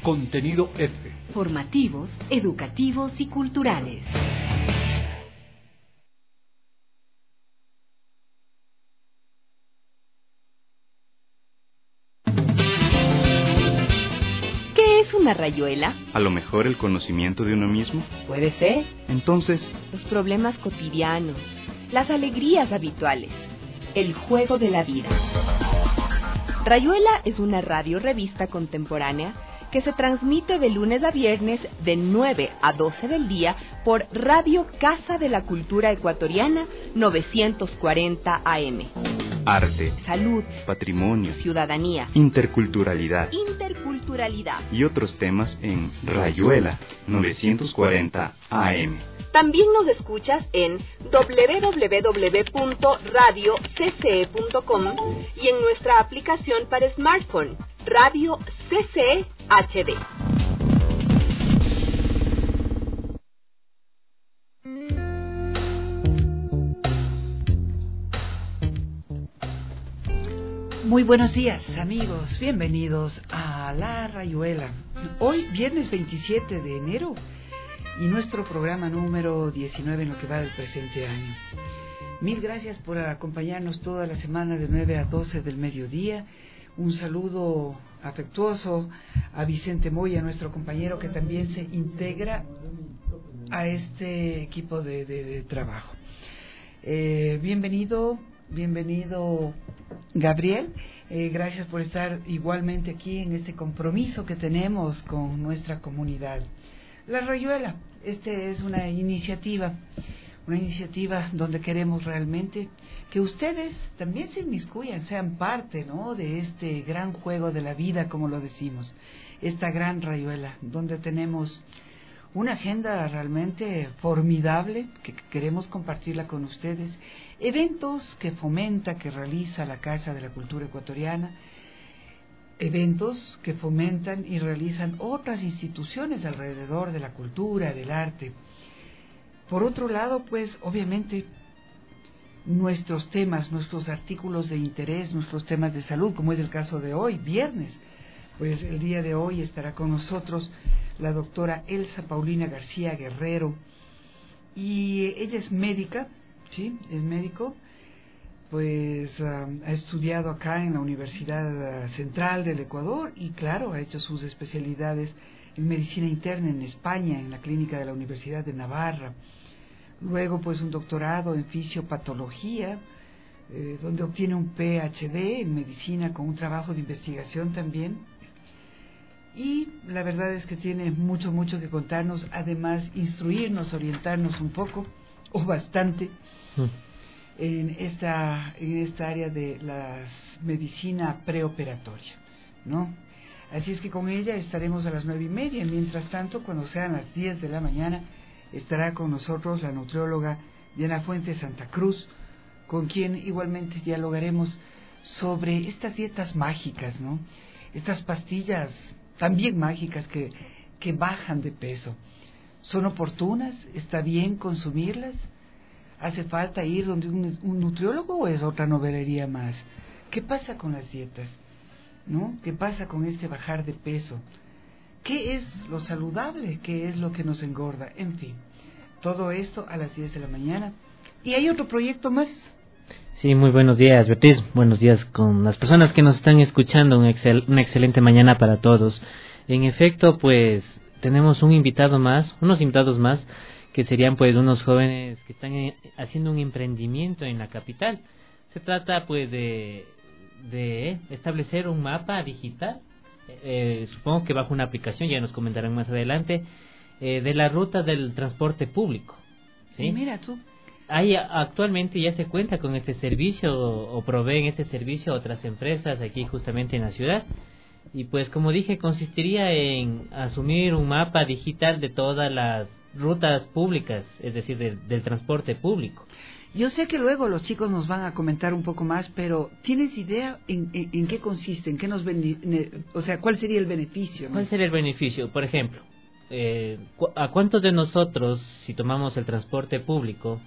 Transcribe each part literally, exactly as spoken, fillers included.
Contenido F. Formativos, educativos y culturales. ¿Qué es una rayuela? A lo mejor el conocimiento de uno mismo. Puede ser. Entonces, los problemas cotidianos, las alegrías habituales, el juego de la vida. Rayuela es una radio-revista contemporánea que se transmite de lunes a viernes de nueve a doce del día por Radio Casa de la Cultura Ecuatoriana novecientos cuarenta A M. Arte, salud, patrimonio, ciudadanía, interculturalidad, interculturalidad y otros temas en Rayuela novecientos cuarenta A M. También nos escuchas en doble u doble u doble u punto radio c c e punto com y en nuestra aplicación para smartphone, Radio C C E H D. Muy buenos días, amigos. Bienvenidos a La Rayuela. Hoy, viernes veintisiete de enero, y nuestro programa número diecinueve en lo que va del presente año. Mil gracias por acompañarnos toda la semana de nueve a doce del mediodía. Un saludo afectuoso a Vicente Moya, nuestro compañero que también se integra a este equipo de, de, de trabajo. Eh, bienvenido, bienvenido Gabriel. Eh, gracias por estar igualmente aquí en este compromiso que tenemos con nuestra comunidad. La Rayuela, este es una iniciativa, una iniciativa donde queremos realmente que ustedes también se inmiscuyan, sean parte, ¿no?, de este gran juego de la vida, como lo decimos, esta gran rayuela, donde tenemos una agenda realmente formidable que queremos compartirla con ustedes, eventos que fomenta, que realiza la Casa de la Cultura Ecuatoriana, eventos que fomentan y realizan otras instituciones alrededor de la cultura, del arte. Por otro lado, pues, obviamente, nuestros temas, nuestros artículos de interés, nuestros temas de salud, como es el caso de hoy, viernes. Pues el día de hoy estará con nosotros la doctora Elsa Paulina García Guerrero, y ella es médica, ¿sí? Es médico. Pues uh, ha estudiado acá en la Universidad Central del Ecuador y claro, ha hecho sus especialidades en medicina interna en España, en la clínica de la Universidad de Navarra. Luego pues un doctorado en fisiopatología, eh, donde obtiene un P H D en medicina con un trabajo de investigación también. Y la verdad es que tiene mucho, mucho que contarnos, además instruirnos, orientarnos un poco, o bastante, mm. En esta, en esta área de la medicina preoperatoria, ¿no? Así es que con ella estaremos a las nueve y media. Mientras tanto, cuando sean las diez de la mañana, estará con nosotros la nutrióloga Diana Fuentes Santa Cruz, con quien igualmente dialogaremos sobre estas dietas mágicas, ¿no? Estas pastillas también mágicas que, que bajan de peso. ¿Son oportunas? ¿Está bien consumirlas? ¿Hace falta ir donde un, un nutriólogo o es otra novelería más? ¿Qué pasa con las dietas? ¿No? ¿Qué pasa con este bajar de peso? ¿Qué es lo saludable? ¿Qué es lo que nos engorda? En fin, todo esto a las diez de la mañana. ¿Y hay otro proyecto más? Sí, muy buenos días, Beatriz. Buenos días con las personas que nos están escuchando. Un excel, una excelente mañana para todos. En efecto, pues tenemos un invitado más, unos invitados más, que serían pues unos jóvenes que están eh, haciendo un emprendimiento en la capital. Se trata pues de, de establecer un mapa digital, eh, supongo que bajo una aplicación, ya nos comentarán más adelante, eh, de la ruta del transporte público. Sí, sí, mira tú. Ahí actualmente ya se cuenta con este servicio o, o proveen este servicio a otras empresas aquí justamente en la ciudad. Y pues como dije, consistiría en asumir un mapa digital de todas las rutas públicas, es decir, de, del transporte público. Yo sé que luego los chicos nos van a comentar un poco más, pero ¿tienes idea en, en, en qué consiste? ¿En qué nos bene, o sea, cuál sería el beneficio, ¿no? ¿Cuál sería el beneficio? Por ejemplo, eh, ¿a cuántos de nosotros, si tomamos el transporte público,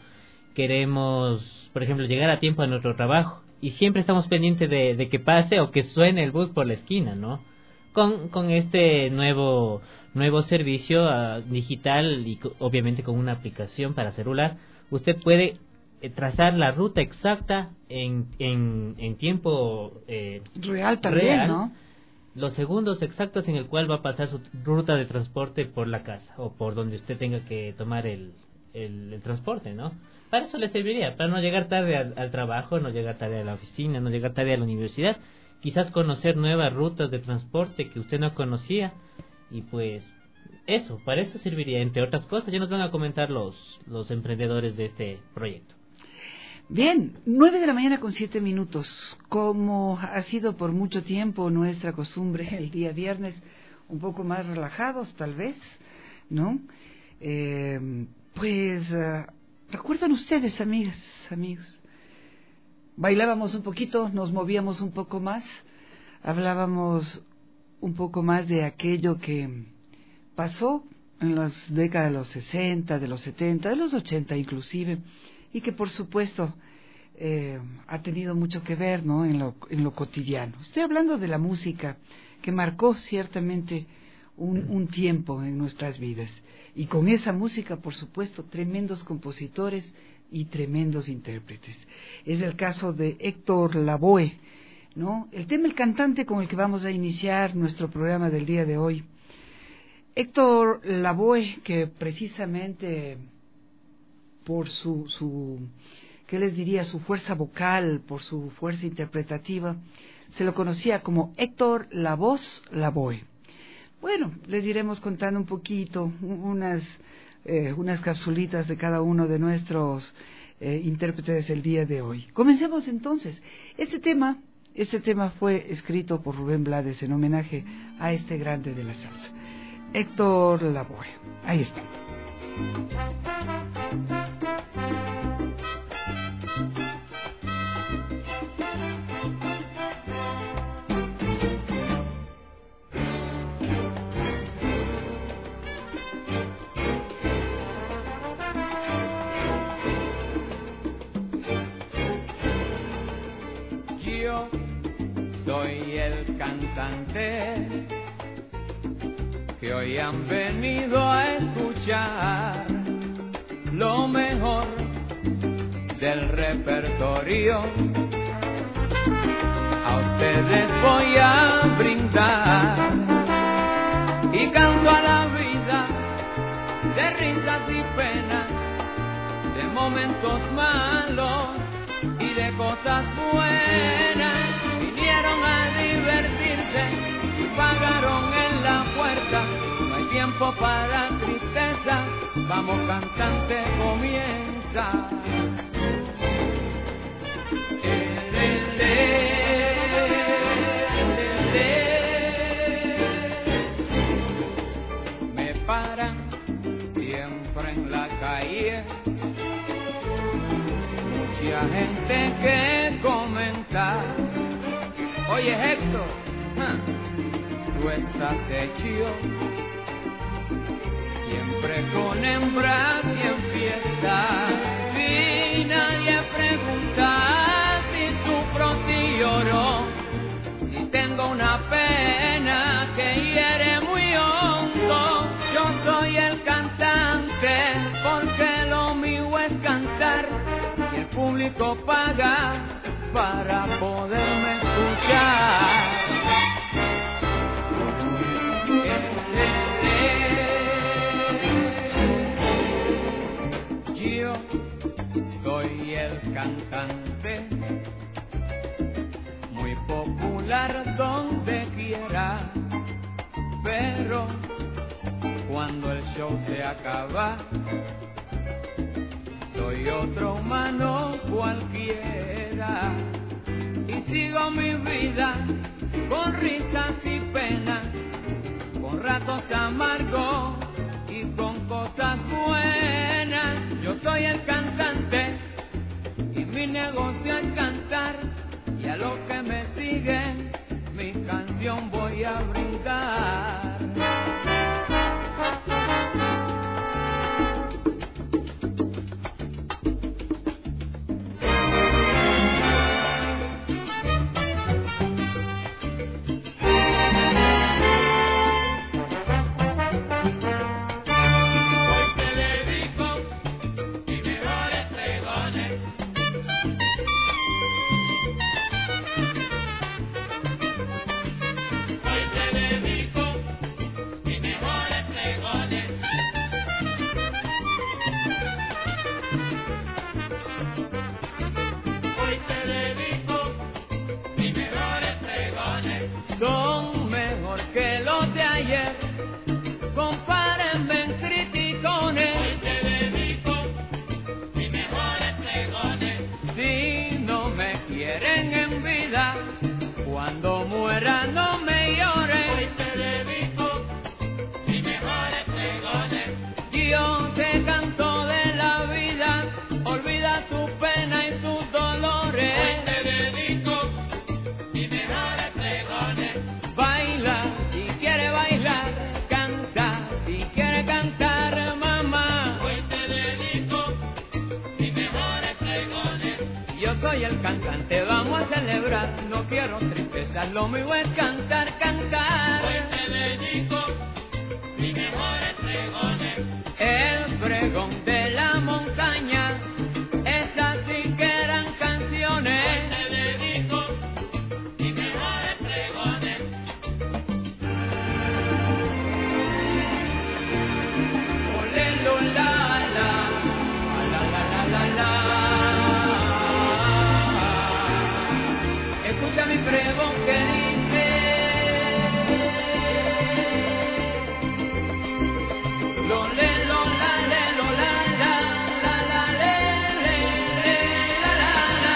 queremos, por ejemplo, llegar a tiempo a nuestro trabajo y siempre estamos pendientes de, de que pase o que suene el bus por la esquina, ¿no? con, con este nuevo nuevo servicio uh, digital y co- obviamente con una aplicación para celular, usted puede eh, trazar la ruta exacta en, en, en tiempo eh, Real también, real, ¿no? los segundos exactos en el cual va a pasar su ruta de transporte por la casa o por donde usted tenga que tomar el, el, el transporte, ¿no? Para eso le serviría, para no llegar tarde al, al trabajo, no llegar tarde a la oficina, no llegar tarde a la universidad, quizás conocer nuevas rutas de transporte que usted no conocía, y pues eso, para eso serviría, entre otras cosas. Ya nos van a comentar los, los emprendedores de este proyecto. Bien, nueve de la mañana con siete minutos. Como ha sido por mucho tiempo nuestra costumbre el día viernes, un poco más relajados tal vez, ¿no? Eh, pues, uh, ¿recuerdan ustedes, amigas, amigos? Bailábamos un poquito, nos movíamos un poco más, hablábamos un poco más de aquello que pasó en las décadas de los sesenta, de los setenta, de los ochenta inclusive, y que por supuesto eh, ha tenido mucho que ver, ¿no?, en lo, en lo cotidiano. Estoy hablando de la música que marcó ciertamente un, un tiempo en nuestras vidas, y con esa música, por supuesto, tremendos compositores y tremendos intérpretes. Es el caso de Héctor Lavoe, ¿no? El tema, el cantante con el que vamos a iniciar nuestro programa del día de hoy. Héctor Lavoe, que precisamente por su, su, ¿qué les diría?, su fuerza vocal, por su fuerza interpretativa, se lo conocía como Héctor La Voz Lavoe. Bueno, les iremos contando un poquito, unas, eh, unas capsulitas de cada uno de nuestros eh, intérpretes del día de hoy. Comencemos entonces. Este tema, este tema fue escrito por Rubén Blades en homenaje a este grande de la salsa, Héctor Lavoe. Ahí está. Yo soy el cantante que hoy han venido a escuchar lo mejor del repertorio. A ustedes voy a brindar y canto a la vida de risas y penas, de momentos malos y de cosas buenas. Vinieron a divertirse y pagaron en la puerta. No hay tiempo para tristeza, vamos cantante, comienza. Eh, eh, eh, eh, eh. Me paran siempre en la calle, mucha gente que comenta. Oye, Héctor, ¿eh? Tú estás hecho siempre con hembras y en fiesta, y nadie pregunta si sufro, si lloro, si tengo una pena que hiere muy hondo. Yo soy el cantante porque lo mío es cantar, y el público paga para poderme escuchar. Yo soy el cantante muy popular donde quiera, pero cuando el show se acaba, soy otro humano cualquiera, y sigo mi vida con risas y penas, con ratos amargos y con cosas buenas. Yo soy el cantante y mi negocio es cantar, y a los que me siguen mi canción voy a brindar. ayer, compárenme en criticones. Hoy te dedico mis mejores pregones. Si no me quieren en vida, cuando muera no me lloren. Hoy te dedico mis mejores pregones. Yo te canto de la vida, olvida tu pena y tus Hoy dolores. te dedico mis mejores pregones. Baila si quiere bailar, canta si quiere cantar, mamá. Hoy te dedico mis mejores pregones. Yo soy el cantante, vamos a celebrar, no quiero tristezas, lo mío es cantar, cantar. Hoy te dedico mis mejores pregones. El pregón de la montaña, esas sí que eran Hoy canciones. te dedico mis mejores pregones. Ole, lo, la, la, la, la, la, la, la. Escucha mi pregón que dice: lo, le, lo, la, le, lo, la, la, la, la, le, le, le, la, la, la.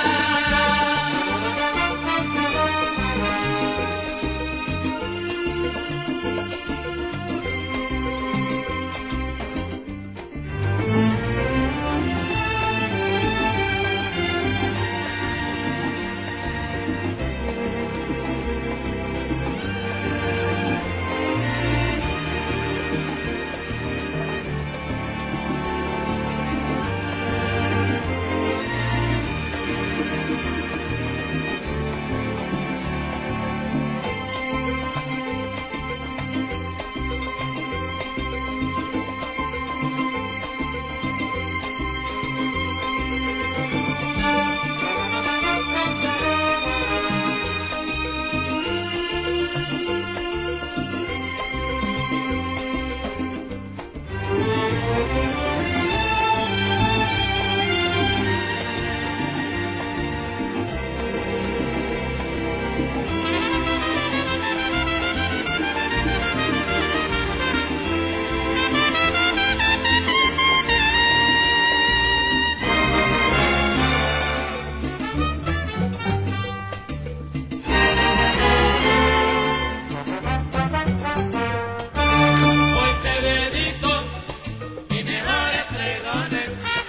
Hoy te dedico mis mejores pregones.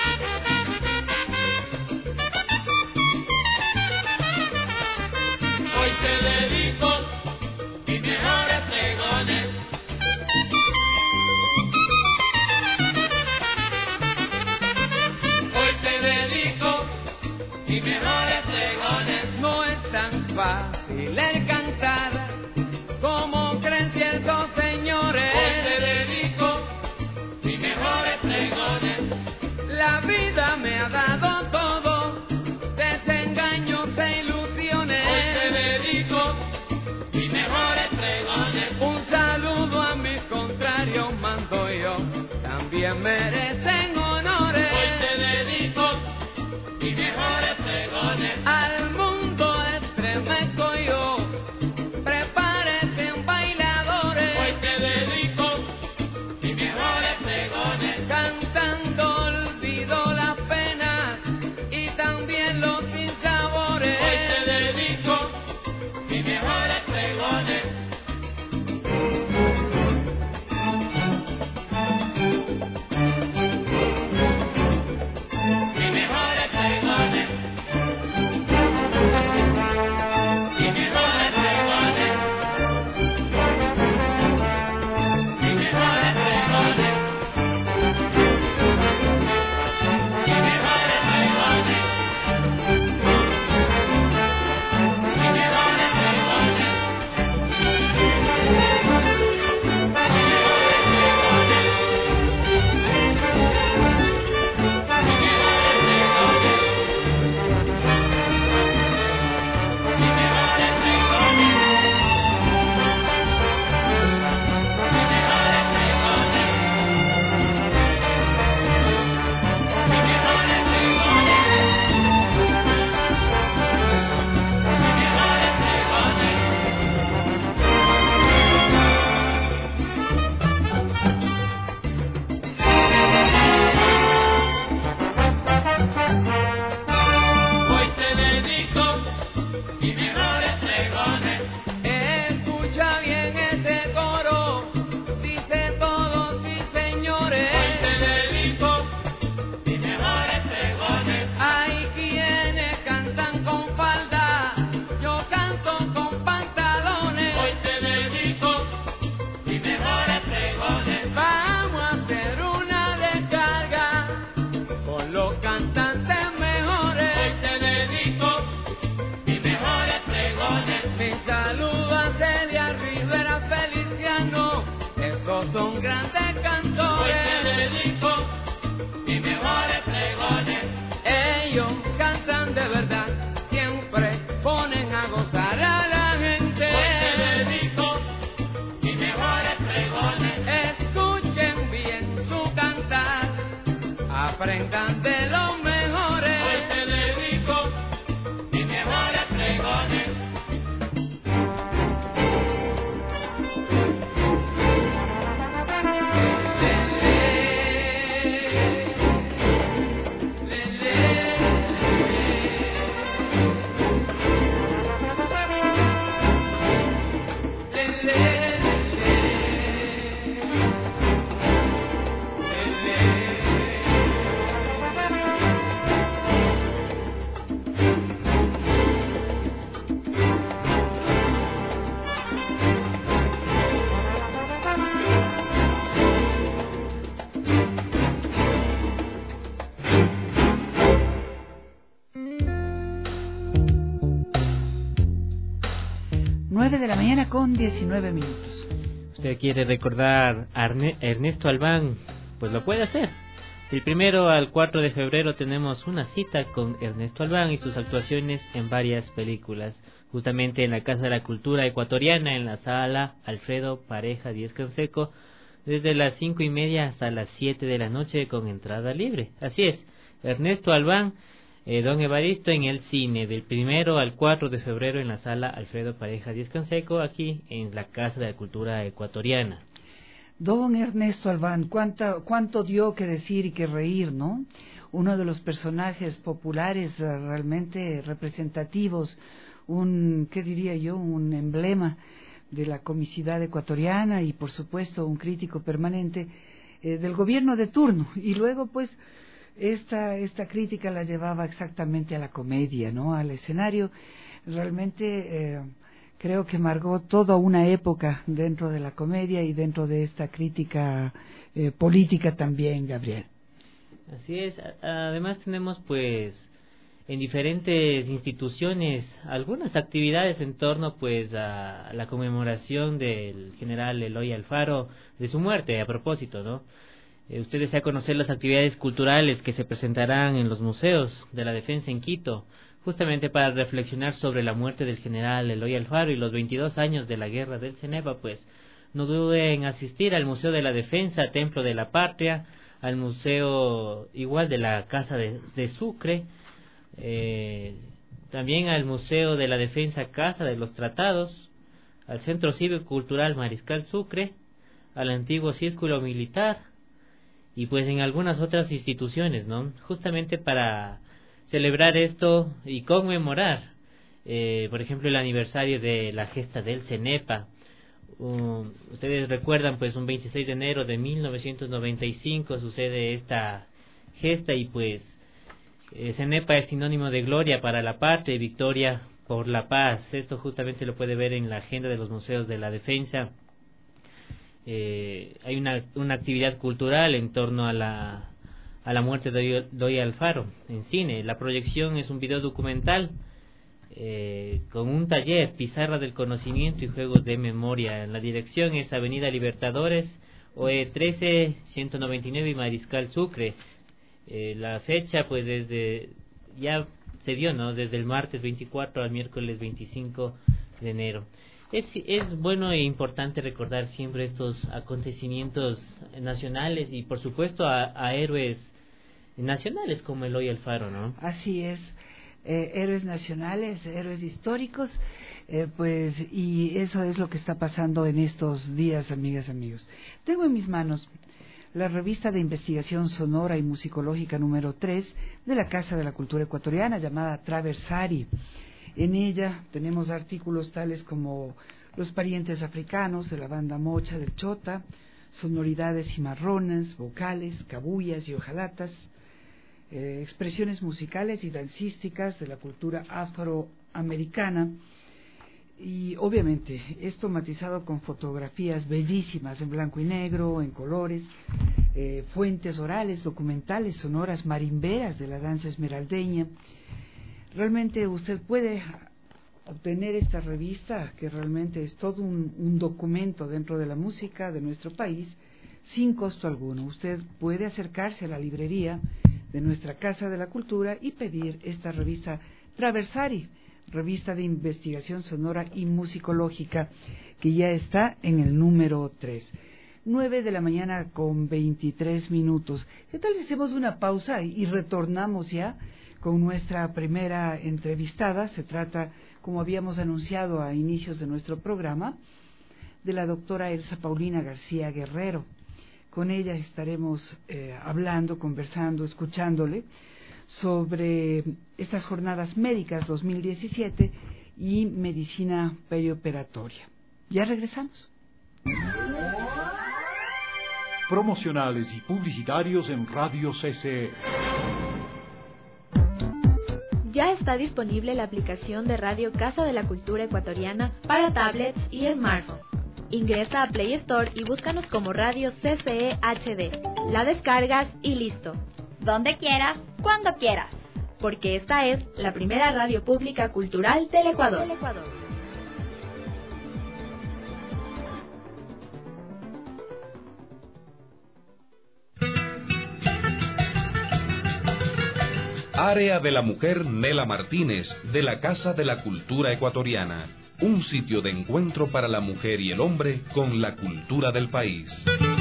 Hoy te dedico mis mejores pregones. Hoy te dedico mis mejores pregones. No es tan fácil el cantar como creen ciertos señores. Hoy te dedico mis mejores pregones. La vida me ha dado todo, desengaños e Hoy te ilusiones. dedico mis mejores pregones. Un saludo a mis contrarios mando yo, también merecen honores. Hoy te dedico mis mejores pregones. Al mundo estremezco yo, prepárese en bailadores. Hoy te dedico mis mejores pregones. Cantando olvido las penas y también los sinsabores. Hoy te dedico mis mejores pregones. son grandes Hoy te cantores. dedico mis mejores pregones. Ellos cantan de verdad, siempre ponen a gozar a la gente. Hoy te dedico mis mejores pregones. Escuchen bien su cantar, aprendan de los mejores. Hoy te dedico mis mejores pregones. nueve de la mañana con diecinueve minutos. ¿Usted quiere recordar a Arne- Ernesto Albán? Pues lo puede hacer. Del primero al cuatro de febrero tenemos una cita con Ernesto Albán y sus actuaciones en varias películas, justamente en la Casa de la Cultura Ecuatoriana, en la sala Alfredo Pareja Díez Canseco, desde las cinco y media hasta las siete de la noche con entrada libre. Así es, Ernesto Albán, eh, Don Evaristo en el cine, del primero al cuatro de febrero en la sala Alfredo Pareja Díez Canseco, aquí en la Casa de la Cultura Ecuatoriana. Don Ernesto Albán, cuánta, cuánto dio que decir y que reír, ¿no? Uno de los personajes populares eh, realmente representativos, un, ¿qué diría yo? Un emblema de la comicidad ecuatoriana y, por supuesto, un crítico permanente eh, del gobierno de turno. Y luego, pues, esta, esta crítica la llevaba exactamente a la comedia, ¿no? Al escenario. Realmente... Eh, Creo que marcó toda una época dentro de la comedia y dentro de esta crítica eh, política también, Gabriel. Así es. Además tenemos pues en diferentes instituciones algunas actividades en torno pues a la conmemoración del general Eloy Alfaro, de su muerte, a propósito, ¿no? Eh, usted desea conocer las actividades culturales que se presentarán en los museos de la defensa en Quito, justamente para reflexionar sobre la muerte del general Eloy Alfaro y los veintidós años de la guerra del Cenepa. Pues no duden en asistir al Museo de la Defensa, Templo de la Patria, al Museo igual de la Casa de, de Sucre, eh, también al Museo de la Defensa, Casa de los Tratados, al Centro Cívico Cultural Mariscal Sucre, al antiguo Círculo Militar y pues en algunas otras instituciones, ¿no? Justamente para celebrar esto y conmemorar, eh, por ejemplo, el aniversario de la gesta del Cenepa. Um, ustedes recuerdan, pues, un veintiséis de enero de mil novecientos noventa y cinco sucede esta gesta y, pues, eh, Cenepa es sinónimo de gloria para la patria y victoria por la paz. Esto justamente lo puede ver en la agenda de los museos de la defensa. Eh, hay una, una actividad cultural en torno a la a la muerte de Eloy Alfaro en cine. La proyección es un video documental eh, con un taller, pizarra del conocimiento y juegos de memoria. La dirección es Avenida Libertadores, O E trece, ciento noventa y nueve y Mariscal Sucre. Eh, la fecha pues desde ya se dio, ¿no? Desde el martes veinticuatro al miércoles veinticinco de enero. Es, es bueno e importante recordar siempre estos acontecimientos nacionales y por supuesto a, a héroes nacionales como Eloy Alfaro, ¿no? Así es, eh, héroes nacionales, héroes históricos, eh, pues, y eso es lo que está pasando en estos días, amigas, amigos. Tengo en mis manos la revista de investigación sonora y musicológica número tres de la Casa de la Cultura Ecuatoriana, llamada Traversari. En ella tenemos artículos tales como Los parientes africanos de la banda mocha del Chota, sonoridades cimarronas, vocales, cabullas y hojalatas, eh, expresiones musicales y dancísticas de la cultura afroamericana, y obviamente esto matizado con fotografías bellísimas en blanco y negro, en colores, eh, fuentes orales, documentales, sonoras, marimberas de la danza esmeraldeña. Realmente usted puede obtener esta revista, que realmente es todo un, un documento dentro de la música de nuestro país, sin costo alguno. Usted puede acercarse a la librería de nuestra Casa de la Cultura y pedir esta revista Traversari, revista de investigación sonora y musicológica, que ya está en el número tres. nueve de la mañana con veintitrés minutos. ¿Qué tal si hacemos una pausa y retornamos ya con nuestra primera entrevistada? Se trata, como habíamos anunciado a inicios de nuestro programa, de la doctora Elsa Paulina García Guerrero. Con ella estaremos eh, hablando, conversando, escuchándole sobre estas jornadas médicas dos mil diecisiete y medicina perioperatoria. Ya regresamos. Promocionales y publicitarios en Radio C C E. Ya está disponible la aplicación de Radio Casa de la Cultura Ecuatoriana para tablets y smartphones. Ingresa a Play Store y búscanos como Radio C C E H D. La descargas y listo. Donde quieras, cuando quieras. Porque esta es la primera radio pública cultural del Ecuador. Del Ecuador. Área de la Mujer Nela Martínez, de la Casa de la Cultura Ecuatoriana. Un sitio de encuentro para la mujer y el hombre con la cultura del país.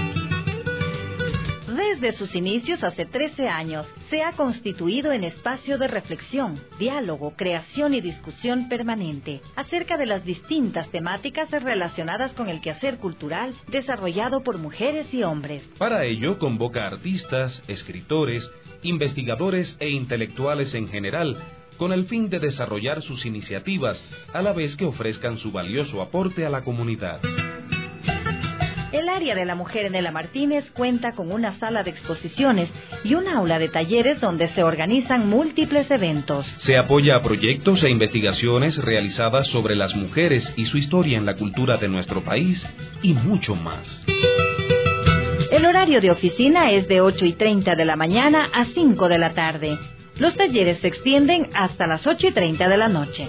Desde sus inicios hace trece años, se ha constituido en espacio de reflexión, diálogo, creación y discusión permanente acerca de las distintas temáticas relacionadas con el quehacer cultural desarrollado por mujeres y hombres. Para ello convoca artistas, escritores, investigadores e intelectuales en general, con el fin de desarrollar sus iniciativas, a la vez que ofrezcan su valioso aporte a la comunidad. El área de la mujer Nela Martínez cuenta con una sala de exposiciones y un aula de talleres donde se organizan múltiples eventos. Se apoya a proyectos e investigaciones realizadas sobre las mujeres y su historia en la cultura de nuestro país y mucho más. El horario de oficina es de ocho y treinta de la mañana a cinco de la tarde. Los talleres se extienden hasta las ocho y treinta de la noche.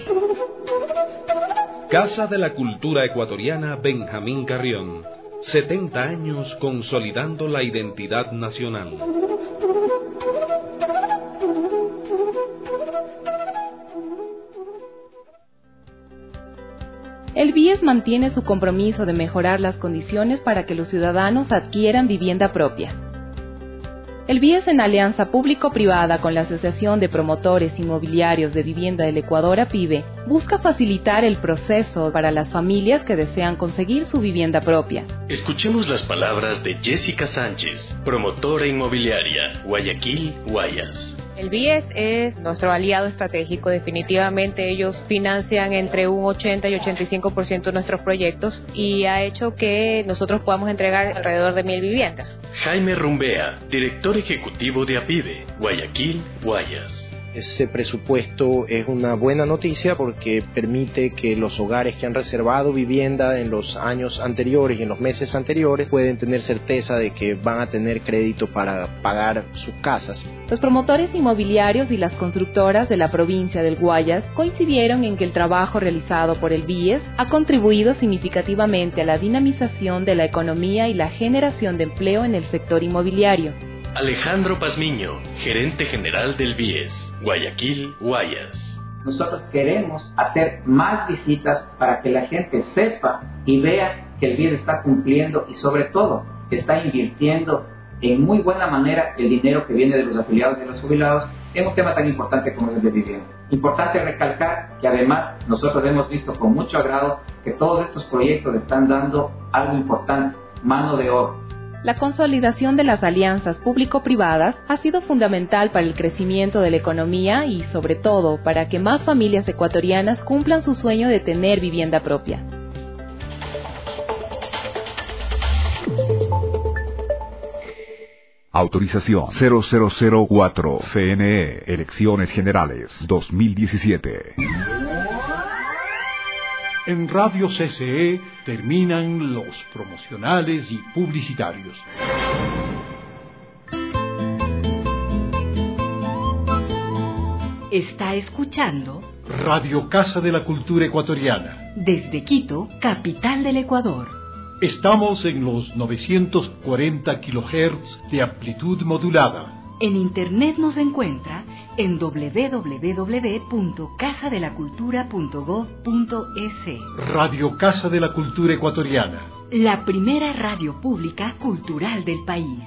Casa de la Cultura Ecuatoriana Benjamín Carrión. setenta años consolidando la identidad nacional. El B I E S mantiene su compromiso de mejorar las condiciones para que los ciudadanos adquieran vivienda propia. El B I E S, en alianza público-privada con la Asociación de Promotores Inmobiliarios de Vivienda del Ecuador, APIVE, busca facilitar el proceso para las familias que desean conseguir su vivienda propia. Escuchemos las palabras de Jessica Sánchez, promotora inmobiliaria, Guayaquil, Guayas. El B I E S es nuestro aliado estratégico. Definitivamente ellos financian entre un ochenta y ochenta y cinco por ciento de nuestros proyectos y ha hecho que nosotros podamos entregar alrededor de mil viviendas. Jaime Rumbea, director ejecutivo de APIVE, Guayaquil, Guayas. Ese presupuesto es una buena noticia porque permite que los hogares que han reservado vivienda en los años anteriores y en los meses anteriores pueden tener certeza de que van a tener crédito para pagar sus casas. Los promotores inmobiliarios y las constructoras de la provincia del Guayas coincidieron en que el trabajo realizado por el B I E S ha contribuido significativamente a la dinamización de la economía y la generación de empleo en el sector inmobiliario. Alejandro Pazmiño, gerente general del B I E S, Guayaquil, Guayas. Nosotros queremos hacer más visitas para que la gente sepa y vea que el B I E S está cumpliendo y sobre todo está invirtiendo en muy buena manera el dinero que viene de los afiliados y de los jubilados en un tema tan importante como es el de vivienda. Importante recalcar que además nosotros hemos visto con mucho agrado que todos estos proyectos están dando algo importante, mano de obra. La consolidación de las alianzas público-privadas ha sido fundamental para el crecimiento de la economía y, sobre todo, para que más familias ecuatorianas cumplan su sueño de tener vivienda propia. Autorización cero cero cero cuatro C N E, Elecciones Generales dos mil diecisiete. En Radio C C E terminan los promocionales y publicitarios. Está escuchando Radio Casa de la Cultura Ecuatoriana. Desde Quito, capital del Ecuador. Estamos en los novecientos cuarenta kilohertz de amplitud modulada. En internet nos encuentra en doble u doble u doble u punto casa de la cultura punto gob punto es. Radio Casa de la Cultura Ecuatoriana. La primera radio pública cultural del país.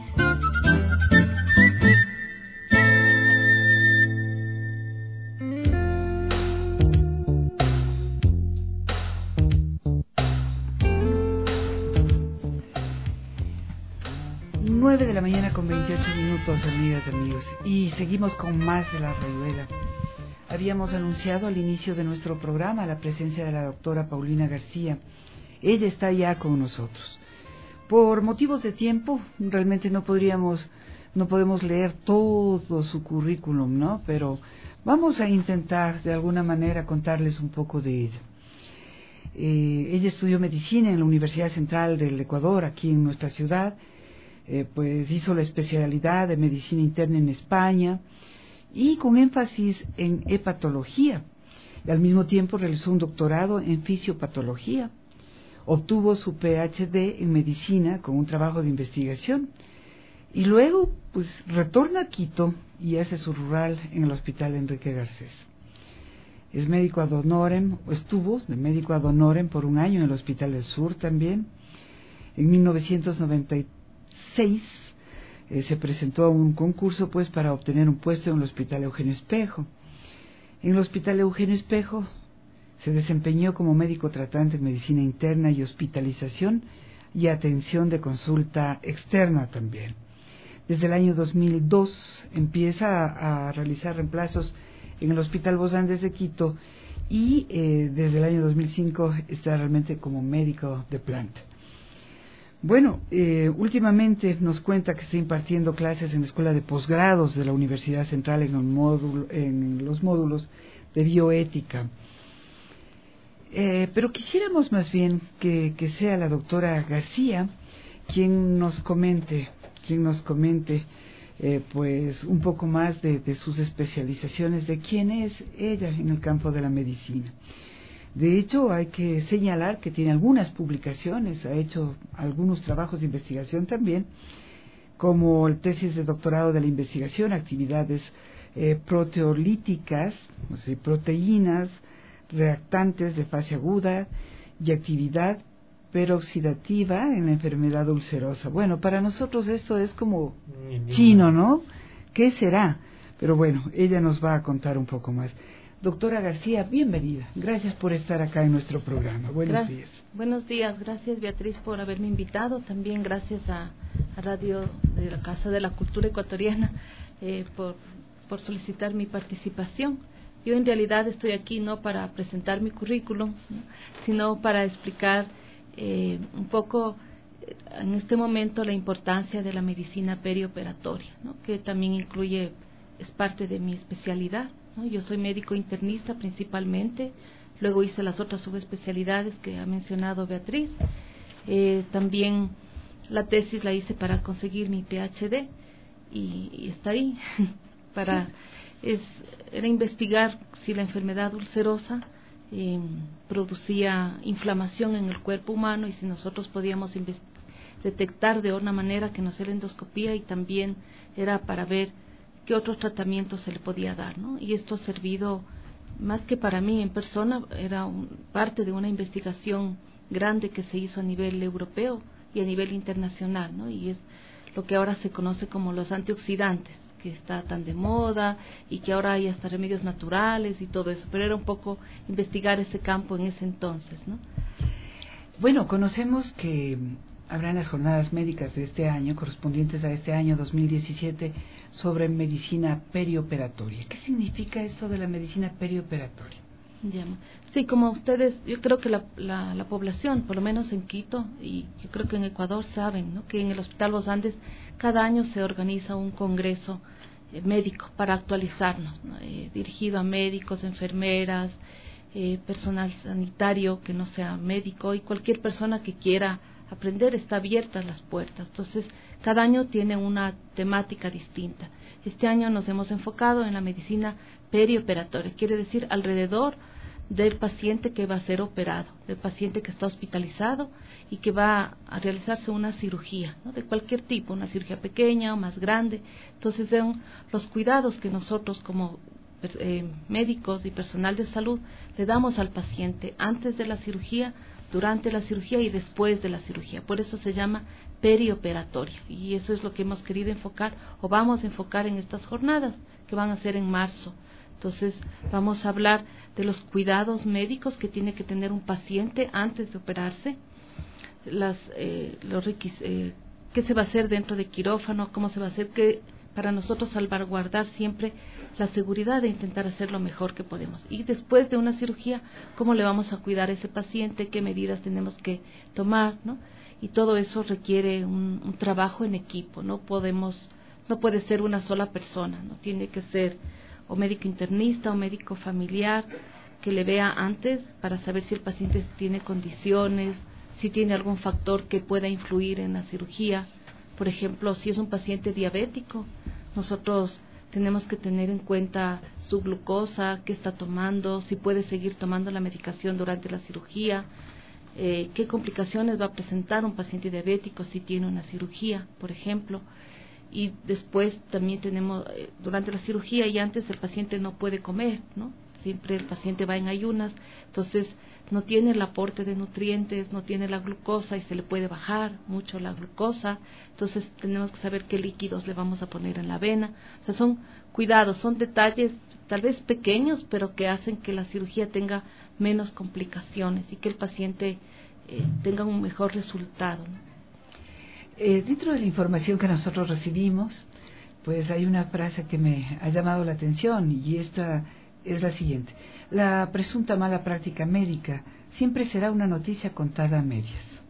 nueve de la mañana con veintiocho minutos, amigas y amigos, y seguimos con más de La Rayuela. Habíamos anunciado al inicio de nuestro programa la presencia de la doctora Paulina García. Ella está ya con nosotros. Por motivos de tiempo, realmente no podríamos, no podemos leer todo su currículum, ¿no? Pero vamos a intentar de alguna manera contarles un poco de ella. Eh, ella estudió medicina en la Universidad Central del Ecuador, aquí en nuestra ciudad. Eh, pues hizo la especialidad de medicina interna en España y con énfasis en hepatología. Y al mismo tiempo realizó un doctorado en fisiopatología. Obtuvo su P H D en medicina con un trabajo de investigación. Y luego, pues, retorna a Quito y hace su rural en el Hospital Enrique Garcés. Es médico ad honorem, o estuvo de médico ad honorem por un año en el Hospital del Sur también. En mil novecientos noventa y seis eh, se presentó a un concurso pues para obtener un puesto en el Hospital Eugenio Espejo. En el Hospital Eugenio Espejo se desempeñó como médico tratante en medicina interna y hospitalización y atención de consulta externa también. Desde el año dos mil dos empieza a, a realizar reemplazos en el Hospital Los Andes de Quito y eh, desde el año dos mil cinco está realmente como médico de planta. Bueno, eh, últimamente nos cuenta que está impartiendo clases en la Escuela de Posgrados de la Universidad Central en, el módulo, en los módulos de bioética. Eh, pero quisiéramos más bien que, que sea la doctora García quien nos comente, quien nos comente eh, pues un poco más de, de sus especializaciones, de quién es ella en el campo de la medicina. De hecho, hay que señalar que tiene algunas publicaciones, ha hecho algunos trabajos de investigación también, como el tesis de doctorado de la investigación, actividades eh, proteolíticas, o sea, proteínas, reactantes de fase aguda y actividad peroxidativa en la enfermedad ulcerosa. Bueno, para nosotros esto es como chino, ¿no? ¿Qué será? Pero bueno, ella nos va a contar un poco más. Doctora García, bienvenida. Gracias por estar acá en nuestro programa. Buenos gracias. días. Buenos días. Gracias, Beatriz, por haberme invitado. También gracias a, a Radio de la Casa de la Cultura Ecuatoriana eh, por, por solicitar mi participación. Yo en realidad estoy aquí no para presentar mi currículum, ¿no? sino para explicar eh, un poco eh, en este momento la importancia de la medicina perioperatoria, ¿no? que también incluye, es parte de mi especialidad. Yo soy médico internista principalmente, luego hice las otras subespecialidades que ha mencionado Beatriz. Eh, también la tesis la hice para conseguir mi P H D y, y está ahí. para es, Era investigar si la enfermedad ulcerosa eh, producía inflamación en el cuerpo humano y si nosotros podíamos detectar de una manera que no sea la endoscopía, y también era para ver qué otros tratamientos se le podía dar, ¿no? Y esto ha servido, más que para mí en persona, era un, parte de una investigación grande que se hizo a nivel europeo y a nivel internacional, ¿no? Y es lo que ahora se conoce como los antioxidantes, que está tan de moda y que ahora hay hasta remedios naturales y todo eso, pero era un poco investigar ese campo en ese entonces, ¿no? Bueno, conocemos que habrán las jornadas médicas de este año, correspondientes a este año dos mil diecisiete, sobre medicina perioperatoria. ¿Qué significa esto de la medicina perioperatoria? Ya. Sí, como ustedes, yo creo que la, la, la población, por lo menos en Quito, y yo creo que en Ecuador saben, ¿no? que en el Hospital Los Andes cada año se organiza un congreso eh, médico para actualizarnos, ¿no? eh, dirigido a médicos, enfermeras, eh, personal sanitario que no sea médico y cualquier persona que quiera aprender, está abiertas las puertas. Entonces, cada año tiene una temática distinta. Este año nos hemos enfocado en la medicina perioperatoria, quiere decir alrededor del paciente que va a ser operado, del paciente que está hospitalizado y que va a realizarse una cirugía, ¿no? De cualquier tipo, una cirugía pequeña o más grande. Entonces son los cuidados que nosotros como eh, médicos y personal de salud le damos al paciente antes de la cirugía, durante la cirugía y después de la cirugía. Por eso se llama perioperatorio, y eso es lo que hemos querido enfocar o vamos a enfocar en estas jornadas que van a ser en marzo. Entonces vamos a hablar de los cuidados médicos que tiene que tener un paciente antes de operarse, las, eh, los requis, eh, qué se va a hacer dentro de quirófano, cómo se va a hacer, que para nosotros salvaguardar siempre la seguridad de intentar hacer lo mejor que podemos. Y después de una cirugía, cómo le vamos a cuidar a ese paciente, qué medidas tenemos que tomar, ¿no? Y todo eso requiere un, un trabajo en equipo. No podemos, no puede ser una sola persona, no tiene que ser o médico internista o médico familiar que le vea antes para saber si el paciente tiene condiciones, si tiene algún factor que pueda influir en la cirugía. Por ejemplo, si es un paciente diabético, nosotros tenemos que tener en cuenta su glucosa, qué está tomando, si puede seguir tomando la medicación durante la cirugía, eh, qué complicaciones va a presentar un paciente diabético si tiene una cirugía, por ejemplo. Y después también tenemos, eh, durante la cirugía y antes el paciente no puede comer, ¿no? Siempre el paciente va en ayunas, entonces no tiene el aporte de nutrientes, no tiene la glucosa y se le puede bajar mucho la glucosa, entonces tenemos que saber qué líquidos le vamos a poner en la vena. O sea, son cuidados, son detalles tal vez pequeños, pero que hacen que la cirugía tenga menos complicaciones y que el paciente eh, tenga un mejor resultado, ¿no? Eh, dentro de la información que nosotros recibimos, pues hay una frase que me ha llamado la atención y esta es la siguiente: la presunta mala práctica médica siempre será una noticia contada a medias.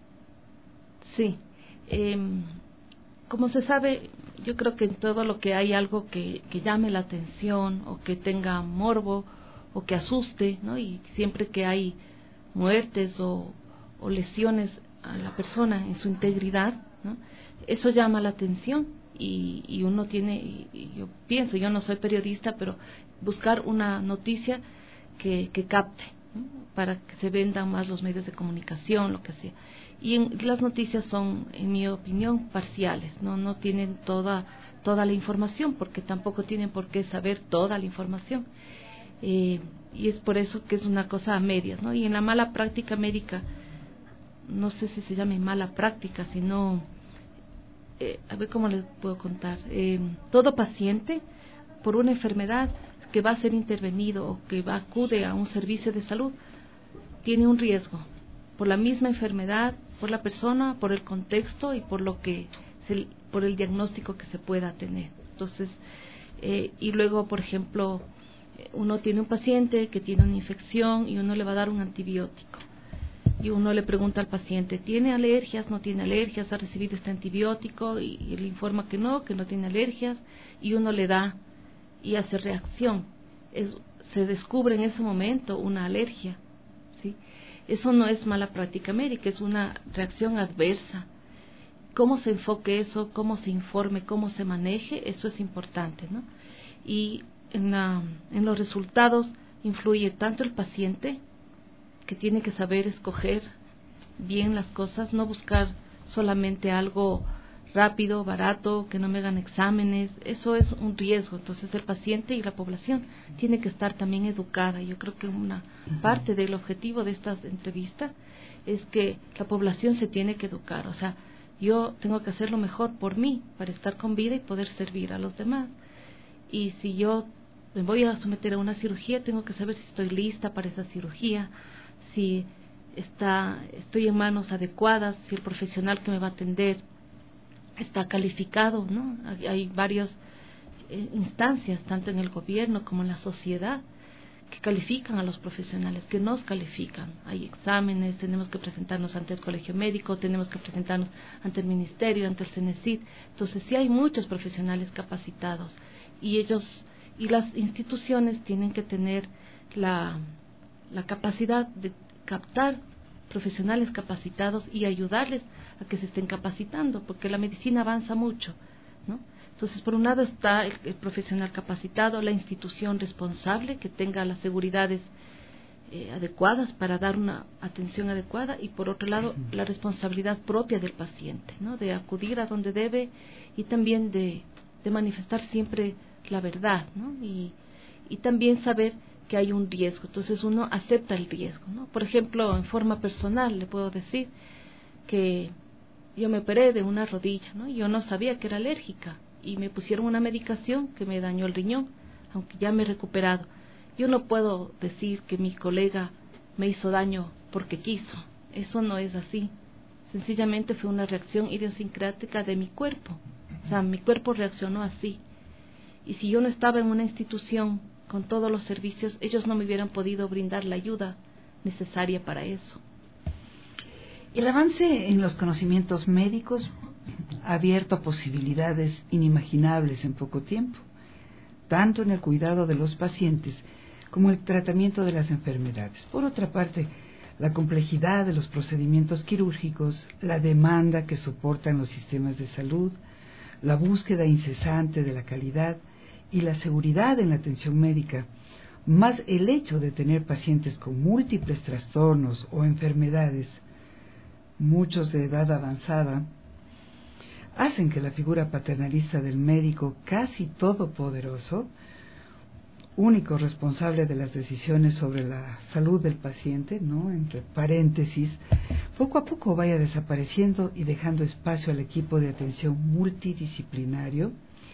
Sí, eh, como se sabe, yo creo que en todo lo que hay algo que, que llame la atención o que tenga morbo o que asuste, ¿no? Y siempre que hay muertes o, o lesiones a la persona en su integridad, ¿no? Eso llama la atención y, y uno tiene, y, y yo pienso, yo no soy periodista, pero buscar una noticia que, que capte, ¿no? Para que se vendan más los medios de comunicación, lo que sea. Y en, las noticias son, en mi opinión, parciales, no no tienen toda toda la información, porque tampoco tienen por qué saber toda la información. Eh, y es por eso que es una cosa a medias, ¿no? Y en la mala práctica médica, no sé si se llame mala práctica, sino, eh, a ver cómo les puedo contar, eh, todo paciente por una enfermedad que va a ser intervenido o que va acude a un servicio de salud, tiene un riesgo, por la misma enfermedad, por la persona, por el contexto y por lo que se, por el diagnóstico que se pueda tener. Entonces, eh, y luego, por ejemplo, uno tiene un paciente que tiene una infección y uno le va a dar un antibiótico. Y uno le pregunta al paciente, ¿tiene alergias? ¿No tiene alergias? ¿Ha recibido este antibiótico? Y, y él informa que no, que no tiene alergias. Y uno le da y hace reacción. Es, se descubre en ese momento una alergia, ¿sí? Eso no es mala práctica médica, es una reacción adversa. Cómo se enfoque eso, cómo se informe, cómo se maneje, eso es importante, ¿no? Y en, la, en los resultados influye tanto el paciente, que tiene que saber escoger bien las cosas, no buscar solamente algo rápido, barato, que no me hagan exámenes, eso es un riesgo. Entonces el paciente y la población tiene que estar también educada. Yo creo que una parte del objetivo de estas entrevistas es que la población se tiene que educar, o sea, yo tengo que hacer lo mejor por mí, para estar con vida y poder servir a los demás. Y si yo me voy a someter a una cirugía, tengo que saber si estoy lista para esa cirugía, si está, estoy en manos adecuadas, si el profesional que me va a atender está calificado, ¿no? Hay, hay varias eh, instancias, tanto en el gobierno como en la sociedad, que califican a los profesionales, que nos califican. Hay exámenes, tenemos que presentarnos ante el colegio médico, tenemos que presentarnos ante el ministerio, ante el CENESID. Entonces sí hay muchos profesionales capacitados y ellos y las instituciones tienen que tener la, la capacidad de captar profesionales capacitados y ayudarles a que se estén capacitando, porque la medicina avanza mucho, ¿no? Entonces, por un lado está el, el profesional capacitado, la institución responsable que tenga las seguridades eh, adecuadas para dar una atención adecuada, y por otro lado la responsabilidad propia del paciente, ¿no? De acudir a donde debe y también de, de manifestar siempre la verdad, ¿no? Y, y también saber que hay un riesgo, entonces uno acepta el riesgo, ¿no? Por ejemplo, en forma personal le puedo decir que yo me operé de una rodilla, ¿no? Yo no sabía que era alérgica y me pusieron una medicación que me dañó el riñón, aunque ya me he recuperado. Yo no puedo decir que mi colega me hizo daño porque quiso, eso no es así. Sencillamente fue una reacción idiosincrática de mi cuerpo, o sea, mi cuerpo reaccionó así. Y si yo no estaba en una institución con todos los servicios, ellos no me hubieran podido brindar la ayuda necesaria para eso. El avance en los conocimientos médicos ha abierto posibilidades inimaginables en poco tiempo, tanto en el cuidado de los pacientes como el tratamiento de las enfermedades. Por otra parte, la complejidad de los procedimientos quirúrgicos, la demanda que soportan los sistemas de salud, la búsqueda incesante de la calidad y la seguridad en la atención médica, más el hecho de tener pacientes con múltiples trastornos o enfermedades, muchos de edad avanzada, hacen que la figura paternalista del médico casi todopoderoso, único responsable de las decisiones sobre la salud del paciente, ¿no?, entre paréntesis, poco a poco vaya desapareciendo y dejando espacio al equipo de atención multidisciplinario.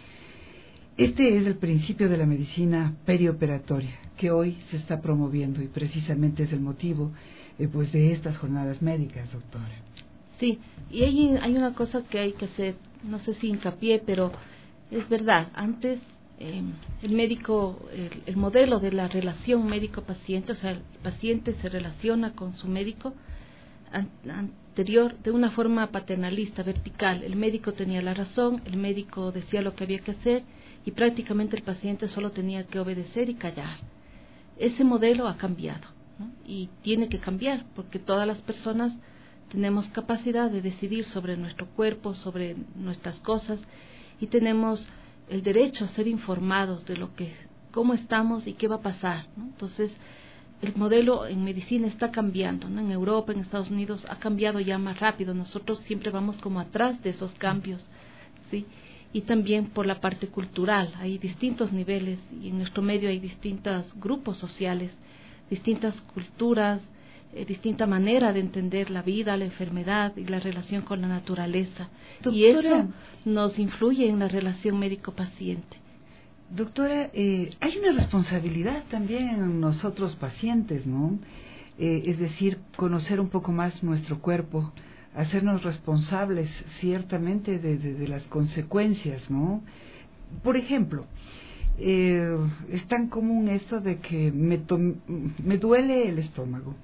Este es el principio de la medicina perioperatoria que hoy se está promoviendo y precisamente es el motivo eh, pues de estas jornadas médicas, doctora. Sí, y hay, hay una cosa que hay que hacer, no sé si hincapié, pero es verdad, antes eh, el médico, el, el modelo de la relación médico-paciente, o sea, el paciente se relaciona con su médico an, anterior de una forma paternalista, vertical. El médico tenía la razón, el médico decía lo que había que hacer y prácticamente el paciente solo tenía que obedecer y callar. Ese modelo ha cambiado, ¿no? Y tiene que cambiar porque todas las personas tenemos capacidad de decidir sobre nuestro cuerpo, sobre nuestras cosas y tenemos el derecho a ser informados de lo que, cómo estamos y qué va a pasar, ¿no? Entonces, el modelo en medicina está cambiando, ¿no? En Europa, en Estados Unidos ha cambiado ya más rápido. Nosotros siempre vamos como atrás de esos cambios, ¿sí? Y también por la parte cultural, hay distintos niveles y en nuestro medio hay distintos grupos sociales, distintas culturas, eh, distinta manera de entender la vida, la enfermedad y la relación con la naturaleza. Doctora, y eso nos influye en la relación médico-paciente. Doctora, eh, hay una responsabilidad también en nosotros pacientes, ¿no? Eh, es decir, conocer un poco más nuestro cuerpo, hacernos responsables ciertamente de, de, de las consecuencias, ¿no? Por ejemplo, eh, es tan común esto de que me, me duele el estómago.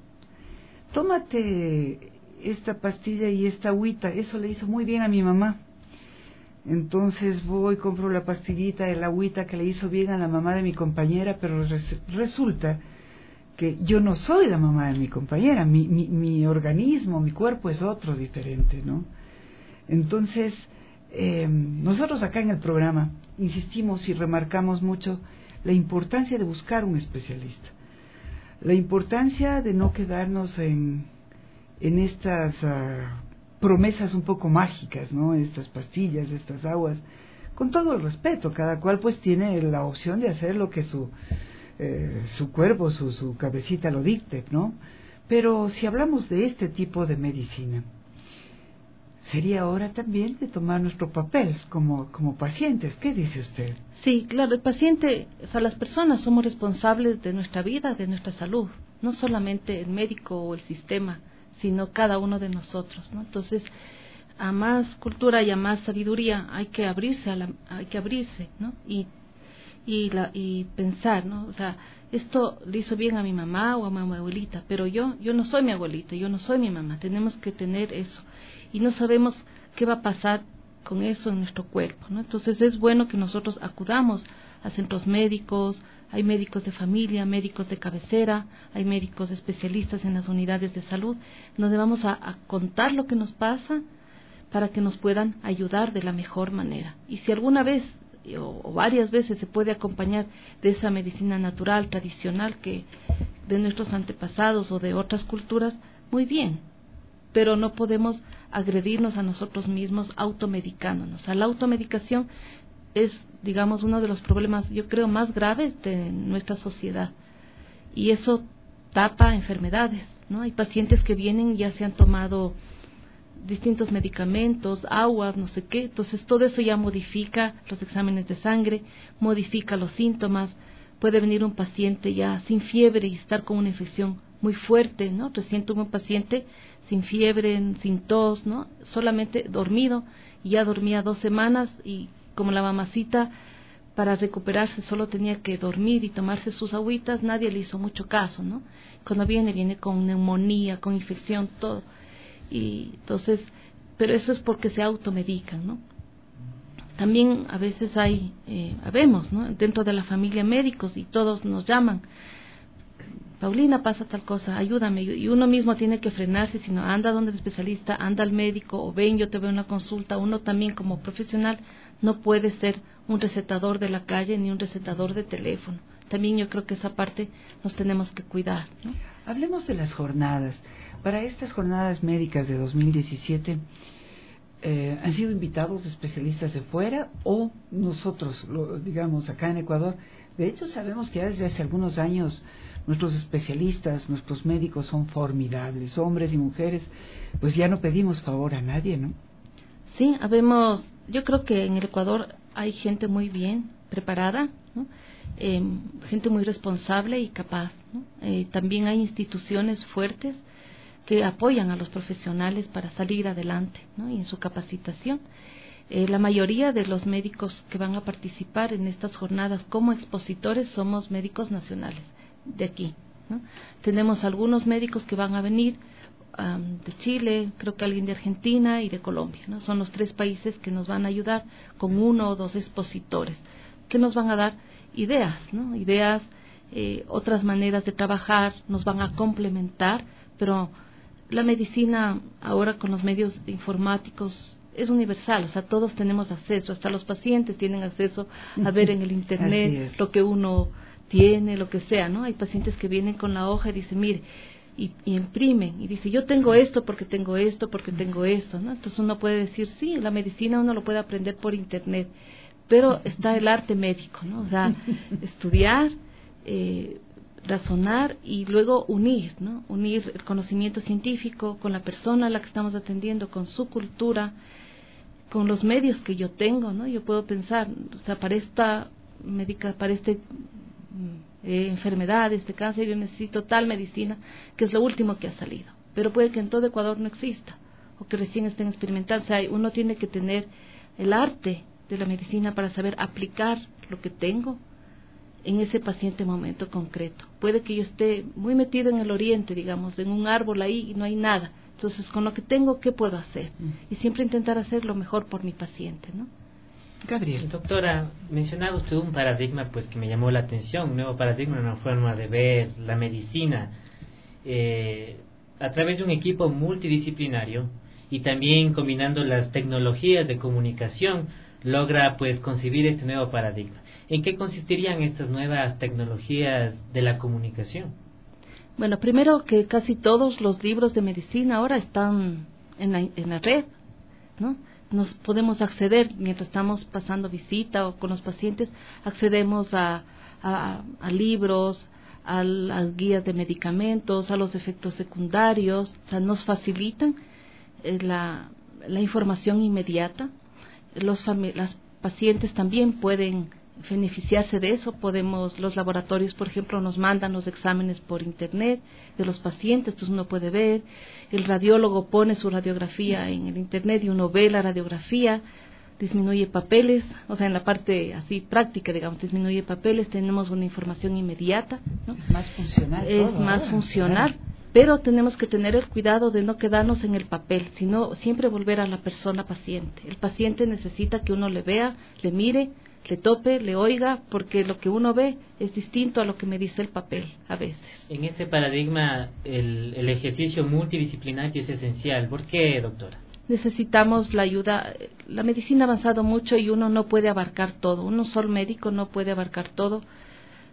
Tómate esta pastilla y esta agüita, eso le hizo muy bien a mi mamá. Entonces voy, compro la pastillita, el agüita que le hizo bien a la mamá de mi compañera, pero res, resulta que yo no soy la mamá de mi compañera, mi, mi, mi organismo, mi cuerpo es otro diferente, ¿no? Entonces, eh, nosotros acá en el programa insistimos y remarcamos mucho la importancia de buscar un especialista, la importancia de no quedarnos en, en estas uh, promesas un poco mágicas, ¿no? Estas pastillas, estas aguas, con todo el respeto, cada cual pues tiene la opción de hacer lo que su Eh, su cuerpo, su, su cabecita lo dicte, ¿no? Pero si hablamos de este tipo de medicina, sería hora también de tomar nuestro papel como, como pacientes. ¿Qué dice usted? Sí, claro, el paciente, o sea, las personas somos responsables de nuestra vida, de nuestra salud, no solamente el médico o el sistema, sino cada uno de nosotros, ¿no? Entonces, a más cultura y a más sabiduría hay que abrirse, a la, hay que abrirse, ¿no? Y y la y pensar, ¿no? O sea, esto le hizo bien a mi mamá o a mi abuelita, pero yo yo no soy mi abuelita, yo no soy mi mamá. Tenemos que tener eso y no sabemos qué va a pasar con eso en nuestro cuerpo, ¿no? Entonces es bueno que nosotros acudamos a centros médicos, hay médicos de familia, médicos de cabecera, hay médicos especialistas en las unidades de salud, donde vamos a, a contar lo que nos pasa para que nos puedan ayudar de la mejor manera. Y si alguna vez o varias veces se puede acompañar de esa medicina natural, tradicional, que de nuestros antepasados o de otras culturas, muy bien, pero no podemos agredirnos a nosotros mismos automedicándonos. O sea, la automedicación es, digamos, uno de los problemas, yo creo, más graves de nuestra sociedad, y eso tapa enfermedades, ¿no? Hay pacientes que vienen y ya se han tomado distintos medicamentos, aguas, no sé qué, entonces todo eso ya modifica los exámenes de sangre, modifica los síntomas. Puede venir un paciente ya sin fiebre y estar con una infección muy fuerte, ¿no? Recién tuve un paciente sin fiebre, sin tos, ¿no? Solamente dormido, y ya dormía dos semanas, y como la mamacita para recuperarse solo tenía que dormir y tomarse sus agüitas, nadie le hizo mucho caso, ¿no? Cuando viene, viene con neumonía, con infección, todo. Y entonces, pero eso es porque se automedican, ¿no? También a veces hay, eh, habemos, ¿no? Dentro de la familia médicos, y todos nos llaman, Paulina, pasa tal cosa, ayúdame, y uno mismo tiene que frenarse, sino anda donde el especialista, anda al médico, o ven, yo te veo en una consulta. Uno también como profesional no puede ser un recetador de la calle ni un recetador de teléfono. También yo creo que esa parte nos tenemos que cuidar, ¿no? Hablemos de las jornadas. Para estas jornadas médicas de dos mil diecisiete, eh, ¿han sido invitados especialistas de fuera o nosotros, lo, digamos, acá en Ecuador? De hecho, sabemos que ya desde hace algunos años nuestros especialistas, nuestros médicos son formidables, hombres y mujeres, pues ya no pedimos favor a nadie, ¿no? Sí, habemos, yo creo que en el Ecuador hay gente muy bien preparada, ¿no? Eh, gente muy responsable y capaz, ¿no? Eh, también hay instituciones fuertes que apoyan a los profesionales para salir adelante, ¿no? Y en su capacitación. Eh, la mayoría de los médicos que van a participar en estas jornadas como expositores somos médicos nacionales de aquí, ¿no? Tenemos algunos médicos que van a venir um, de Chile, creo que alguien de Argentina y de Colombia, ¿no? Son los tres países que nos van a ayudar con uno o dos expositores que nos van a dar ideas, ¿no? Ideas, eh, otras maneras de trabajar, nos van a complementar, pero la medicina ahora con los medios informáticos es universal, o sea, todos tenemos acceso, hasta los pacientes tienen acceso a ver en el internet lo que uno tiene, lo que sea, ¿no? Hay pacientes que vienen con la hoja y dicen, mire, y, y imprimen, y dice, yo tengo esto porque tengo esto, porque tengo esto, ¿no? Entonces uno puede decir, sí, la medicina uno lo puede aprender por internet, pero está el arte médico, ¿no? O sea, estudiar, eh, razonar y luego unir, ¿no? Unir el conocimiento científico con la persona a la que estamos atendiendo, con su cultura, con los medios que yo tengo, ¿no? Yo puedo pensar, o sea, para esta médica, para este eh, enfermedad, este cáncer, yo necesito tal medicina, que es lo último que ha salido, pero puede que en todo Ecuador no exista, o que recién estén experimentando. O sea, uno tiene que tener el arte de la medicina para saber aplicar lo que tengo en ese paciente momento concreto. Puede que yo esté muy metido en el oriente, digamos, en un árbol ahí y no hay nada. Entonces, con lo que tengo, ¿qué puedo hacer? Y siempre intentar hacer lo mejor por mi paciente, ¿no? Gabriel. Doctora, mencionaba usted un paradigma pues que me llamó la atención, un nuevo paradigma, una forma de ver la medicina eh, a través de un equipo multidisciplinario y también combinando las tecnologías de comunicación, logra pues concebir este nuevo paradigma. ¿En qué consistirían estas nuevas tecnologías de la comunicación? Bueno, primero que casi todos los libros de medicina ahora están en la, en la red, ¿no? Nos podemos acceder, mientras estamos pasando visita o con los pacientes, accedemos a, a, a libros, a las guías de medicamentos, a los efectos secundarios, o sea, nos facilitan eh, la, la información inmediata. Los las pacientes también pueden beneficiarse de eso. Podemos, los laboratorios, por ejemplo, nos mandan los exámenes por internet de los pacientes, entonces uno puede ver, el radiólogo pone su radiografía en el internet y uno ve la radiografía, disminuye papeles, o sea, en la parte así práctica, digamos, disminuye papeles, tenemos una información inmediata, ¿no? Es más funcional. Es todo, más ahora, funcional. claro. Pero tenemos que tener el cuidado de no quedarnos en el papel, sino siempre volver a la persona paciente. El paciente necesita que uno le vea, le mire, le tope, le oiga, porque lo que uno ve es distinto a lo que me dice el papel a veces. En este paradigma, el, el ejercicio multidisciplinario es esencial. ¿Por qué, doctora? Necesitamos la ayuda. La medicina ha avanzado mucho y uno no puede abarcar todo. Uno solo médico no puede abarcar todo.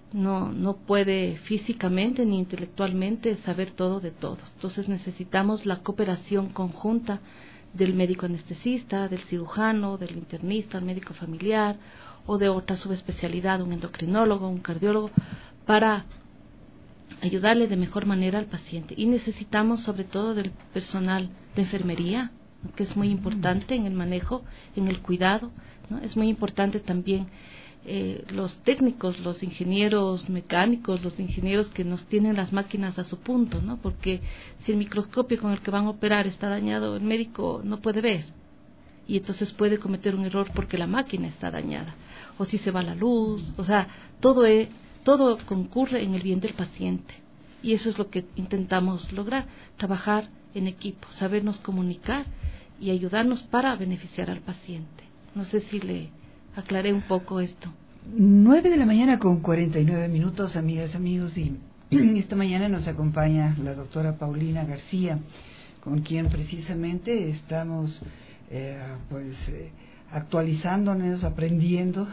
no, no puede físicamente ni intelectualmente saber todo de todos. Entonces necesitamos la cooperación conjunta del médico anestesista, del cirujano, del internista, el médico familiar o de otra subespecialidad, un endocrinólogo, un cardiólogo, para ayudarle de mejor manera al paciente. Y necesitamos sobre todo del personal de enfermería, ¿no?, que es muy importante en el manejo, en el cuidado, ¿no? Es muy importante también eh, los técnicos, los ingenieros mecánicos, los ingenieros que nos tienen las máquinas a su punto, ¿no? Porque si el microscopio con el que van a operar está dañado, el médico no puede ver y entonces puede cometer un error porque la máquina está dañada, o si se va la luz, o sea, todo es, todo concurre en el bien del paciente, y eso es lo que intentamos lograr, trabajar en equipo, sabernos comunicar y ayudarnos para beneficiar al paciente. No sé si le aclaré un poco esto. Nueve de la mañana con cuarenta y nueve minutos, amigas, amigos, y esta mañana nos acompaña la doctora Paulina García, con quien precisamente estamos eh, pues eh, actualizándonos, aprendiendo,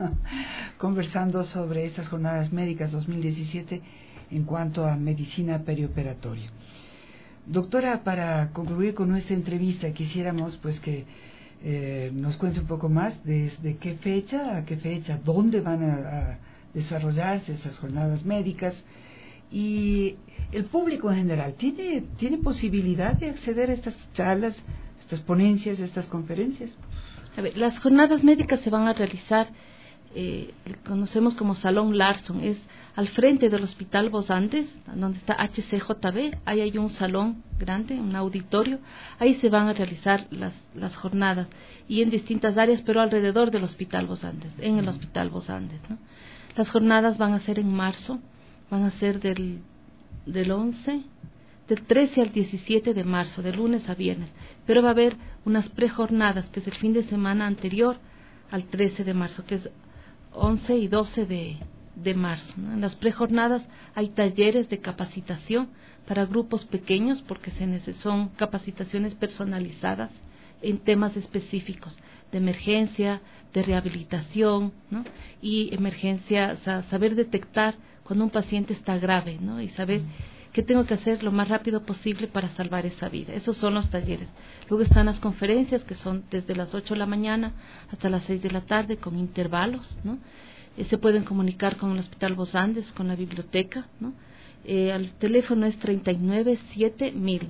conversando sobre estas jornadas médicas dos mil diecisiete en cuanto a medicina perioperatoria. Doctora, para concluir con nuestra entrevista, quisiéramos pues que eh, nos cuente un poco más desde qué fecha a qué fecha, dónde van a, a desarrollarse esas jornadas médicas, y el público en general, ¿tiene, tiene posibilidad de acceder a estas charlas, estas ponencias, estas conferencias? A ver, las jornadas médicas se van a realizar, eh, conocemos como Salón Larson, es al frente del Hospital Vos Andes, donde está H C J B, ahí hay un salón grande, un auditorio, ahí se van a realizar las, las jornadas, y en distintas áreas, pero alrededor del Hospital Vos Andes, en el Hospital Vos Andes, ¿no? Las jornadas van a ser en marzo, van a ser del, del once, del trece al diecisiete de marzo, de lunes a viernes, pero va a haber unas prejornadas, que es el fin de semana anterior al trece de marzo, que es once y doce de, de marzo, ¿no? En las prejornadas hay talleres de capacitación para grupos pequeños, porque se neces- son capacitaciones personalizadas en temas específicos de emergencia, de rehabilitación, ¿no? Y emergencia, o sea, saber detectar cuando un paciente está grave, ¿no? Y saber qué tengo que hacer lo más rápido posible para salvar esa vida. Esos son los talleres. Luego están las conferencias, que son desde las ocho de la mañana hasta las seis de la tarde, con intervalos, ¿no? Eh, se pueden comunicar con el Hospital Vos Andes, con la biblioteca, ¿no? Eh, el teléfono es treinta y nueve siete mil,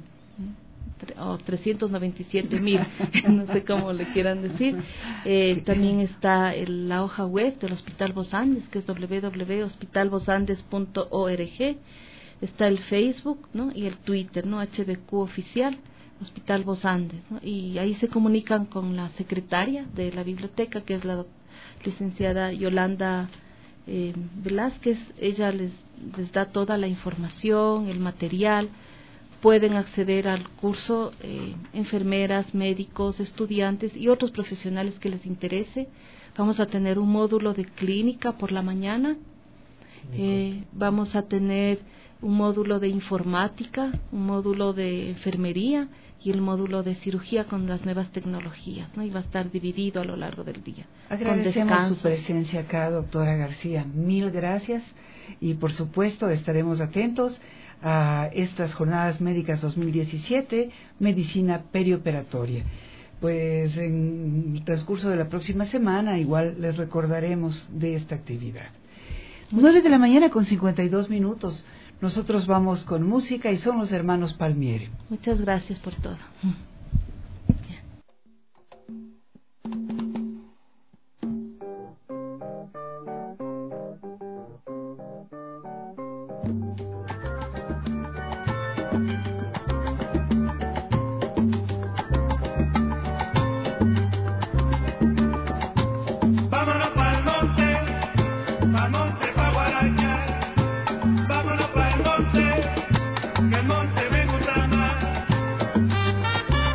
o trescientos noventa y siete mil, no sé cómo le quieran decir. Eh, también está el, la hoja web del Hospital Vos Andes, que es doble u doble u doble u punto hospital vos andes punto org. Está el Facebook, ¿no? Y el Twitter, ¿no? H B Q oficial, Hospital Vos Andes, ¿no? Y ahí se comunican con la secretaria de la biblioteca, que es la licenciada Yolanda eh, Velázquez. Ella les, les da toda la información, el material. Pueden acceder al curso eh, enfermeras, médicos, estudiantes y otros profesionales que les interese. Vamos a tener un módulo de clínica por la mañana. Eh, vamos a tener un módulo de informática, un módulo de enfermería y el módulo de cirugía con las nuevas tecnologías, ¿no? Y va a estar dividido a lo largo del día. Agradecemos su presencia acá, doctora García. Mil gracias, y por supuesto estaremos atentos a estas jornadas médicas dos mil diecisiete, medicina perioperatoria. Pues en el transcurso de la próxima semana igual les recordaremos de esta actividad. Nueve de la mañana con cincuenta y dos minutos. Nosotros vamos con música y son los hermanos Palmieri. Muchas gracias por todo. Vámonos pa'l monte, que el monte me gusta más.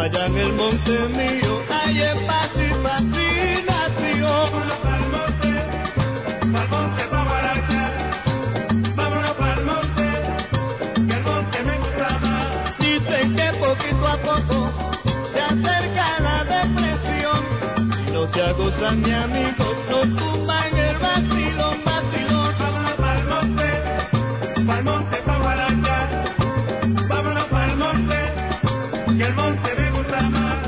allá en el monte mío, hay es paz y fascinación. Vámonos pa'l monte, pa'l monte pa' Guaracha, vámonos pa'l monte, que el monte me gusta más. Dicen que poquito a poco se acerca la depresión, y no se aguzan mi amigos, no tumban el vacilón, vacilón. Vámonos pa'l monte, pa'l monte pa' Guaracha, vámonos pa'l monte, que el monte me gusta más.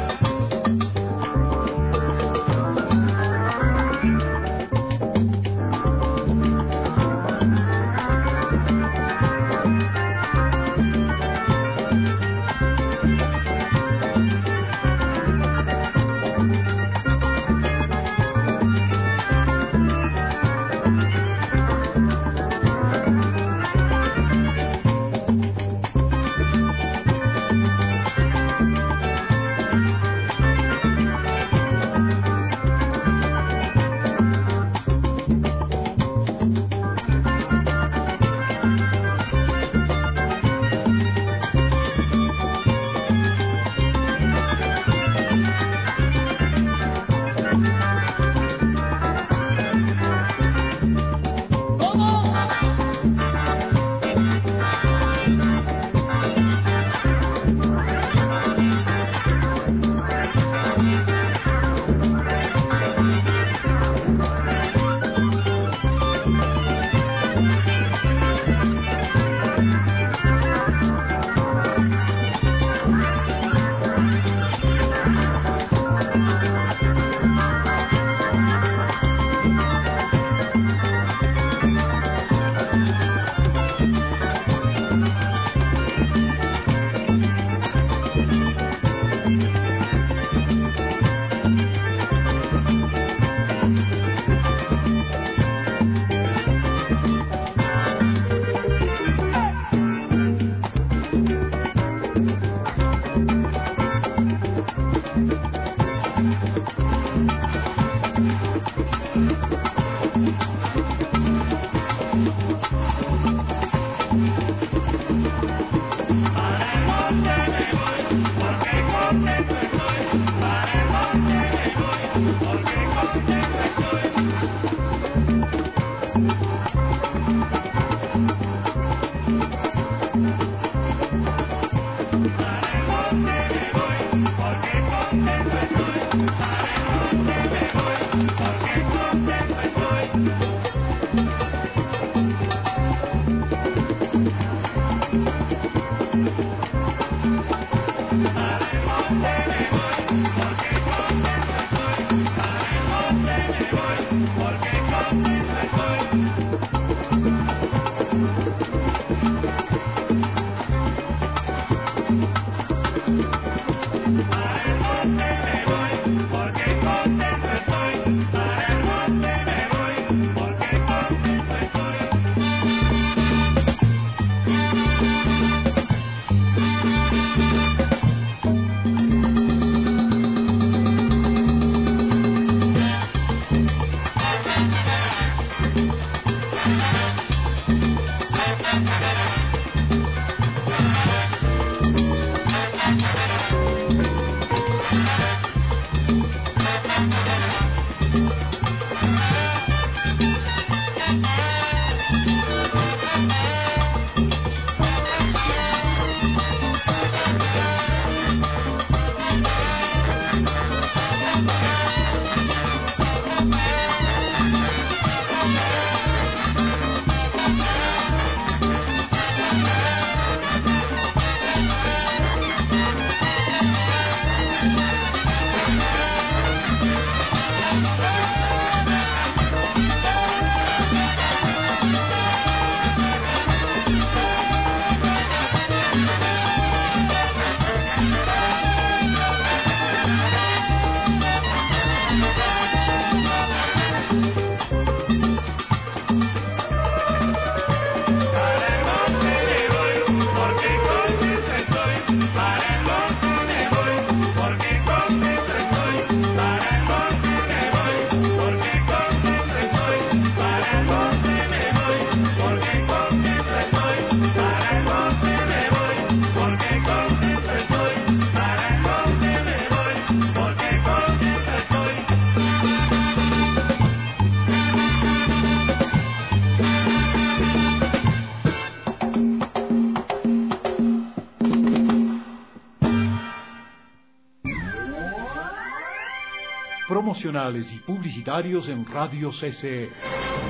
promocionales y publicitarios en Radio C C E.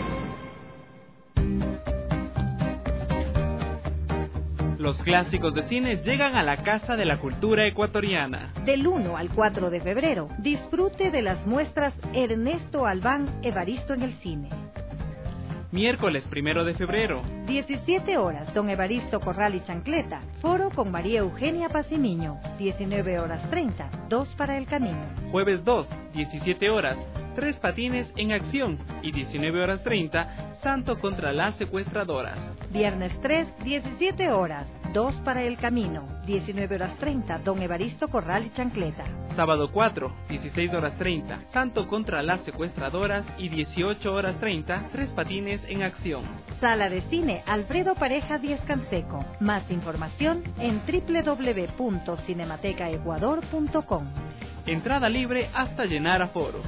Los clásicos de cine llegan a la Casa de la Cultura Ecuatoriana. Del uno al cuatro de febrero, disfrute de las muestras Ernesto Albán, Evaristo en el cine. Miércoles primero de febrero. diecisiete horas, Don Evaristo Corral y Chancleta. Foro con María Eugenia Pacimiño. diecinueve horas treinta, Dos para el Camino. Jueves dos, diecisiete horas, Tres Patines en Acción. Y diecinueve horas treinta, Santo contra las secuestradoras. Viernes tres, diecisiete horas, Dos para el Camino. diecinueve horas treinta, Don Evaristo Corral y Chancleta. Sábado cuatro, dieciséis horas treinta, Santo contra las secuestradoras. Y dieciocho horas treinta, Tres Patines en Acción. Sala de Cine Alfredo Pareja Díez Canseco. Más información en doble u doble u doble u punto cinemateca ecuador punto com. Entrada libre hasta llenar aforo.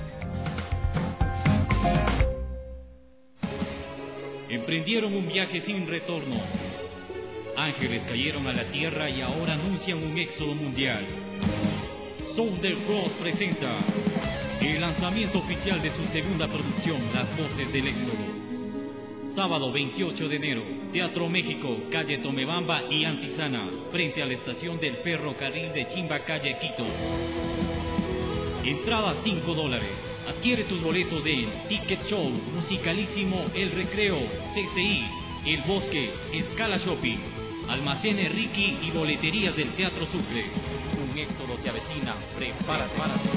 Emprendieron un viaje sin retorno. Ángeles cayeron a la tierra y ahora anuncian un éxodo mundial. Southern Cross presenta el lanzamiento oficial de su segunda producción, Las Voces del Éxodo. Sábado veintiocho de enero, Teatro México, calle Tomebamba y Antizana, frente a la estación del ferrocarril de Chimbacalle, Quito. Entrada cinco dólares. Adquiere tus boletos de Ticket Show, Musicalísimo, El Recreo, C C I, El Bosque, Escala Shopping, Almacenes Ricky y boleterías del Teatro Sucre. Un éxodo se avecina. Prepárate.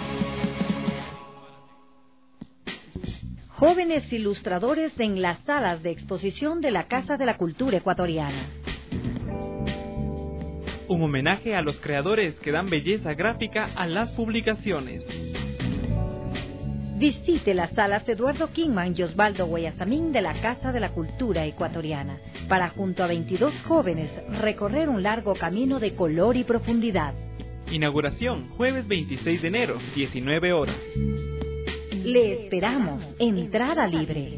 Jóvenes ilustradores en las salas de exposición de la Casa de la Cultura Ecuatoriana. Un homenaje a los creadores que dan belleza gráfica a las publicaciones. Visite las salas Eduardo Kingman y Osvaldo Guayasamín de la Casa de la Cultura Ecuatoriana para, junto a veintidós jóvenes, recorrer un largo camino de color y profundidad. Inauguración, jueves veintiséis de enero, diecinueve horas. Le esperamos. Entrada libre.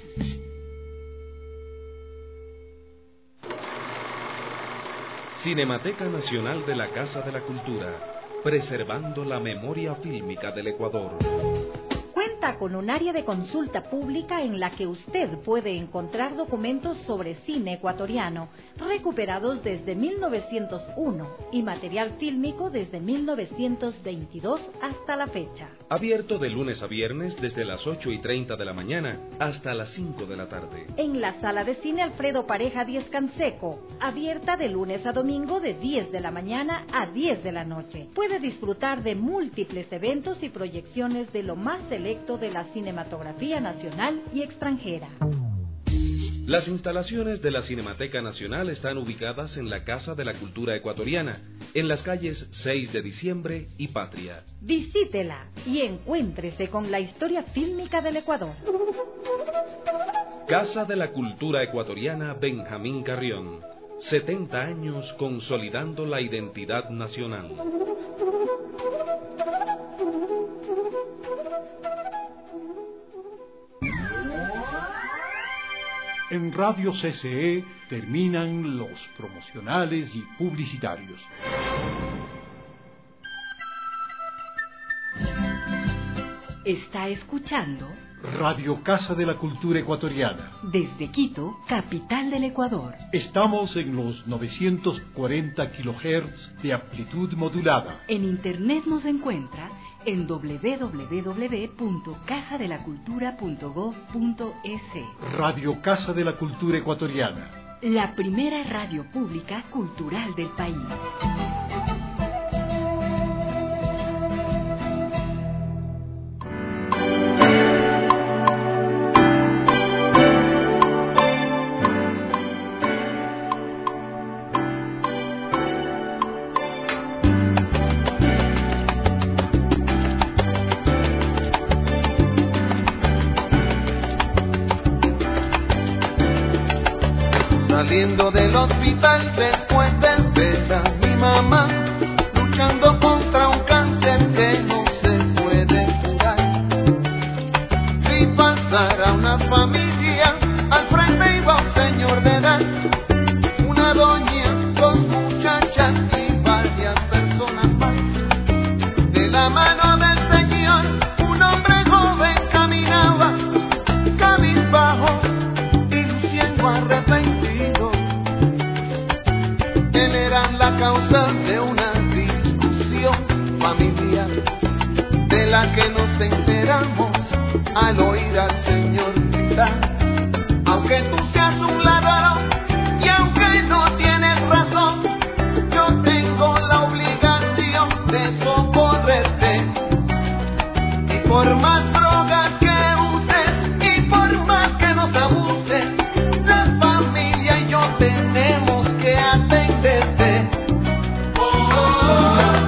Cinemateca Nacional de la Casa de la Cultura, preservando la memoria fílmica del Ecuador. Cuenta con un área de consulta pública en la que usted puede encontrar documentos sobre cine ecuatoriano recuperados desde mil novecientos uno y material fílmico desde mil novecientos veintidós hasta la fecha. Abierto de lunes a viernes desde las ocho y treinta de la mañana hasta las cinco de la tarde. En la sala de cine Alfredo Pareja Díez Canseco, abierta de lunes a domingo de diez de la mañana a diez de la noche. Puede disfrutar de múltiples eventos y proyecciones de lo más selecto de la cinematografía nacional y extranjera. Las instalaciones de la Cinemateca Nacional están ubicadas en la Casa de la Cultura Ecuatoriana, en las calles seis de diciembre y Patria. Visítela y encuéntrese con la historia fílmica del Ecuador. Casa de la Cultura Ecuatoriana Benjamín Carrión. setenta años consolidando la identidad nacional. En Radio C C E terminan los promocionales y publicitarios. Está escuchando Radio Casa de la Cultura Ecuatoriana. Desde Quito, capital del Ecuador. Estamos en los novecientos cuarenta kilohertz de amplitud modulada. En internet nos encuentra en doble u doble u doble u punto casa de la cultura punto gob punto es. Radio Casa de la Cultura Ecuatoriana. La primera radio pública cultural del país. Saliendo del hospital después de ver a mi mamá luchando contra un cáncer que no se puede curar. Vi pasar a una familia, al frente iba un señor de edad, una doña, dos muchachas y varias personas más. De la mano del señor uno hasta que nos enteramos al oír al Señor gritar. Aunque tú seas un ladrón y aunque no tienes razón, yo tengo la obligación de socorrerte. Y por más drogas que uses y por más que nos abuses, la familia y yo tenemos que atenderte. Oh, oh, oh.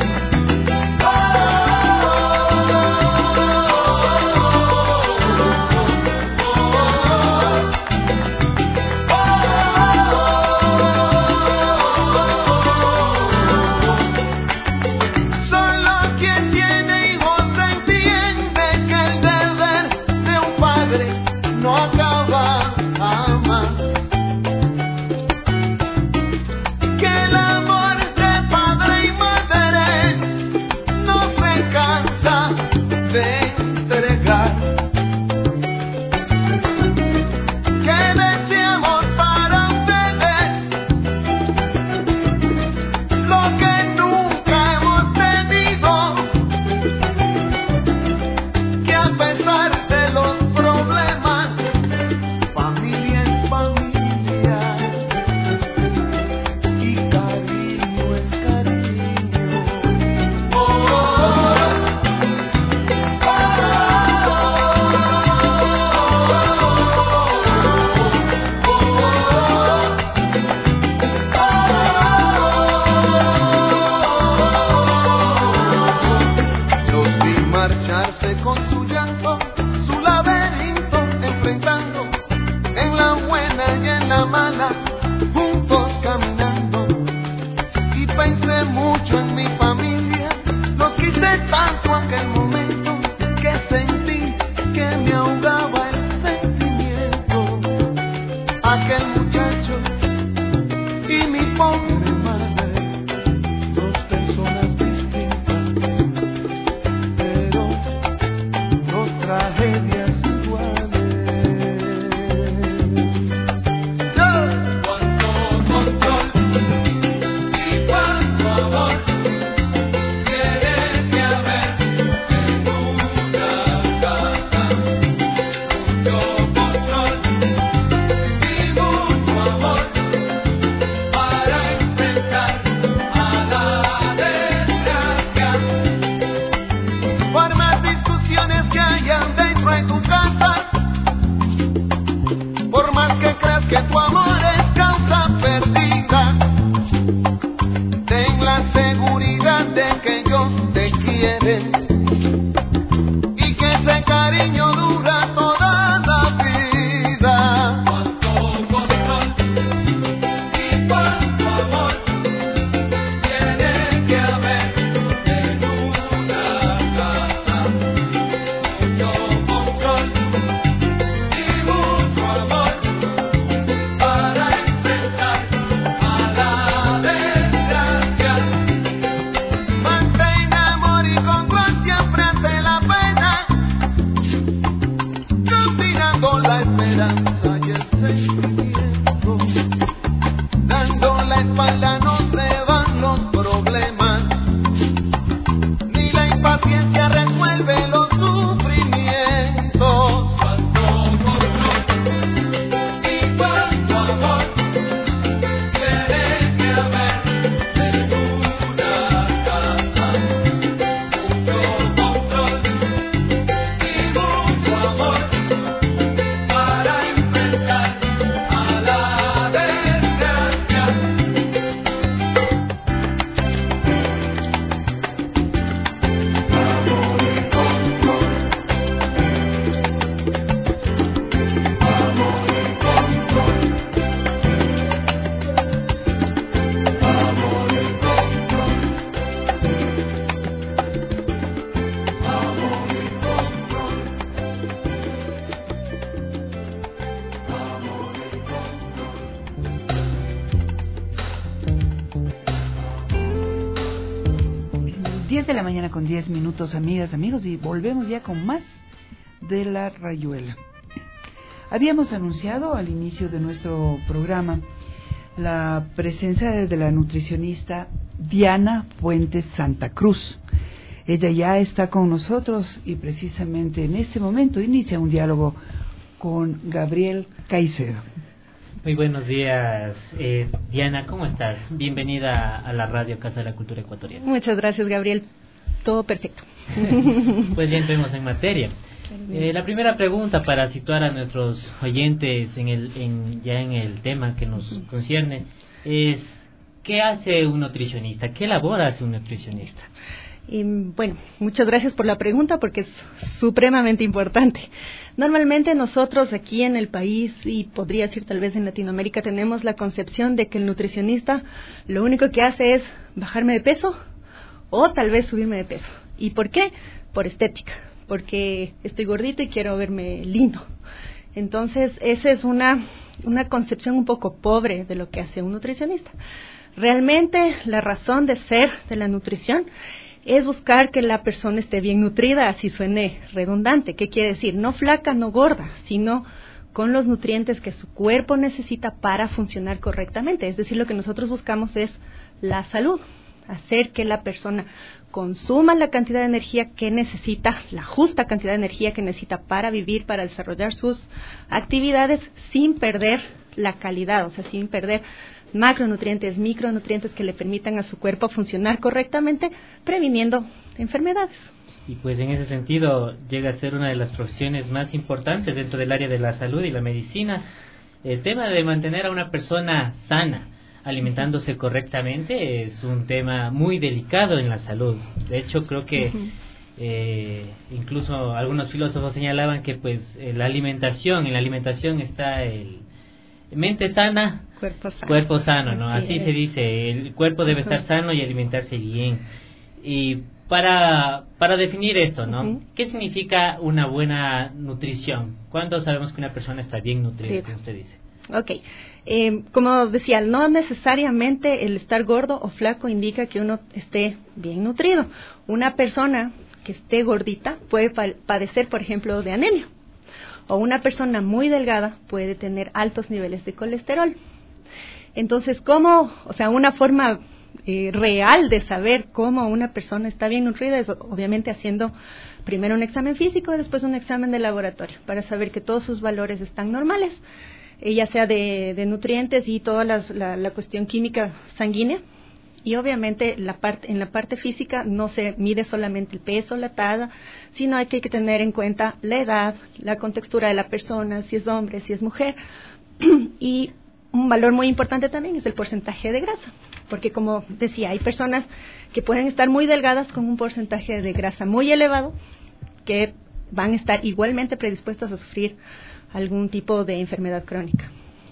diez de la mañana con diez minutos, amigas, amigos, y volvemos ya con más de La Rayuela. Habíamos anunciado al inicio de nuestro programa la presencia de la nutricionista Diana Fuentes Santa Cruz. Ella ya está con nosotros y precisamente en este momento inicia un diálogo con Gabriel Caicedo. Muy buenos días, eh, Diana, ¿cómo estás? Bienvenida a la radio Casa de la Cultura Ecuatoriana. Muchas gracias, Gabriel. Todo perfecto. Pues ya entremos en materia. Eh, la primera pregunta para situar a nuestros oyentes en el, en, ya en el tema que nos concierne es ¿qué hace un nutricionista? ¿Qué labor hace un nutricionista? Y, bueno, muchas gracias por la pregunta porque es supremamente importante. Normalmente nosotros aquí en el país y podría decir tal vez en Latinoamérica tenemos la concepción de que el nutricionista lo único que hace es bajarme de peso o tal vez subirme de peso. ¿Y por qué? Por estética, porque estoy gordito y quiero verme lindo. Entonces esa es una, una concepción un poco pobre de lo que hace un nutricionista. Realmente la razón de ser de la nutrición es buscar que la persona esté bien nutrida, así suene redundante. ¿Qué quiere decir? No flaca, no gorda, sino con los nutrientes que su cuerpo necesita para funcionar correctamente. Es decir, lo que nosotros buscamos es la salud, hacer que la persona consuma la cantidad de energía que necesita, la justa cantidad de energía que necesita para vivir, para desarrollar sus actividades sin perder la calidad, o sea, sin perder macronutrientes, micronutrientes que le permitan a su cuerpo funcionar correctamente, previniendo enfermedades. Y pues en ese sentido llega a ser una de las profesiones más importantes dentro del área de la salud y la medicina. El tema de mantener a una persona sana, alimentándose correctamente, es un tema muy delicado en la salud. De hecho, creo que uh-huh. eh, incluso algunos filósofos señalaban que pues la alimentación, en la alimentación está el mente sana, cuerpo sano, cuerpo sano, ¿no? Así, Así se dice, el cuerpo debe estar sano y alimentarse bien. Y para para definir esto, ¿no? Uh-huh. ¿Qué significa una buena nutrición? ¿Cuándo sabemos que una persona está bien nutrida, como usted dice? Ok, eh, como decía, no necesariamente el estar gordo o flaco indica que uno esté bien nutrido. Una persona que esté gordita puede pa- padecer, por ejemplo, de anemia. O una persona muy delgada puede tener altos niveles de colesterol. Entonces, ¿cómo? O sea, una forma eh, real de saber cómo una persona está bien nutrida es obviamente haciendo primero un examen físico y después un examen de laboratorio para saber que todos sus valores están normales, eh, ya sea de, de nutrientes y toda las, la, la cuestión química sanguínea. Y obviamente la parte, en la parte física no se mide solamente el peso, la talla, sino hay que tener en cuenta la edad, la contextura de la persona, si es hombre, si es mujer. Y un valor muy importante también es el porcentaje de grasa, porque como decía, hay personas que pueden estar muy delgadas con un porcentaje de grasa muy elevado, que van a estar igualmente predispuestas a sufrir algún tipo de enfermedad crónica.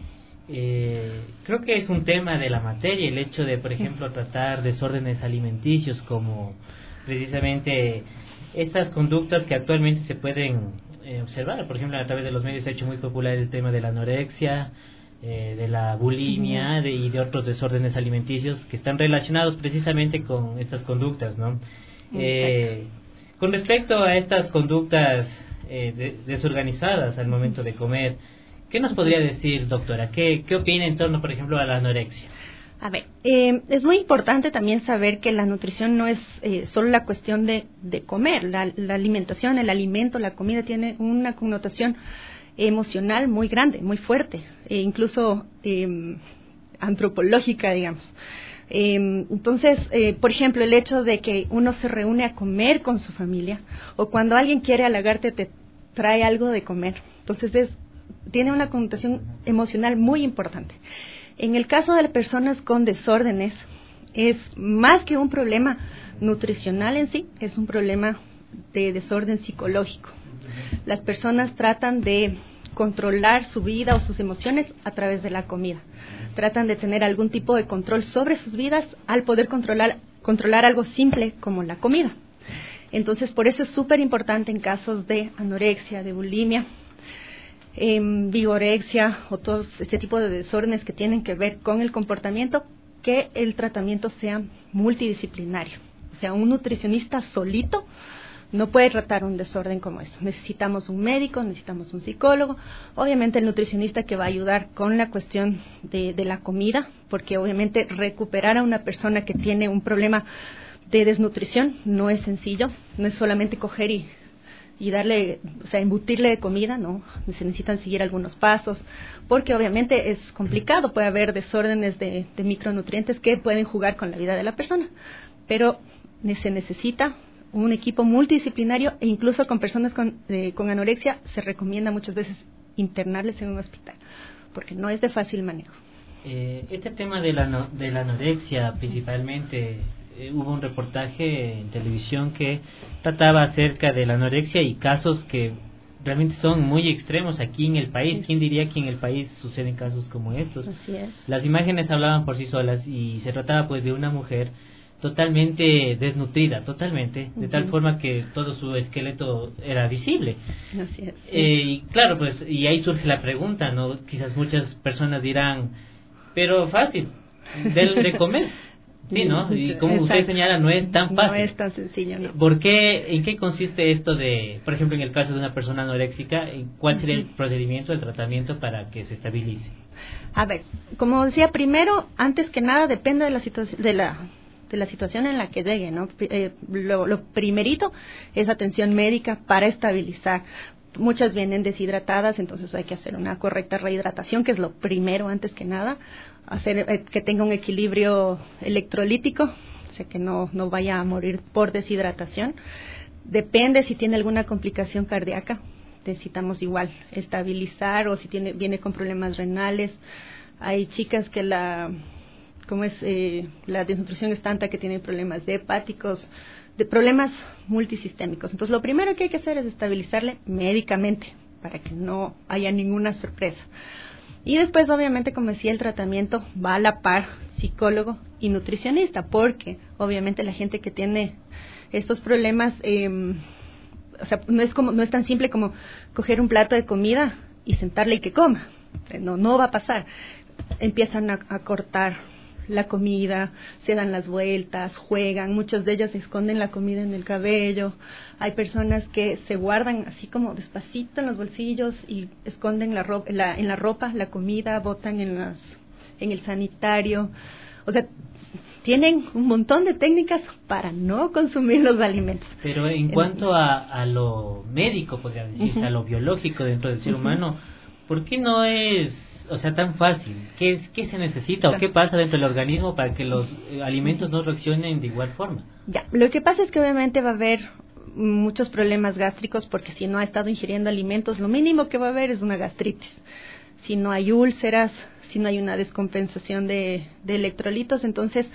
Eh, creo que es un tema de la materia el hecho de, por ejemplo, tratar desórdenes alimenticios como precisamente estas conductas que actualmente se pueden eh, observar. Por ejemplo, a través de los medios se ha hecho muy popular el tema de la anorexia, eh, de la bulimia de, y de otros desórdenes alimenticios que están relacionados precisamente con estas conductas, ¿no? Eh, con respecto a estas conductas eh, de, desorganizadas al momento de comer, ¿qué nos podría decir, doctora? ¿Qué, qué opina en torno, por ejemplo, a la anorexia? A ver, eh, es muy importante también saber que la nutrición no es eh, solo la cuestión de, de comer. La, la alimentación, el alimento, la comida tiene una connotación emocional muy grande, muy fuerte, e incluso eh, antropológica, digamos. Eh, entonces, eh, por ejemplo, el hecho de que uno se reúne a comer con su familia o cuando alguien quiere halagarte te trae algo de comer. Entonces es tiene una connotación emocional muy importante. En el caso de las personas con desórdenes, es más que un problema nutricional en sí, es un problema de desorden psicológico. Las personas tratan de controlar su vida o sus emociones a través de la comida. Tratan de tener algún tipo de control sobre sus vidas al poder controlar, controlar algo simple como la comida. Entonces, por eso es súper importante en casos de anorexia, de bulimia, Eh, vigorexia o todo este tipo de desórdenes que tienen que ver con el comportamiento, que el tratamiento sea multidisciplinario. O sea, un nutricionista solito no puede tratar un desorden como esto. Necesitamos un médico, necesitamos un psicólogo, obviamente el nutricionista que va a ayudar con la cuestión de, de la comida, porque obviamente recuperar a una persona que tiene un problema de desnutrición no es sencillo, no es solamente coger y, y darle, o sea, embutirle de comida, no, se necesitan seguir algunos pasos, porque obviamente es complicado, puede haber desórdenes de, de micronutrientes que pueden jugar con la vida de la persona, pero se necesita un equipo multidisciplinario e incluso con personas con, eh, con anorexia se recomienda muchas veces internarles en un hospital, porque no es de fácil manejo. Eh, este tema de la, no, de la anorexia principalmente, eh, hubo un reportaje en televisión que trataba acerca de la anorexia y casos que realmente son muy extremos aquí en el país. ¿Quién diría que en el país suceden casos como estos? Así es. Las imágenes hablaban por sí solas y se trataba pues de una mujer totalmente desnutrida, totalmente, de uh-huh. tal forma que todo su esqueleto era visible. Así es. Sí. Eh, y claro, pues, y ahí surge la pregunta, ¿no? Quizás muchas personas dirán, pero fácil, de, de comer, sí, ¿no? Y como Exacto. usted señala, no es tan fácil. No es tan sencillo, ¿no? ¿Por qué, en qué consiste esto de, por ejemplo, en el caso de una persona anoréxica, cuál sería el procedimiento, el tratamiento para que se estabilice? A ver, como decía, primero, antes que nada, depende de la situación, de la de la situación en la que llegue, ¿no? Eh, lo, lo primerito es atención médica para estabilizar. Muchas vienen deshidratadas, entonces hay que hacer una correcta rehidratación, que es lo primero antes que nada, hacer eh, que tenga un equilibrio electrolítico, o sea, que no, no vaya a morir por deshidratación. Depende si tiene alguna complicación cardíaca, necesitamos igual estabilizar, o si tiene viene con problemas renales. Hay chicas que la como es eh, la desnutrición es tanta que tienen problemas de hepáticos, de problemas multisistémicos. Entonces, lo primero que hay que hacer es estabilizarle médicamente para que no haya ninguna sorpresa. Y después, obviamente, como decía, el tratamiento va a la par psicólogo y nutricionista, porque obviamente la gente que tiene estos problemas, eh, o sea, no es como no es tan simple como coger un plato de comida y sentarle y que coma. No, no va a pasar. Empiezan a, a cortar la comida, se dan las vueltas, juegan, muchas de ellas esconden la comida en el cabello. Hay personas que se guardan así como despacito en los bolsillos y esconden la ropa, la, en la ropa la comida, botan en las en el sanitario. O sea, tienen un montón de técnicas para no consumir los alimentos. Pero en cuanto a, a lo médico, podría decirse, uh-huh. a lo biológico dentro del ser uh-huh. humano, ¿por qué no es o sea, tan fácil? ¿Qué, qué se necesita o qué pasa dentro del organismo para que los eh, alimentos no reaccionen de igual forma? Ya, lo que pasa es que obviamente va a haber muchos problemas gástricos, porque si no ha estado ingiriendo alimentos, lo mínimo que va a haber es una gastritis. Si no hay úlceras, si no hay una descompensación de, de electrolitos, entonces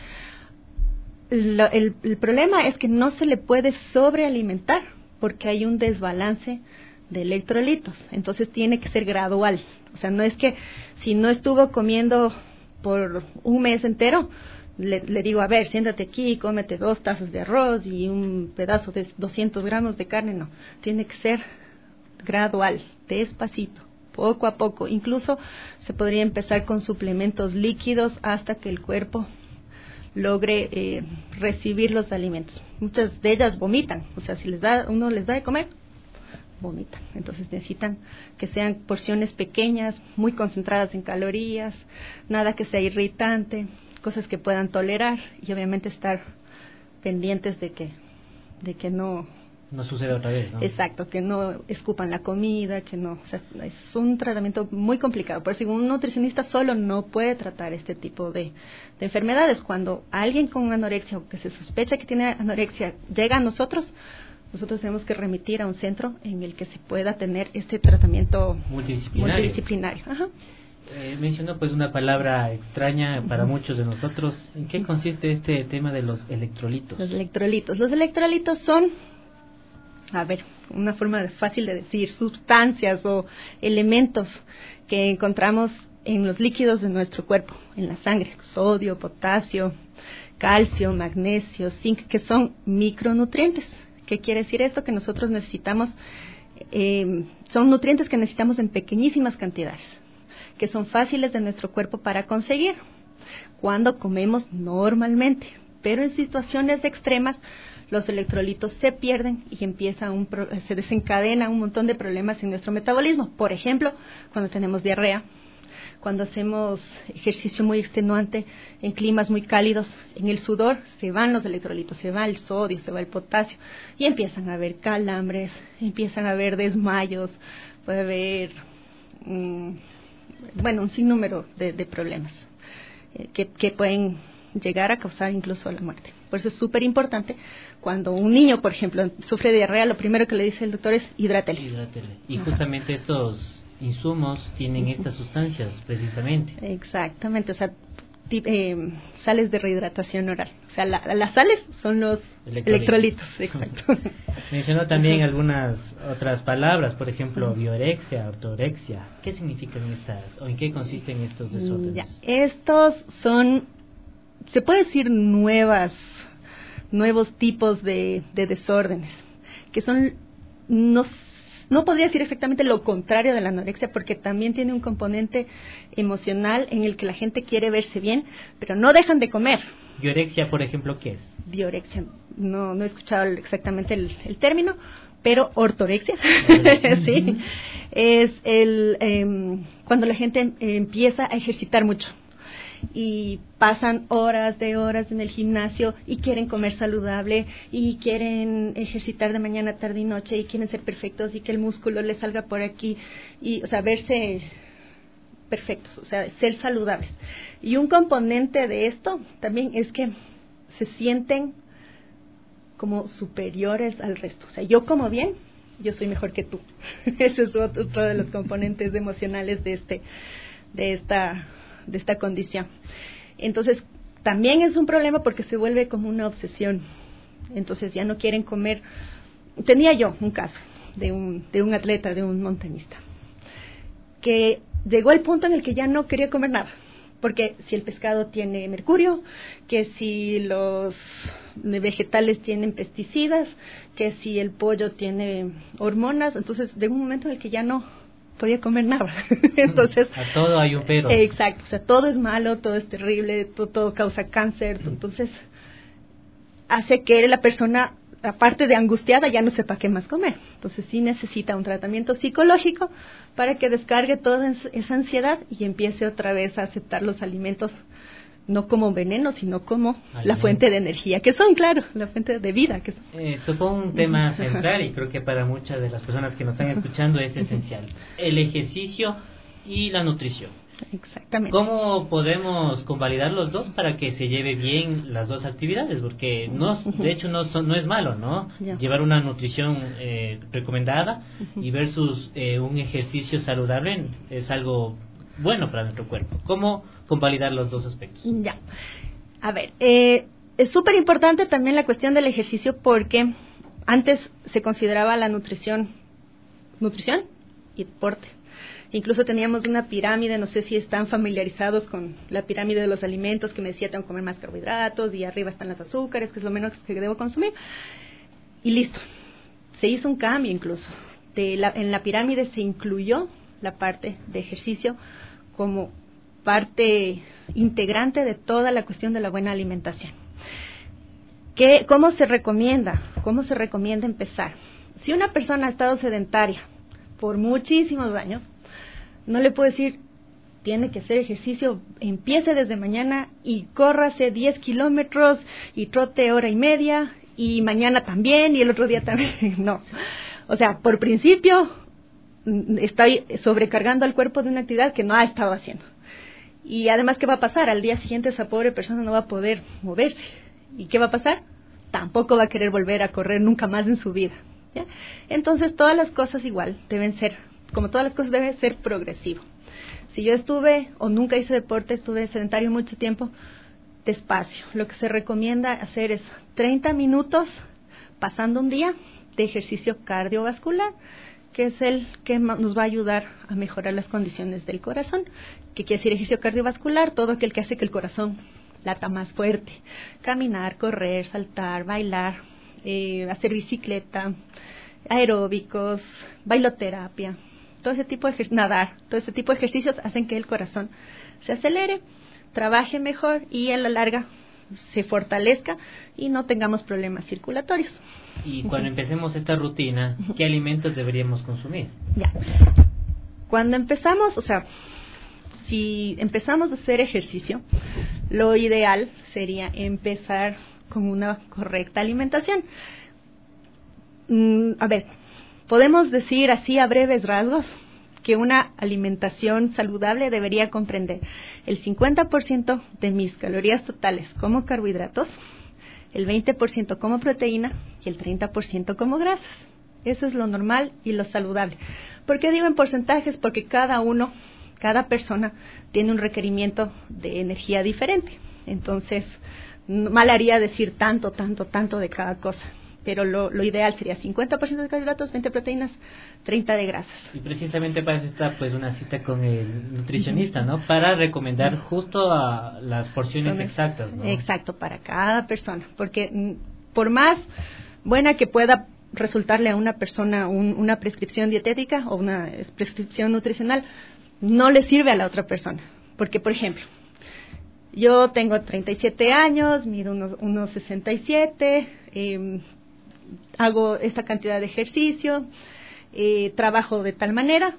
lo, el, el problema es que no se le puede sobrealimentar porque hay un desbalance de electrolitos, entonces tiene que ser gradual. O sea, no es que si no estuvo comiendo por un mes entero, le, le digo, a ver, siéntate aquí, cómete dos tazas de arroz y un pedazo de doscientos gramos de carne. No, tiene que ser gradual, despacito, poco a poco. Incluso se podría empezar con suplementos líquidos hasta que el cuerpo logre eh, recibir los alimentos. Muchas de ellas vomitan, o sea, si les da uno les da de comer, vomitan. Entonces necesitan que sean porciones pequeñas, muy concentradas en calorías, nada que sea irritante, cosas que puedan tolerar y obviamente estar pendientes de que de que no no suceda otra vez, ¿no? Exacto, que no escupan la comida, que no, o sea, es un tratamiento muy complicado. Por eso un nutricionista solo no puede tratar este tipo de, de enfermedades. Cuando alguien con anorexia o que se sospecha que tiene anorexia llega a nosotros, nosotros tenemos que remitir a un centro en el que se pueda tener este tratamiento multidisciplinario. multidisciplinario. Ajá. Eh, mencionó pues una palabra extraña para uh-huh. muchos de nosotros. ¿En qué consiste este tema de los electrolitos? Los electrolitos. Los electrolitos son, a ver, una forma fácil de decir, sustancias o elementos que encontramos en los líquidos de nuestro cuerpo, en la sangre, sodio, potasio, calcio, magnesio, zinc, que son micronutrientes. ¿Qué quiere decir esto? Que nosotros necesitamos, eh, son nutrientes que necesitamos en pequeñísimas cantidades, que son fáciles de nuestro cuerpo para conseguir cuando comemos normalmente, pero en situaciones extremas los electrolitos se pierden y empieza un pro, se desencadena un montón de problemas en nuestro metabolismo. Por ejemplo, cuando tenemos diarrea, cuando hacemos ejercicio muy extenuante en climas muy cálidos, en el sudor se van los electrolitos, se va el sodio, se va el potasio y empiezan a haber calambres, empiezan a haber desmayos, puede haber, mmm, bueno, un sinnúmero de, de problemas eh, que, que pueden llegar a causar incluso la muerte. Por eso es súper importante, cuando un niño, por ejemplo, sufre diarrea, lo primero que le dice el doctor es hidrátele. Hidrátele. Y justamente estos insumos tienen estas sustancias, precisamente. Exactamente, o sea, tip, eh, sales de rehidratación oral. O sea, la, las sales son los electrolitos. electrolitos exacto. Mencionó también algunas otras palabras, por ejemplo, biorexia, ortorexia. ¿Qué significan estas, o en qué consisten estos desórdenes? Ya, estos son, se puede decir, nuevas, nuevos tipos de, de desórdenes, que son, no, no podría decir exactamente lo contrario de la anorexia, porque también tiene un componente emocional en el que la gente quiere verse bien, pero no dejan de comer. Biorexia, por ejemplo, ¿qué es? Biorexia, no, no he escuchado exactamente el, el término, pero ortorexia, sí, uh-huh. es el eh, cuando la gente empieza a ejercitar mucho y pasan horas de horas en el gimnasio y quieren comer saludable y quieren ejercitar de mañana, tarde y noche y quieren ser perfectos y que el músculo les salga por aquí y, o sea, verse perfectos, o sea, ser saludables. Y un componente de esto también es que se sienten como superiores al resto. O sea, yo como bien, yo soy mejor que tú. Ese es otro, otro de los componentes emocionales de este, de esta, de esta condición. Entonces, también es un problema porque se vuelve como una obsesión. Entonces ya no quieren comer. Tenía yo un caso de un, de un atleta, de un montañista, que llegó al punto en el que ya no quería comer nada. Porque si el pescado tiene mercurio, que si los vegetales tienen pesticidas, que si el pollo tiene hormonas, entonces llegó un momento en el que ya no podía comer nada. Entonces, a todo hay un pero. Exacto, o sea, todo es malo, todo es terrible, todo, todo causa cáncer, entonces hace que la persona, aparte de angustiada, ya no sepa qué más comer. Entonces sí necesita un tratamiento psicológico para que descargue toda esa ansiedad y empiece otra vez a aceptar los alimentos, no como veneno, sino como Alimento. La fuente de energía, que son, claro, la fuente de vida. Que son. Eh, tocó un tema central y creo que para muchas de las personas que nos están escuchando es esencial. El ejercicio y la nutrición. Exactamente. ¿Cómo podemos convalidar los dos para que se lleve bien las dos actividades? Porque no, de hecho no, son, no es malo, ¿no? Yeah. Llevar una nutrición eh, recomendada uh-huh. y versus eh, un ejercicio saludable es algo bueno para nuestro cuerpo. ¿Cómo convalidar los dos aspectos? Ya. A ver, eh, es súper importante también la cuestión del ejercicio porque antes se consideraba la nutrición, nutrición y deporte. Incluso teníamos una pirámide, no sé si están familiarizados con la pirámide de los alimentos, que me decía tengo que comer más carbohidratos y arriba están los azúcares, que es lo menos que debo consumir. Y listo, se hizo un cambio incluso. De la, en la pirámide se incluyó la parte de ejercicio como parte integrante de toda la cuestión de la buena alimentación. ¿Qué, ¿Cómo se recomienda? ¿Cómo se recomienda empezar? Si una persona ha estado sedentaria por muchísimos años, no le puedo decir, tiene que hacer ejercicio, empiece desde mañana y córrase diez kilómetros y trote hora y media y mañana también y el otro día también. No. O sea, por principio, estoy sobrecargando al cuerpo de una actividad que no ha estado haciendo. Y además, ¿qué va a pasar? Al día siguiente esa pobre persona no va a poder moverse. ¿Y qué va a pasar? Tampoco va a querer volver a correr nunca más en su vida. ¿Ya? Entonces, todas las cosas igual deben ser, como todas las cosas, debe ser progresivo. Si yo estuve o nunca hice deporte, estuve sedentario mucho tiempo, despacio. Lo que se recomienda hacer es treinta minutos pasando un día de ejercicio cardiovascular, que es el que nos va a ayudar a mejorar las condiciones del corazón. ¿Qué quiere decir ejercicio cardiovascular? Todo aquel que hace que el corazón lata más fuerte. Caminar, correr, saltar, bailar, eh, hacer bicicleta, aeróbicos, bailoterapia, todo ese tipo de ejer- nadar, todo ese tipo de ejercicios hacen que el corazón se acelere, trabaje mejor y a la larga se fortalezca y no tengamos problemas circulatorios. Y cuando empecemos esta rutina, ¿qué alimentos deberíamos consumir? Ya. Cuando empezamos, o sea, si empezamos a hacer ejercicio, lo ideal sería empezar con una correcta alimentación. Mm, a ver, podemos decir así a breves rasgos que una alimentación saludable debería comprender el cincuenta por ciento de mis calorías totales como carbohidratos, el veinte por ciento como proteína y el treinta por ciento como grasas. Eso es lo normal y lo saludable. ¿Por qué digo en porcentajes? Porque cada uno, cada persona tiene un requerimiento de energía diferente. Entonces, mal haría decir tanto, tanto, tanto de cada cosa. Pero lo, lo ideal sería cincuenta por ciento de carbohidratos, veinte proteínas, treinta de grasas. Y precisamente para eso está pues una cita con el nutricionista, ¿no? Para recomendar justo a las porciones Son exactas, ¿no? Exacto, para cada persona. Porque mm, por más buena que pueda resultarle a una persona un, una prescripción dietética o una prescripción nutricional, no le sirve a la otra persona. Porque, por ejemplo, yo tengo treinta y siete años, mido unos, unos sesenta y siete, eh, hago esta cantidad de ejercicio, eh, trabajo de tal manera,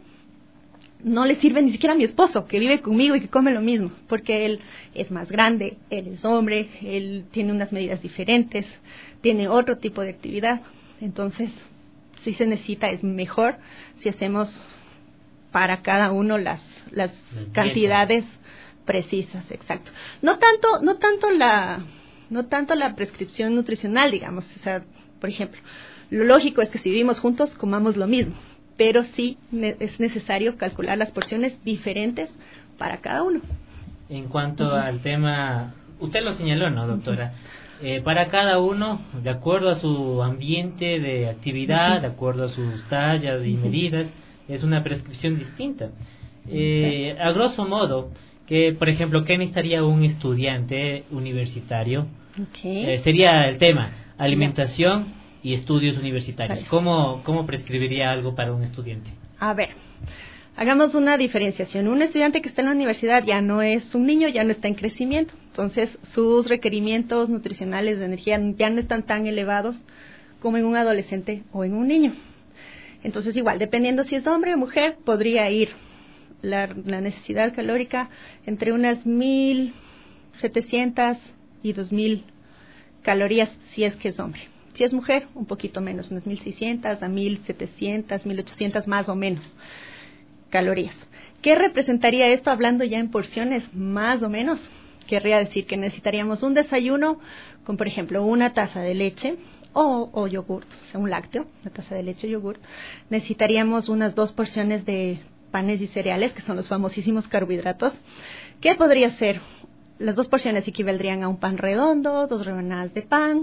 no le sirve ni siquiera a mi esposo, que vive conmigo y que come lo mismo, porque él es más grande, él es hombre, él tiene unas medidas diferentes, tiene otro tipo de actividad. Entonces, si se necesita, es mejor si hacemos para cada uno las, las cantidades precisas, exacto. No tanto, no tanto la, no tanto la prescripción nutricional, digamos, o sea, por ejemplo, lo lógico es que si vivimos juntos comamos lo mismo, pero sí ne- es necesario calcular las porciones diferentes para cada uno. En cuanto Uh-huh. al tema, usted lo señaló, ¿no, doctora? Eh, para cada uno, de acuerdo a su ambiente de actividad, uh-huh. de acuerdo a sus tallas y uh-huh. medidas, es una prescripción distinta. Eh, a grosso modo, que por ejemplo, ¿qué necesitaría un estudiante universitario? Okay. Eh, sería el tema, alimentación y estudios universitarios. ¿Cómo, ¿Cómo prescribiría algo para un estudiante? A ver, hagamos una diferenciación. Un estudiante que está en la universidad ya no es un niño, ya no está en crecimiento. Entonces, sus requerimientos nutricionales de energía ya no están tan elevados como en un adolescente o en un niño. Entonces, igual, dependiendo si es hombre o mujer, podría ir la, la necesidad calórica entre unas mil setecientas y dos mil calorías si es que es hombre. Si es mujer, un poquito menos, unas mil seiscientas a mil setecientas, mil ochocientas más o menos calorías. ¿Qué representaría esto hablando ya en porciones más o menos? Querría decir que necesitaríamos un desayuno con, por ejemplo, una taza de leche o, o yogurt, o sea, un lácteo, una taza de leche o yogurt. Necesitaríamos unas dos porciones de panes y cereales, que son los famosísimos carbohidratos. ¿Qué podría ser? Las dos porciones equivaldrían a un pan redondo, dos rebanadas de pan.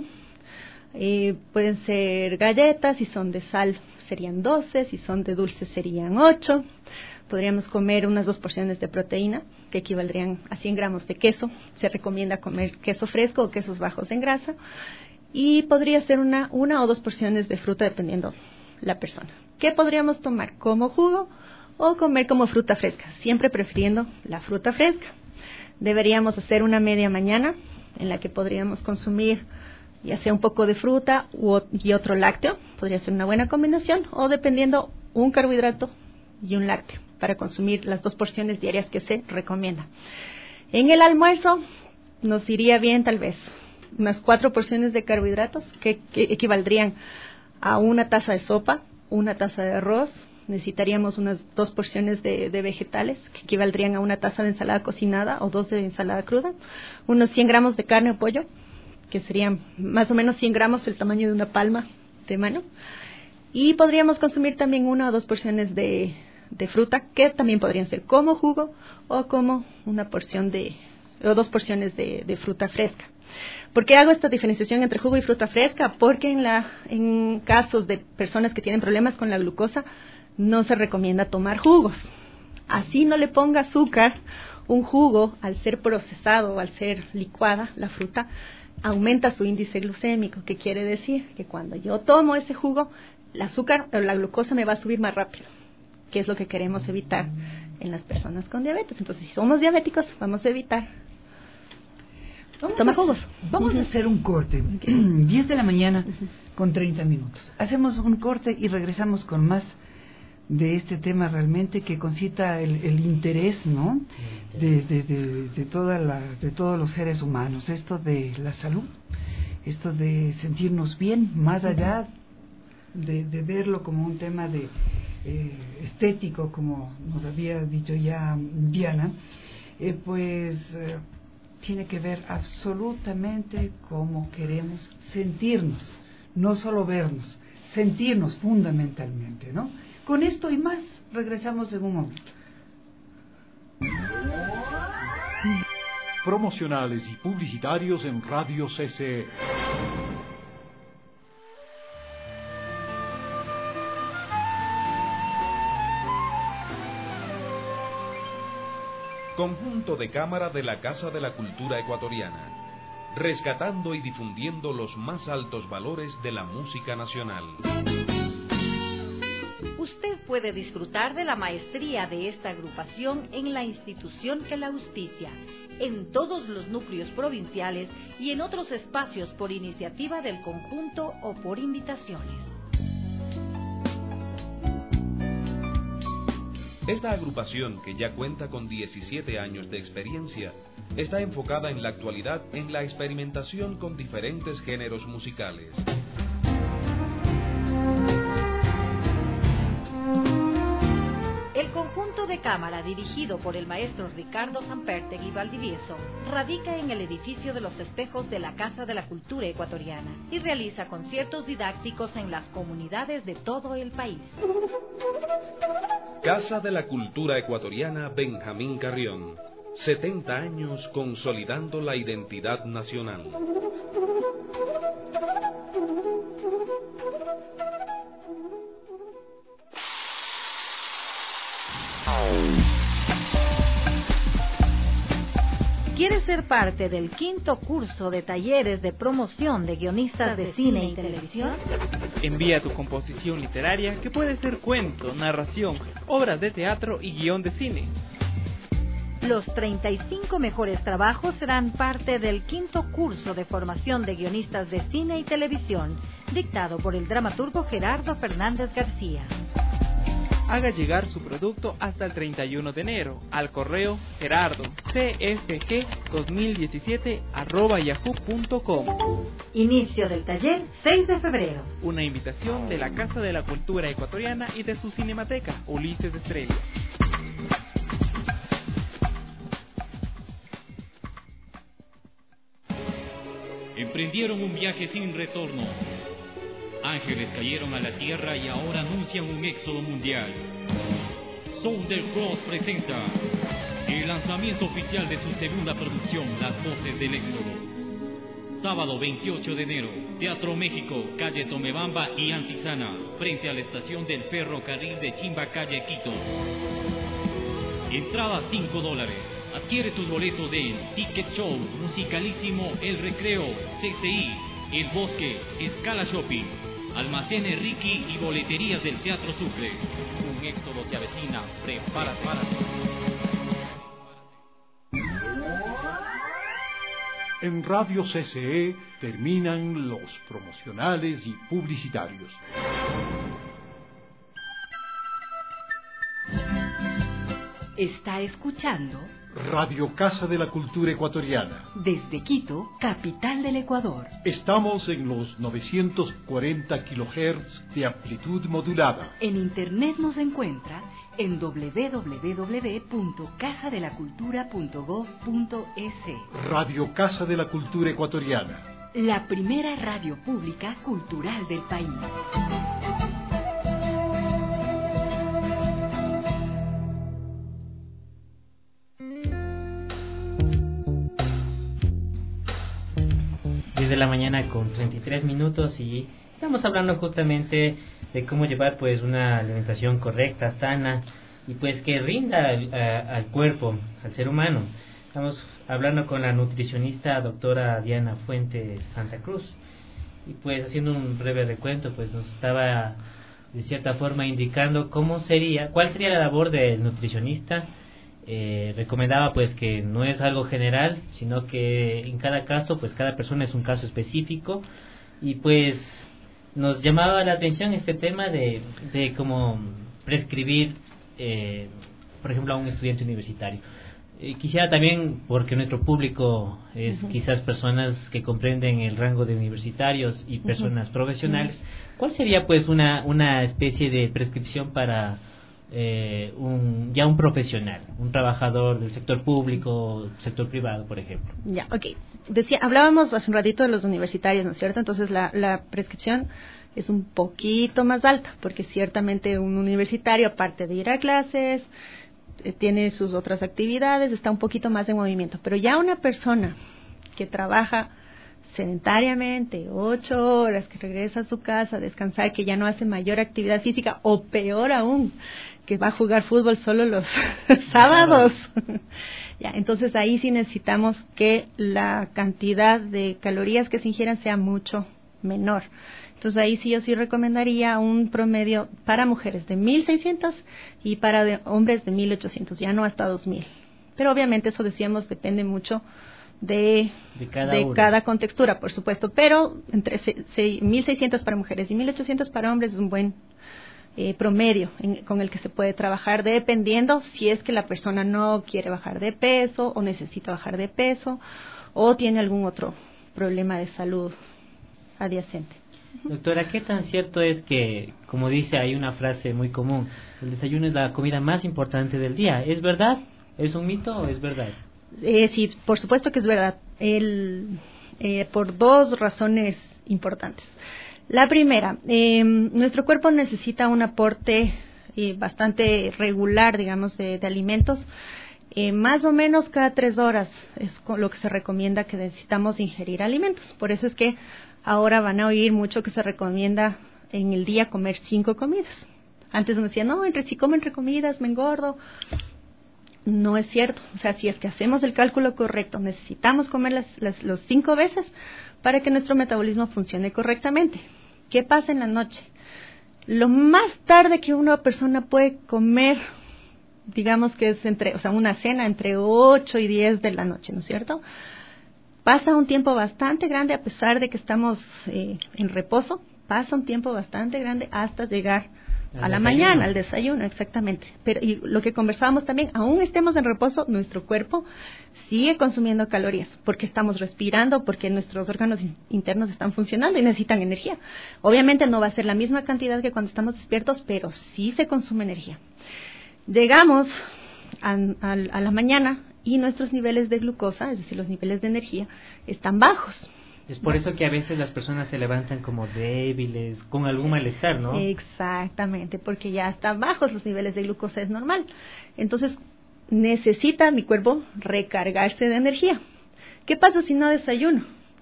Eh, pueden ser galletas, si son de sal serían doce, si son de dulce serían ocho. Podríamos comer unas dos porciones de proteína, que equivaldrían a cien gramos de queso. Se recomienda comer queso fresco o quesos bajos en grasa. Y podría ser una, una o dos porciones de fruta, dependiendo la persona. ¿Qué podríamos tomar? ¿Como jugo o comer como fruta fresca? Siempre prefiriendo la fruta fresca. Deberíamos hacer una media mañana, en la que podríamos consumir ya sea un poco de fruta u, y otro lácteo, podría ser una buena combinación, o dependiendo un carbohidrato y un lácteo, para consumir las dos porciones diarias que se recomienda. En el almuerzo nos iría bien tal vez unas cuatro porciones de carbohidratos, que, que equivaldrían a una taza de sopa, una taza de arroz. Necesitaríamos unas dos porciones de, de vegetales, que equivaldrían a una taza de ensalada cocinada o dos de ensalada cruda, unos cien gramos de carne o pollo, que serían más o menos cien gramos, el tamaño de una palma de mano. Y podríamos consumir también una o dos porciones de, de fruta, que también podrían ser como jugo o como una porción de, o dos porciones de, de fruta fresca. ¿Por qué hago esta diferenciación entre jugo y fruta fresca? Porque en, la, en casos de personas que tienen problemas con la glucosa, no se recomienda tomar jugos. Así no le ponga azúcar, un jugo, al ser procesado o al ser licuada la fruta, aumenta su índice glucémico, que quiere decir que cuando yo tomo ese jugo, el azúcar o la glucosa me va a subir más rápido, que es lo que queremos evitar en las personas con diabetes. Entonces, si somos diabéticos, vamos a evitar vamos tomar a, jugos. Vamos uh-huh. a hacer un corte, okay. diez de la mañana uh-huh. con treinta minutos. Hacemos un corte y regresamos con más de este tema realmente que concita el, el interés, ¿no? De, de, de, de, toda la, de todos los seres humanos, esto de la salud, esto de sentirnos bien, más allá de, de verlo como un tema de eh, estético, como nos había dicho ya Diana, eh, pues eh, tiene que ver absolutamente cómo queremos sentirnos, no solo vernos, sentirnos fundamentalmente, ¿no? Con esto y más, regresamos en un momento. Promocionales y publicitarios en Radio C C E. Conjunto de cámara de la Casa de la Cultura Ecuatoriana, rescatando y difundiendo los más altos valores de la música nacional. Usted puede disfrutar de la maestría de esta agrupación en la institución que la auspicia, en todos los núcleos provinciales y en otros espacios por iniciativa del conjunto o por invitaciones. Esta agrupación, que ya cuenta con diecisiete años de experiencia, está enfocada en la actualidad en la experimentación con diferentes géneros musicales. El conjunto de cámara, dirigido por el maestro Ricardo Sampertegui Valdivieso, radica en el edificio de los espejos de la Casa de la Cultura Ecuatoriana y realiza conciertos didácticos en las comunidades de todo el país. Casa de la Cultura Ecuatoriana Benjamín Carrión, setenta años consolidando la identidad nacional. ¿Quieres ser parte del quinto curso de talleres de promoción de guionistas de cine y televisión? Envía tu composición literaria, que puede ser cuento, narración, obras de teatro y guión de cine. Los treinta y cinco mejores trabajos serán parte del quinto curso de formación de guionistas de cine y televisión, dictado por el dramaturgo Gerardo Fernández García. Haga llegar su producto hasta el treinta y uno de enero al correo gerardo c f g dos mil diecisiete arroba yahoo punto com. Inicio del taller seis de febrero. Una invitación de la Casa de la Cultura Ecuatoriana y de su cinemateca Ulises Estrella. Emprendieron un viaje sin retorno. Ángeles cayeron a la tierra y ahora anuncian un éxodo mundial. Sound del Cross presenta el lanzamiento oficial de su segunda producción, Las Voces del Éxodo. Sábado veintiocho de enero, Teatro México, calle Tomebamba y Antisana, frente a la estación del ferrocarril de Chimba, calle Quito. Entrada cinco dólares. Adquiere tus boletos en Ticket Show, Musicalísimo, El Recreo, C C I, El Bosque, Escala Shopping, Almacenes Ricky y boleterías del Teatro Sucre. Un éxodo se avecina. Prepárate. En Radio C C E terminan los promocionales y publicitarios. Está escuchando Radio Casa de la Cultura Ecuatoriana. Desde Quito, capital del Ecuador. Estamos en los novecientos cuarenta kilohertz de amplitud modulada. En internet nos encuentra en doble u doble u doble u punto casa de la cultura punto gob punto es. Radio Casa de la Cultura Ecuatoriana. La primera radio pública cultural del país. De la mañana con treinta y tres minutos y estamos hablando justamente de cómo llevar pues una alimentación correcta, sana y pues que rinda al, a, al cuerpo, al ser humano. Estamos hablando con la nutricionista doctora Diana Fuentes Santa Cruz y pues haciendo un breve recuento pues nos estaba de cierta forma indicando cómo sería, cuál sería la labor del nutricionista. Eh, recomendaba pues que no es algo general, sino que en cada caso, pues cada persona es un caso específico y pues nos llamaba la atención este tema de, de como prescribir, eh, por ejemplo, a un estudiante universitario. Eh, quisiera también, porque nuestro público es uh-huh. quizás personas que comprenden el rango de universitarios y personas uh-huh. profesionales, ¿cuál sería pues una, una especie de prescripción para eh, un, ya un profesional, un trabajador del sector público, sector privado, por ejemplo? Ya, ok. Decía, hablábamos hace un ratito de los universitarios, ¿no es cierto? Entonces la, la prescripción es un poquito más alta, porque ciertamente un universitario, aparte de ir a clases, tiene sus otras actividades, está un poquito más en movimiento, pero ya una persona que trabaja sedentariamente, ocho horas, que regresa a su casa a descansar, que ya no hace mayor actividad física, o peor aún, que va a jugar fútbol solo los sábados. Ya, entonces ahí sí necesitamos que la cantidad de calorías que se ingieran sea mucho menor. Entonces ahí sí yo sí recomendaría un promedio para mujeres de mil seiscientos y para de hombres de mil ochocientos, ya no hasta dos mil. Pero obviamente eso decíamos depende mucho de, de, cada, de cada contextura, por supuesto. Pero entre mil seiscientos para mujeres y mil ochocientos para hombres es un buen eh, promedio en, con el que se puede trabajar, dependiendo si es que la persona no quiere bajar de peso o necesita bajar de peso o tiene algún otro problema de salud adyacente. Doctora, ¿qué tan cierto es que, como dice, hay una frase muy común, el desayuno es la comida más importante del día? ¿Es verdad? ¿Es un mito o es verdad? Eh, sí, por supuesto que es verdad. El, eh, por dos razones importantes. La primera, eh, nuestro cuerpo necesita un aporte eh, bastante regular, digamos, de, de alimentos. Eh, más o menos cada tres horas es lo que se recomienda que necesitamos ingerir alimentos. Por eso es que ahora van a oír mucho que se recomienda en el día comer cinco comidas. Antes nos decían, no, entre si como entre comidas me engordo. No es cierto. O sea, si es que hacemos el cálculo correcto, necesitamos comer las, las los cinco veces para que nuestro metabolismo funcione correctamente. ¿Qué pasa en la noche? Lo más tarde que una persona puede comer, digamos que es entre, o sea, una cena entre ocho y diez de la noche, ¿no es cierto? Pasa un tiempo bastante grande, a pesar de que estamos eh, en reposo, pasa un tiempo bastante grande hasta llegar a la desayuno. mañana, al desayuno, exactamente. Pero y lo que conversábamos también, aún estemos en reposo, nuestro cuerpo sigue consumiendo calorías, porque estamos respirando, porque nuestros órganos internos están funcionando y necesitan energía. Obviamente no va a ser la misma cantidad que cuando estamos despiertos, pero sí se consume energía. Llegamos a, a, a la mañana y nuestros niveles de glucosa, es decir, los niveles de energía, están bajos. Es por eso que a veces las personas se levantan como débiles, con algún malestar, ¿no? Exactamente, porque ya están bajos los niveles de glucosa, es normal. Entonces, necesita mi cuerpo recargarse de energía. ¿Qué pasa si no desayuno?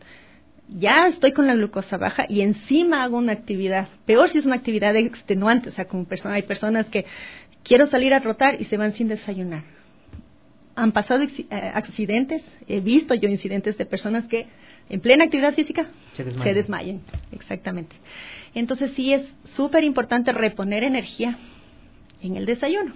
Ya estoy con la glucosa baja y encima hago una actividad. Peor si es una actividad extenuante, o sea, como persona, hay personas que quiero salir a trotar y se van sin desayunar. Han pasado accidentes, he visto yo incidentes de personas que en plena actividad física se desmayan. se desmayan, exactamente. Entonces sí es súper importante reponer energía en el desayuno.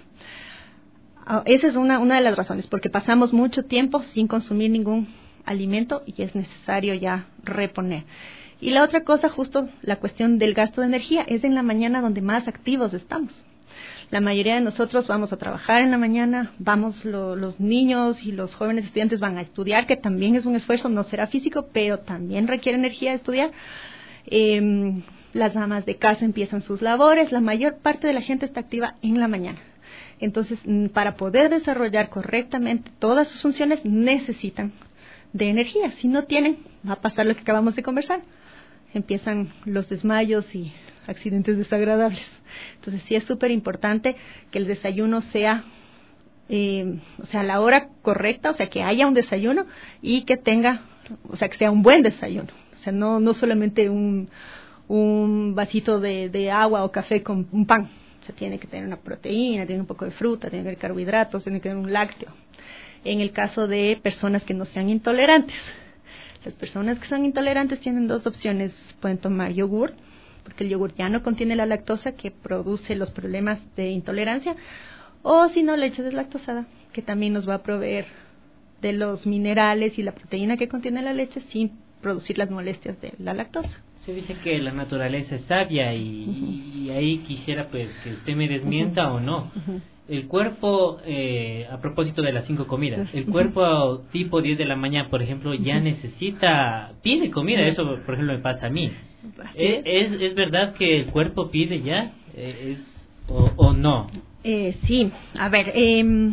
Esa es una, una de las razones, porque pasamos mucho tiempo sin consumir ningún alimento y es necesario ya reponer. Y la otra cosa, justo la cuestión del gasto de energía, es en la mañana donde más activos estamos. La mayoría de nosotros vamos a trabajar en la mañana, vamos lo, los niños y los jóvenes estudiantes van a estudiar, que también es un esfuerzo, no será físico, pero también requiere energía de estudiar. Eh, las amas de casa empiezan sus labores, la mayor parte de la gente está activa en la mañana. Entonces, para poder desarrollar correctamente todas sus funciones, necesitan de energía. Si no tienen, va a pasar lo que acabamos de conversar. Empiezan los desmayos y accidentes desagradables. Entonces sí es súper importante que el desayuno sea, eh, o sea, a la hora correcta, o sea, que haya un desayuno y que tenga, o sea, que sea un buen desayuno. O sea, no, no solamente un, un vasito de, de agua o café con un pan. O sea, tiene que tener una proteína, tiene un poco de fruta, tiene que tener carbohidratos, tiene que tener un lácteo. En el caso de personas que no sean intolerantes. Las personas que son intolerantes tienen dos opciones. Pueden tomar yogur, porque el yogur ya no contiene la lactosa que produce los problemas de intolerancia, o si no, leche deslactosada, que también nos va a proveer de los minerales y la proteína que contiene la leche sin producir las molestias de la lactosa. Se dice que la naturaleza es sabia y, uh-huh. y ahí quisiera pues que usted me desmienta uh-huh. o no. Uh-huh. El cuerpo, eh, a propósito de las cinco comidas, el cuerpo tipo diez de la mañana, por ejemplo, ya uh-huh. necesita, pide comida, eso por ejemplo me pasa a mí. ¿Es, es, ¿Es verdad que el cuerpo pide ya? ¿Es, o, o no? Eh, sí, a ver, eh,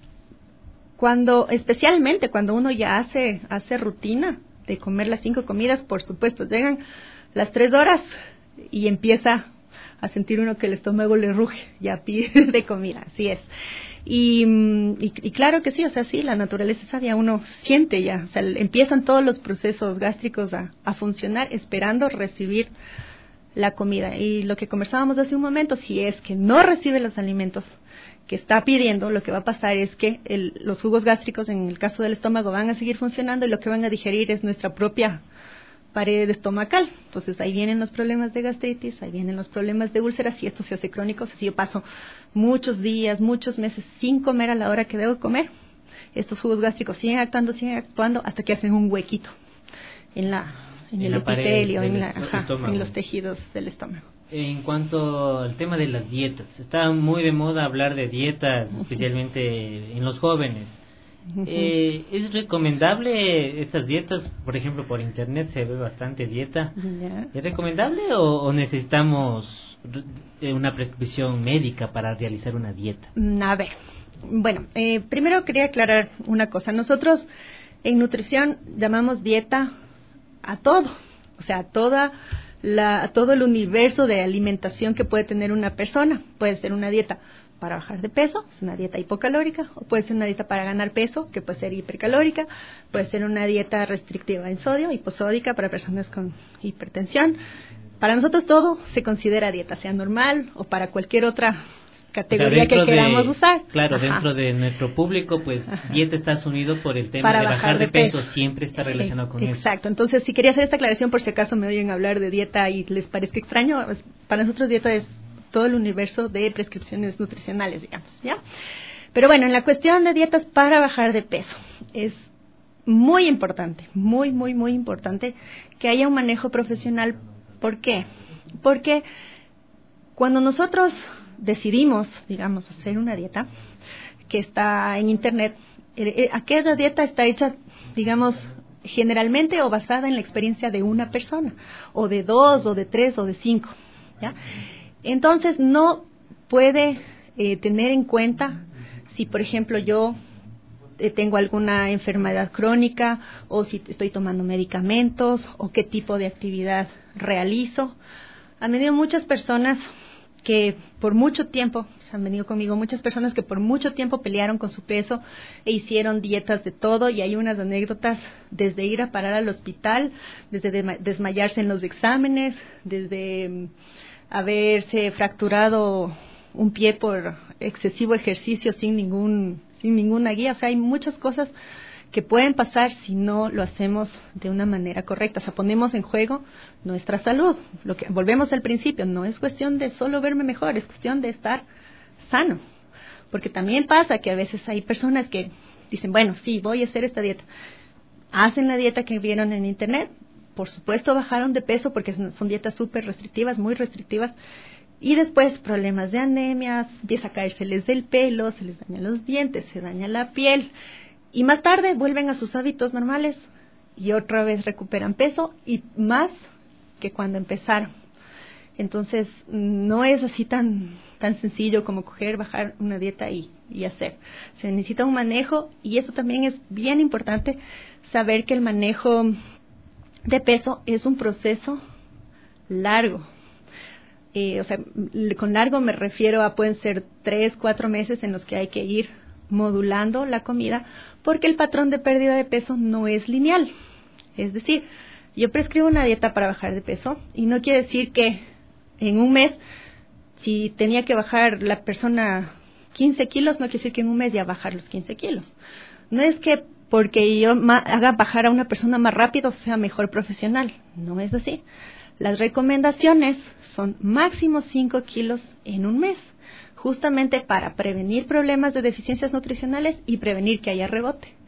cuando, especialmente cuando uno ya hace, hace rutina de comer las cinco comidas, por supuesto, llegan las tres horas y empieza a sentir uno que el estómago le ruge, ya pide de comida, así es. Y, y, y claro que sí, o sea, sí, la naturaleza sabia, uno siente ya, o sea, empiezan todos los procesos gástricos a, a funcionar esperando recibir la comida. Y lo que conversábamos hace un momento, si es que no recibe los alimentos que está pidiendo, lo que va a pasar es que el, los jugos gástricos, en el caso del estómago, van a seguir funcionando y lo que van a digerir es nuestra propia pared estomacal. Entonces ahí vienen los problemas de gastritis, ahí vienen los problemas de úlceras y esto se hace crónico. Si yo paso muchos días, muchos meses sin comer a la hora que debo comer, estos jugos gástricos siguen actuando, siguen actuando hasta que hacen un huequito en la en, en el la epitelio, en, la, ajá, en los tejidos del estómago. En cuanto al tema de las dietas, está muy de moda hablar de dietas, uh-huh. especialmente en los jóvenes. Uh-huh. Eh, ¿Es recomendable estas dietas? Por ejemplo, por internet se ve bastante dieta. Yeah. ¿Es recomendable o, o necesitamos una prescripción médica para realizar una dieta? A ver, bueno, eh, primero quería aclarar una cosa. Nosotros en nutrición llamamos dieta a todo, o sea, a toda la, a todo el universo de alimentación que puede tener una persona. Puede ser una dieta para bajar de peso, es una dieta hipocalórica, o puede ser una dieta para ganar peso, que puede ser hipercalórica, puede ser una dieta restrictiva en sodio, hiposódica para personas con hipertensión. Para nosotros todo se considera dieta, sea normal o para cualquier otra categoría, o sea, que queramos de, usar. Claro, Ajá. dentro de nuestro público, pues Ajá. dieta está unido por el tema para de bajar, bajar de, de peso, peso, siempre está relacionado con Exacto. eso. Exacto, entonces si quería hacer esta aclaración por si acaso me oyen hablar de dieta y les parezca extraño, para nosotros dieta es todo el universo de prescripciones nutricionales, digamos, ¿ya? Pero bueno, en la cuestión de dietas para bajar de peso, es muy importante, muy, muy, muy importante que haya un manejo profesional. ¿Por qué? Porque cuando nosotros decidimos, digamos, hacer una dieta que está en internet, eh, aquella dieta está hecha, digamos, generalmente o basada en la experiencia de una persona, o de dos, o de tres, o de cinco, ¿ya? Entonces no puede eh, tener en cuenta si, por ejemplo, yo eh, tengo alguna enfermedad crónica, o si estoy tomando medicamentos, o qué tipo de actividad realizo. Han venido muchas personas que por mucho tiempo, se han venido conmigo muchas personas que por mucho tiempo pelearon con su peso e hicieron dietas de todo, y hay unas anécdotas desde ir a parar al hospital, desde de- desmayarse en los exámenes, desde um, haberse fracturado un pie por excesivo ejercicio sin ningún sin ninguna guía. O sea, hay muchas cosas que pueden pasar si no lo hacemos de una manera correcta. O sea, ponemos en juego nuestra salud. Lo que volvemos al principio, no es cuestión de solo verme mejor, es cuestión de estar sano. Porque también pasa que a veces hay personas que dicen, bueno, sí, voy a hacer esta dieta. Hacen la dieta que vieron en internet, por supuesto bajaron de peso porque son dietas súper restrictivas, muy restrictivas, y después problemas de anemia, empieza a caérseles del pelo, se les dañan los dientes, se daña la piel, y más tarde vuelven a sus hábitos normales y otra vez recuperan peso y más que cuando empezaron. Entonces no es así tan tan sencillo como coger, bajar una dieta y, y hacer. Se necesita un manejo, y eso también es bien importante, saber que el manejo de peso es un proceso largo. Eh, o sea, con largo me refiero a pueden ser tres, cuatro meses en los que hay que ir modulando la comida, porque el patrón de pérdida de peso no es lineal. Es decir, yo prescribo una dieta para bajar de peso y no quiere decir que en un mes, si tenía que bajar la persona quince kilos, no quiere decir que en un mes ya bajar los quince kilos. No es que porque yo ma- haga bajar a una persona más rápido sea mejor profesional, no es así. Las recomendaciones son máximo cinco kilos en un mes, justamente para prevenir problemas de deficiencias nutricionales y prevenir que haya rebote.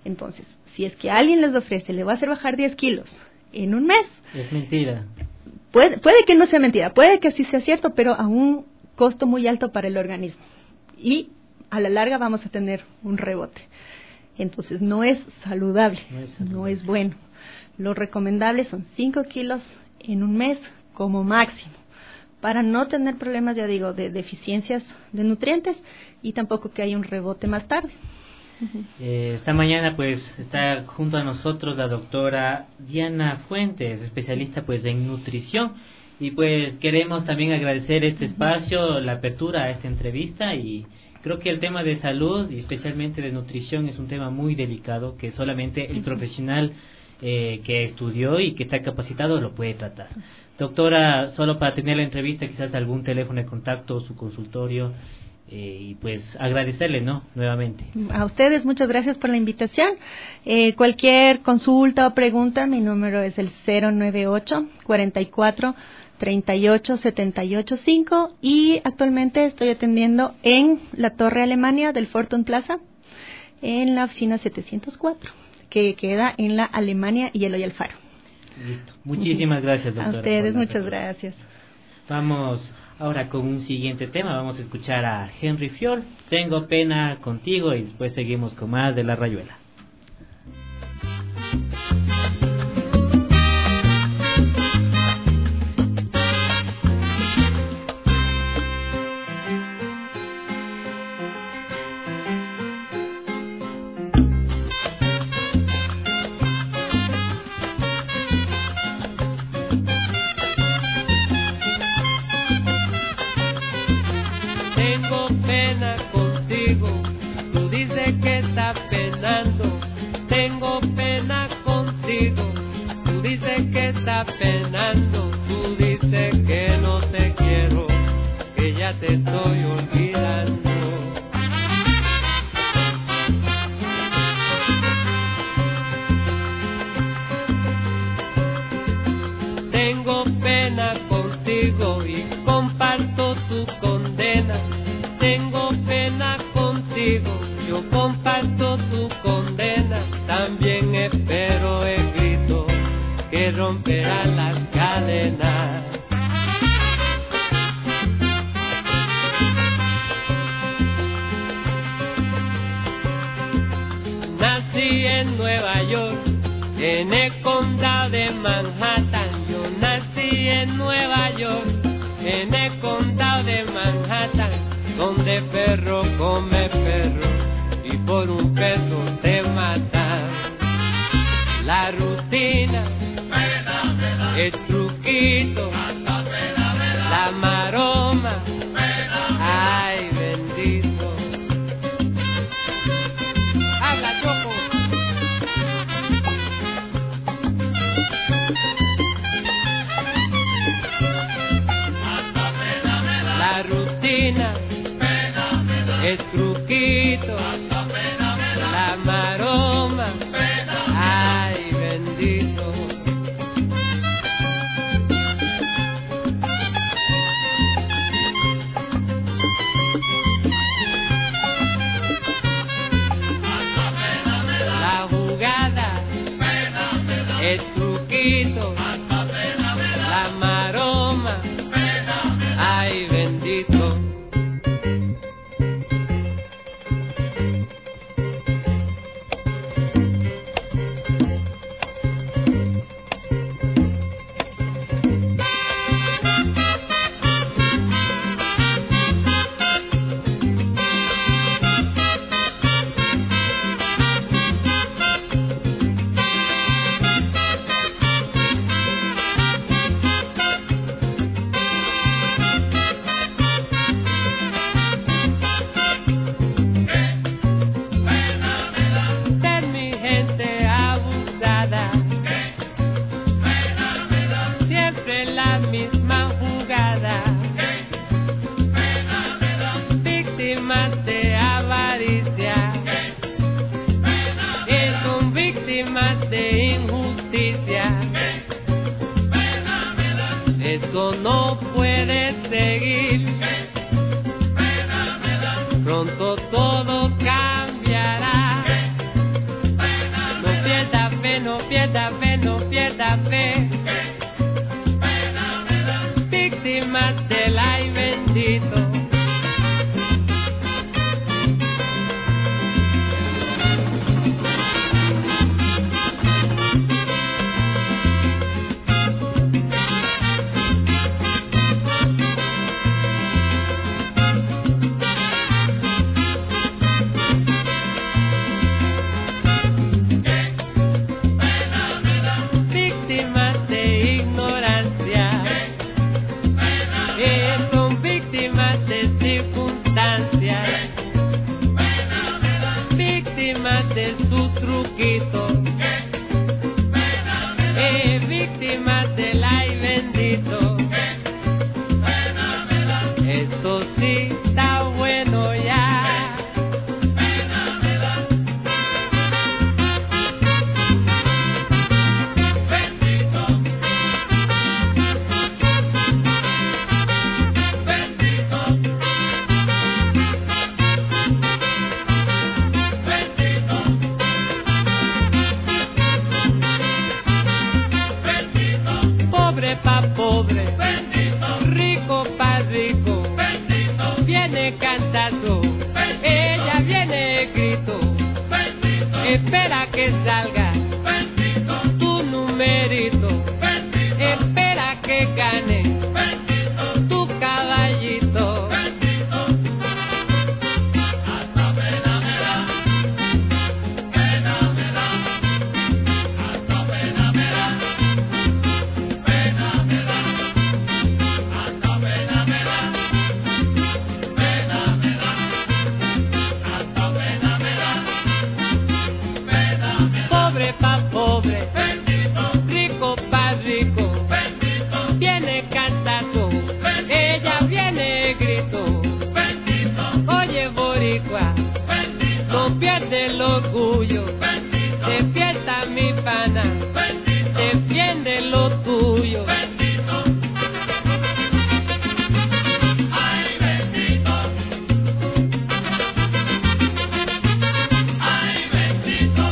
Entonces, si es que alguien les ofrece, le va a hacer bajar diez kilos en un mes. Es mentira. Puede, puede que no sea mentira, puede que sí sea cierto, pero a un costo muy alto para el organismo. Y a la larga vamos a tener un rebote. Entonces, no es saludable, no es, saludable. No es bueno. Lo recomendable son cinco kilos en un mes como máximo, para no tener problemas, ya digo, de deficiencias de nutrientes y tampoco que haya un rebote más tarde. Eh, esta mañana pues está junto a nosotros la doctora Diana Fuentes, especialista pues en nutrición, y pues queremos también agradecer este espacio, la apertura a esta entrevista, y creo que el tema de salud y especialmente de nutrición es un tema muy delicado que solamente el profesional eh, que estudió y que está capacitado lo puede tratar. Doctora, solo para tener la entrevista, quizás algún teléfono de contacto, su consultorio. Eh, y pues agradecerle, ¿no? Nuevamente. A ustedes, muchas gracias por la invitación. Eh, cualquier consulta o pregunta, mi número es el cero nueve ocho, cuarenta y cuatro, treinta y ocho, setenta y ocho cinco, y actualmente estoy atendiendo en la Torre Alemania del Fortune Plaza, en la oficina setecientos cuatro, que queda en la Alemania y Eloy Alfaro. Listo. Muchísimas gracias, doctora. A ustedes, muchas gracias. Vamos ahora con un siguiente tema. Vamos a escuchar a Henry Fiol, Tengo pena contigo, y después seguimos con más de La Rayuela. Tengo pena contigo, tú dices que estás penando. Tengo pena contigo, tú dices que estás penando. Tú dices que no te quiero, que ya te estoy olvidando. Tengo pena contigo y comparto tu condena. Tengo pena contigo, yo comparto tu condena. También espero el grito que romperá las cadenas. Nací en Nueva York, en el condado de Manhattan. Yo nací en Nueva York, en el condado de Manhattan, donde perro come perro y por un peso te matan. La rutina, el truquito, la maroma, ay bendito. Habla Choco. La rutina, el truquito, la maroma, ay bendito. La jugada, el truquito, la maroma, ay bendito. pobre, víctimas del ay bendito. De su truquito, eh, víctimas del ay bendito. Esto sí está bueno ya. Bendito, bendito. Pobre pa pobre, bendito. Rico pa rico, bendito. Viene cantazo, bendito. Ella viene grito, bendito. Espera que salga, bendito. Tu numerito, bendito. Espera que gane, bendito. Tu caballito, bendito. Hasta pena me da, pena me da, hasta pena me da. Pobre pa pobre, bendito. Rico pa rico, bendito. Viene cantazo, bendito. Ella viene grito, bendito. Oye boricua, bendito. No pierde el orgullo, bendito. Despierta mi pana, bendito. Defiende lo tuyo, bendito. Ay bendito, ay bendito.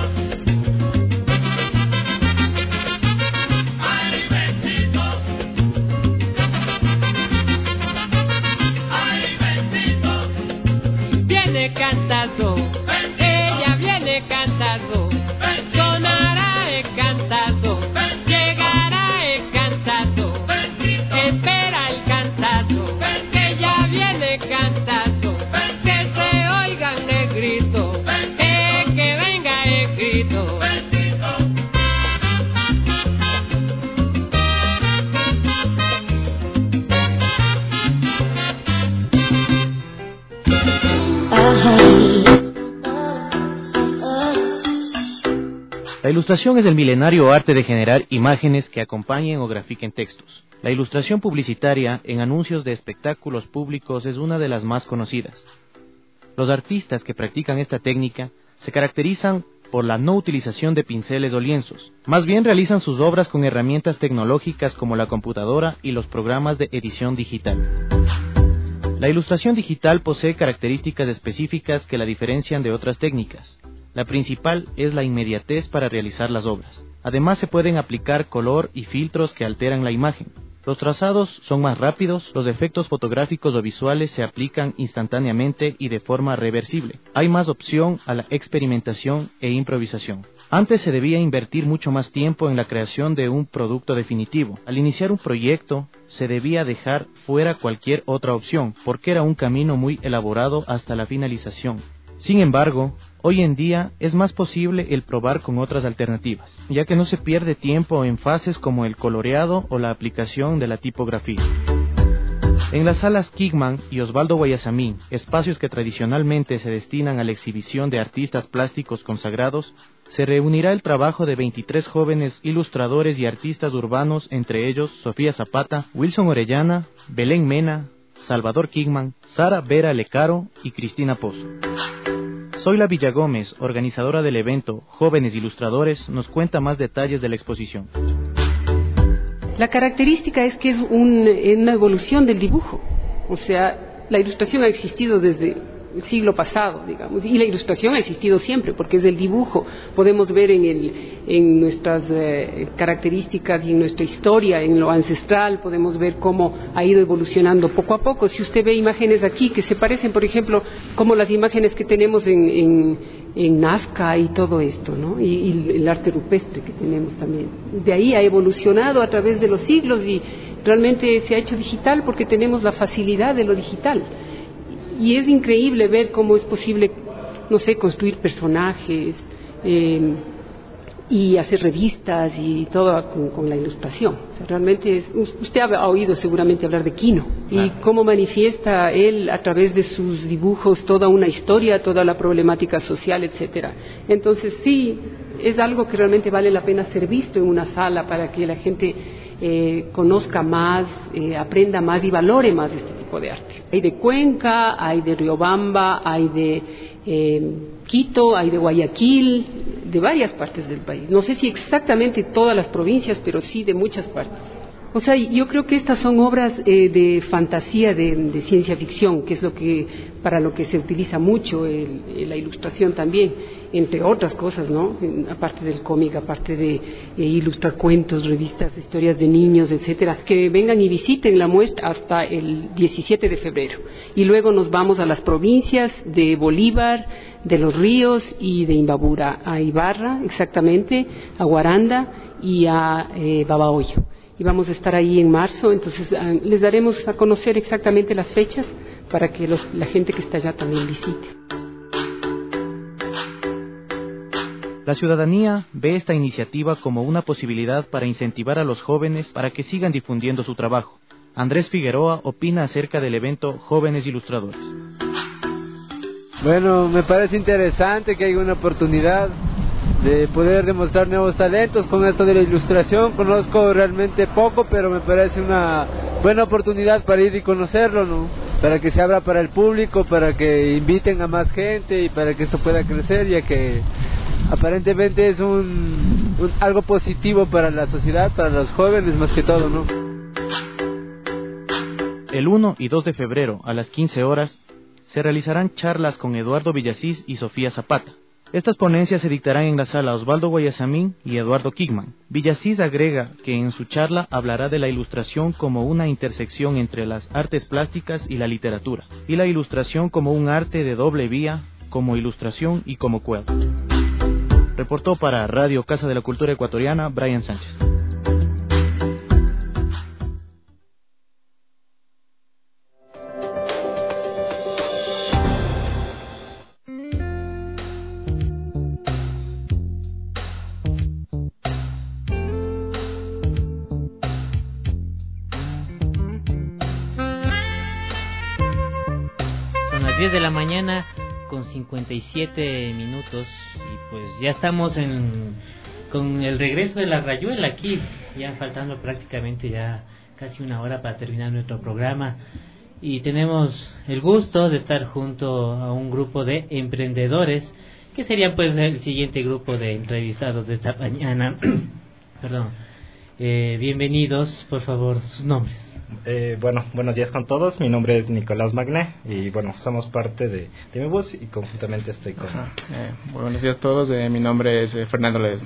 Viene cantazo, bendito. Ella viene cantazo, bendito. Sonará el cantazo, bendito. Llegará el cantazo, bendito. Espera el cantazo, bendito. Ella viene cantazo, bendito. Que se oigan el grito, bendito. Eh, que venga el grito, bendito. La ilustración es el milenario arte de generar imágenes que acompañen o grafiquen textos. La ilustración publicitaria en anuncios de espectáculos públicos es una de las más conocidas. Los artistas que practican esta técnica se caracterizan por la no utilización de pinceles o lienzos. Más bien realizan sus obras con herramientas tecnológicas como la computadora y los programas de edición digital. La ilustración digital posee características específicas que la diferencian de otras técnicas. La principal es la inmediatez para realizar las obras. Además se pueden aplicar color y filtros que alteran la imagen. Los trazados son más rápidos, los efectos fotográficos o visuales se aplican instantáneamente y de forma reversible. Hay más opción a la experimentación e improvisación. Antes se debía invertir mucho más tiempo en la creación de un producto definitivo. Al iniciar un proyecto, se debía dejar fuera cualquier otra opción, porque era un camino muy elaborado hasta la finalización. Sin embargo, hoy en día es más posible el probar con otras alternativas, ya que no se pierde tiempo en fases como el coloreado o la aplicación de la tipografía. En las salas Kigman y Osvaldo Guayasamín, espacios que tradicionalmente se destinan a la exhibición de artistas plásticos consagrados, se reunirá el trabajo de veintitrés jóvenes ilustradores y artistas urbanos, entre ellos Sofía Zapata, Wilson Orellana, Belén Mena, Salvador Kigman, Sara Vera Lecaro y Cristina Pozo. Zoila Villagómez, organizadora del evento Jóvenes Ilustradores, nos cuenta más detalles de la exposición. La característica es que es un, una evolución del dibujo. O sea, la ilustración ha existido desde el siglo pasado, digamos, y la ilustración ha existido siempre, porque es el dibujo. Podemos ver en, el, en nuestras eh, características y en nuestra historia, en lo ancestral, podemos ver cómo ha ido evolucionando poco a poco. Si usted ve imágenes aquí que se parecen, por ejemplo, como las imágenes que tenemos en, en, en Nazca y todo esto, ¿no? Y, y el arte rupestre que tenemos también. De ahí ha evolucionado a través de los siglos y realmente se ha hecho digital porque tenemos la facilidad de lo digital. Y es increíble ver cómo es posible, no sé, construir personajes eh, y hacer revistas y todo con, con la ilustración. O sea, realmente, es, usted ha oído seguramente hablar de Quino y cómo manifiesta él a través de sus dibujos toda una historia, toda la problemática social, etcétera. Entonces sí, es algo que realmente vale la pena ser visto en una sala para que la gente Eh, conozca más, eh, aprenda más y valore más este tipo de arte. Hay de Cuenca, hay de Riobamba, hay de eh, Quito, hay de Guayaquil, de varias partes del país. No sé si exactamente todas las provincias, pero sí de muchas partes. O sea, yo creo que estas son obras eh, de fantasía, de, de ciencia ficción, que es lo que para lo que se utiliza mucho el, el, la ilustración también, entre otras cosas, ¿no? Aparte del cómic, aparte de eh, ilustrar cuentos, revistas, historias de niños, etcétera. Que vengan y visiten la muestra hasta el diecisiete de febrero. Y luego nos vamos a las provincias de Bolívar, de Los Ríos y de Imbabura, a Ibarra, exactamente, a Guaranda y a eh, Babahoyo. Y vamos a estar ahí en marzo, entonces uh, les daremos a conocer exactamente las fechas para que los, la gente que está allá también visite. La ciudadanía ve esta iniciativa como una posibilidad para incentivar a los jóvenes para que sigan difundiendo su trabajo. Andrés Figueroa opina acerca del evento Jóvenes Ilustradores. Bueno, me parece interesante que haya una oportunidad de poder demostrar nuevos talentos con esto de la ilustración. Conozco realmente poco, pero me parece una buena oportunidad para ir y conocerlo, ¿no? Para que se abra para el público, para que inviten a más gente y para que esto pueda crecer, ya que aparentemente es un, un algo positivo para la sociedad, para los jóvenes más que todo, ¿no? El uno y dos de febrero a las quince horas se realizarán charlas con Eduardo Villasís y Sofía Zapata. Estas ponencias se dictarán en la sala Osvaldo Guayasamín y Eduardo Kigman. Villasís agrega que en su charla hablará de la ilustración como una intersección entre las artes plásticas y la literatura, y la ilustración como un arte de doble vía, como ilustración y como cuadro. Reportó para Radio Casa de la Cultura Ecuatoriana, Brian Sánchez. diez de la mañana con cincuenta y siete minutos y pues ya estamos en con el regreso de la rayuela aquí, ya faltando prácticamente ya casi una hora para terminar nuestro programa y tenemos el gusto de estar junto a un grupo de emprendedores que sería pues el siguiente grupo de entrevistados de esta mañana. Perdón. Eh, bienvenidos, por favor, sus nombres. Eh, bueno, buenos días con todos. Mi nombre es Nicolás Magné y bueno, somos parte de, de mi bus y conjuntamente estoy con... Eh, buenos días a todos. Eh, mi nombre es eh, Fernando Ledesma.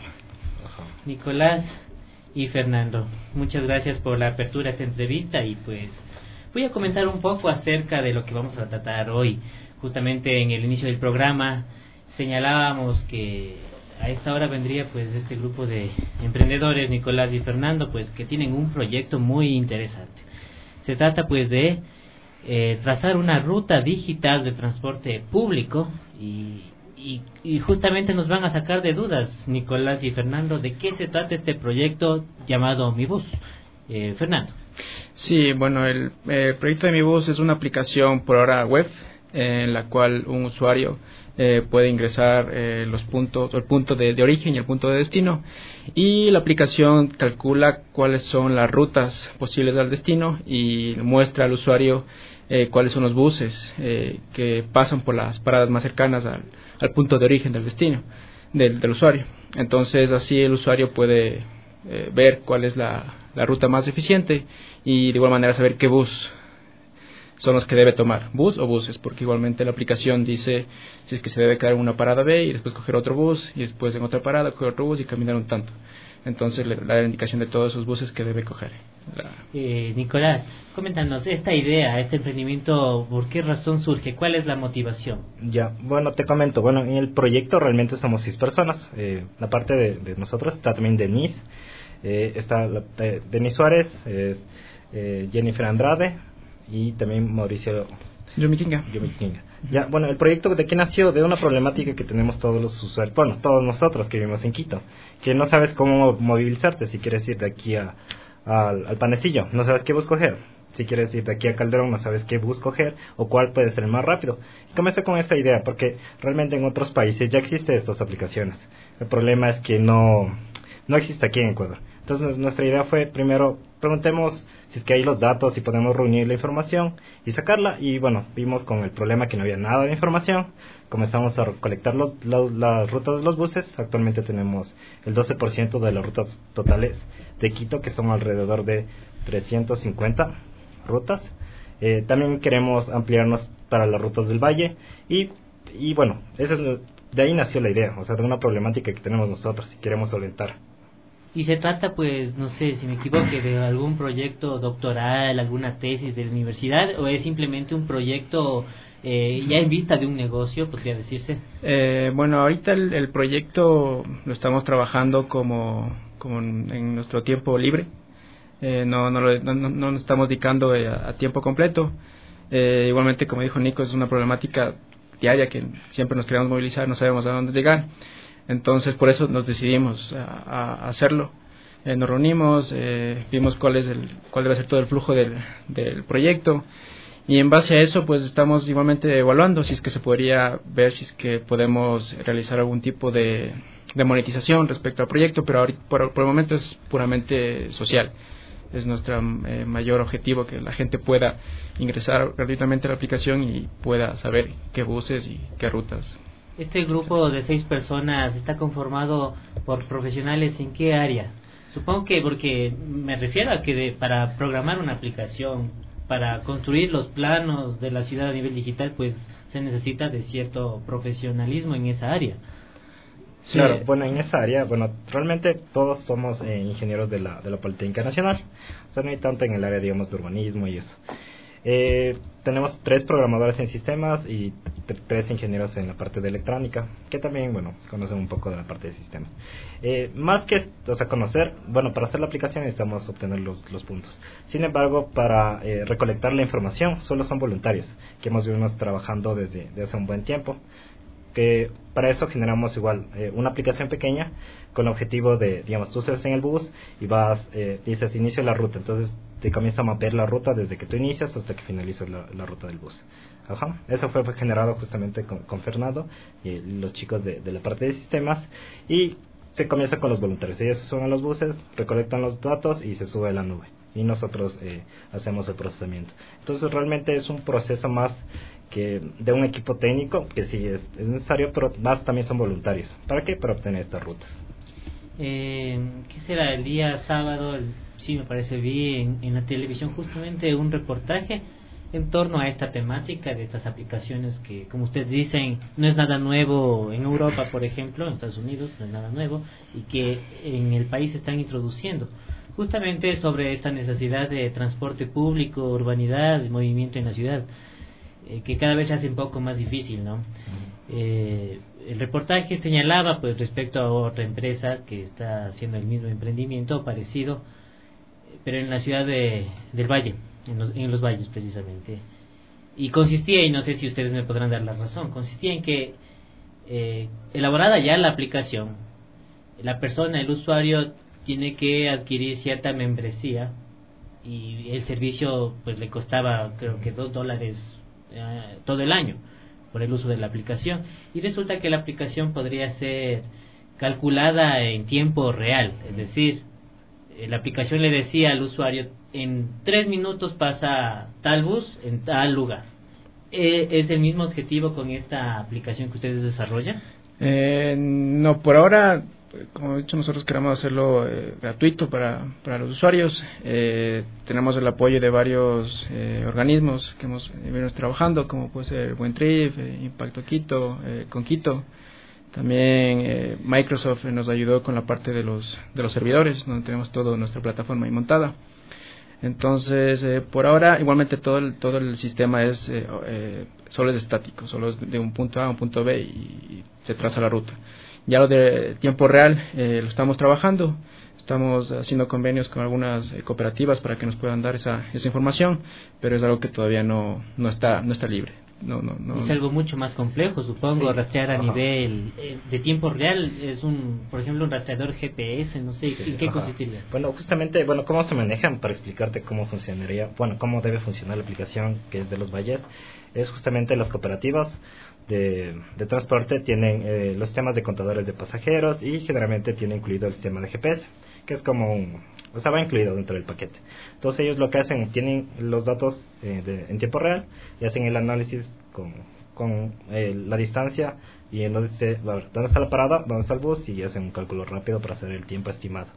Nicolás y Fernando, muchas gracias por la apertura a esta entrevista y pues voy a comentar un poco acerca de lo que vamos a tratar hoy. Justamente en el inicio del programa señalábamos que a esta hora vendría pues este grupo de emprendedores, Nicolás y Fernando, pues que tienen un proyecto muy interesante. Se trata pues de eh, trazar una ruta digital de transporte público y, y, y justamente nos van a sacar de dudas, Nicolás y Fernando, de qué se trata este proyecto llamado Mi Bus. Eh, Fernando. Sí, bueno, el, el proyecto de Mi Bus es una aplicación por ahora web eh, en la cual un usuario Eh, puede ingresar eh, los puntos, el punto de, de origen y el punto de destino, y la aplicación calcula cuáles son las rutas posibles al destino y muestra al usuario eh, cuáles son los buses eh, que pasan por las paradas más cercanas al, al punto de origen del destino del, del usuario. Entonces así el usuario puede eh, ver cuál es la, la ruta más eficiente y de igual manera saber qué bus son los que debe tomar, bus o buses, porque igualmente la aplicación dice si es que se debe quedar en una parada B y después coger otro bus y después en otra parada coger otro bus y caminar un tanto. Entonces le da la indicación de todos esos buses que debe coger. La... Eh, Nicolás, coméntanos, esta idea, este emprendimiento, ¿por qué razón surge? ¿Cuál es la motivación? Ya, bueno, te comento, bueno, en el proyecto realmente somos seis personas. Eh, la parte de, de nosotros está también Denise, eh, está la, eh, Denise Suárez, eh, eh, Jennifer Andrade y también Mauricio Yumikinga. Yumikinga. Ya, bueno, el proyecto de aquí nació de una problemática que tenemos todos los usuarios, bueno, todos nosotros que vivimos en Quito, que no sabes cómo movilizarte si quieres ir de aquí a, a, al Panecillo, no sabes qué bus coger. Si quieres ir de aquí a Calderón, no sabes qué bus coger o cuál puede ser el más rápido. Y comencé con esa idea porque realmente en otros países ya existen estas aplicaciones. El problema es que no, no existe aquí en Ecuador. Entonces nuestra idea fue, primero, preguntemos si es que hay los datos y podemos reunir la información y sacarla. Y bueno, vimos con el problema que no había nada de información. Comenzamos a recolectar los, los, las rutas de los buses. Actualmente tenemos el doce por ciento de las rutas totales de Quito, que son alrededor de trescientas cincuenta rutas. Eh, también queremos ampliarnos para las rutas del Valle. Y, y bueno, ese es, de ahí nació la idea, o sea, de una problemática que tenemos nosotros y queremos solventar. Y se trata, pues, no sé si me equivoque, de algún proyecto doctoral, alguna tesis de la universidad, o es simplemente un proyecto eh, ya en vista de un negocio, podría decirse. Eh, bueno, ahorita el, el proyecto lo estamos trabajando como, como en, en nuestro tiempo libre. Eh, no, no, lo, no, no nos estamos dedicando a, a tiempo completo. Eh, igualmente, como dijo Nico, es una problemática diaria que siempre nos queremos movilizar, no sabemos a dónde llegar. Entonces, por eso nos decidimos a, a hacerlo. Eh, nos reunimos, eh, vimos cuál es el, cuál debe ser todo el flujo del, del proyecto, y en base a eso, pues estamos igualmente evaluando si es que se podría ver si es que podemos realizar algún tipo de, de monetización respecto al proyecto, pero ahorita, por, por el momento es puramente social. Es nuestro eh, mayor objetivo, que la gente pueda ingresar gratuitamente a la aplicación y pueda saber qué buses y qué rutas. Este grupo de seis personas está conformado por profesionales en qué área? Supongo que, porque me refiero a que de, para programar una aplicación, para construir los planos de la ciudad a nivel digital, pues se necesita de cierto profesionalismo en esa área. Sí. Claro, bueno, en esa área, bueno, realmente todos somos eh, ingenieros de la, de la Politécnica Nacional, o sea, no hay tanto en el área, digamos, de urbanismo y eso. Eh, tenemos tres programadores en sistemas y t- tres ingenieros en la parte de electrónica, que también, bueno, conocen un poco de la parte de sistemas. Eh, más que, o sea, conocer, bueno, para hacer la aplicación necesitamos obtener los, los puntos. Sin embargo, para eh, recolectar la información, solo son voluntarios, que hemos venido trabajando desde, desde hace un buen tiempo. Que para eso generamos igual eh, una aplicación pequeña con el objetivo de, digamos, tú estás en el bus y vas, eh, dices inicio la ruta, entonces te comienza a mapear la ruta desde que tú inicias hasta que finalizas la, la ruta del bus. Ajá. Eso fue, fue generado justamente con, con Fernando y los chicos de, de la parte de sistemas, y se comienza con los voluntarios. Ellos se suben a los buses, recolectan los datos y se sube a la nube, y nosotros eh, hacemos el procesamiento. Entonces realmente es un proceso más que de un equipo técnico, que sí es, es necesario, pero más también son voluntarios. ¿Para qué? Para obtener estas rutas. Eh, ¿Qué será? El día sábado, el, sí me parece, vi en, en la televisión justamente un reportaje en torno a esta temática de estas aplicaciones que, como ustedes dicen, no es nada nuevo en Europa, por ejemplo, en Estados Unidos no es nada nuevo, y que en el país se están introduciendo justamente sobre esta necesidad de transporte público, urbanidad, movimiento en la ciudad, eh, que cada vez se hace un poco más difícil, ¿no? Eh, el reportaje señalaba, pues, respecto a otra empresa que está haciendo el mismo emprendimiento parecido, pero en la ciudad de, del Valle, en los, en los valles precisamente, y consistía, y no sé si ustedes me podrán dar la razón, consistía en que eh, elaborada ya la aplicación, la persona, el usuario, tiene que adquirir cierta membresía, y el servicio pues le costaba creo que dos dólares eh, todo el año por el uso de la aplicación, y resulta que la aplicación podría ser calculada en tiempo real, es decir, eh, la aplicación le decía al usuario: en tres minutos pasa tal bus en tal lugar. Eh, ¿Es el mismo objetivo con esta aplicación que ustedes desarrollan? Eh, no, por ahora como he dicho, nosotros queremos hacerlo eh, gratuito para, para los usuarios. Eh, tenemos el apoyo de varios eh, organismos que hemos venido trabajando, como puede ser Buen Trip, eh, Impacto Quito, eh, con Quito. También eh, Microsoft nos ayudó con la parte de los de los servidores, donde tenemos toda nuestra plataforma ahí montada. Entonces, eh, por ahora, igualmente todo el, todo el sistema es eh, eh, solo es estático, solo es de un punto A a un punto B y, y se traza la ruta. Ya lo de tiempo real eh, lo estamos trabajando, estamos haciendo convenios con algunas eh, cooperativas para que nos puedan dar esa, esa información, pero es algo que todavía no, no está no está libre. No, no, no. Es algo mucho más complejo, supongo, Sí. rastrear a Ajá. nivel eh, de tiempo real. Es un, por ejemplo, un rastreador G P S, no sé, ¿en qué Ajá. consistiría? Bueno, justamente, bueno, cómo se manejan, para explicarte cómo funcionaría, bueno, cómo debe funcionar la aplicación que es de los valles, es justamente las cooperativas de, de transporte tienen eh, los sistemas de contadores de pasajeros y generalmente tiene incluido el sistema de G P S, que es como un, o sea, va incluido dentro del paquete. Entonces ellos lo que hacen, tienen los datos eh, de, en tiempo real y hacen el análisis con, con eh, la distancia y en dónde, se, a ver, dónde está la parada, dónde está el bus y hacen un cálculo rápido para hacer el tiempo estimado.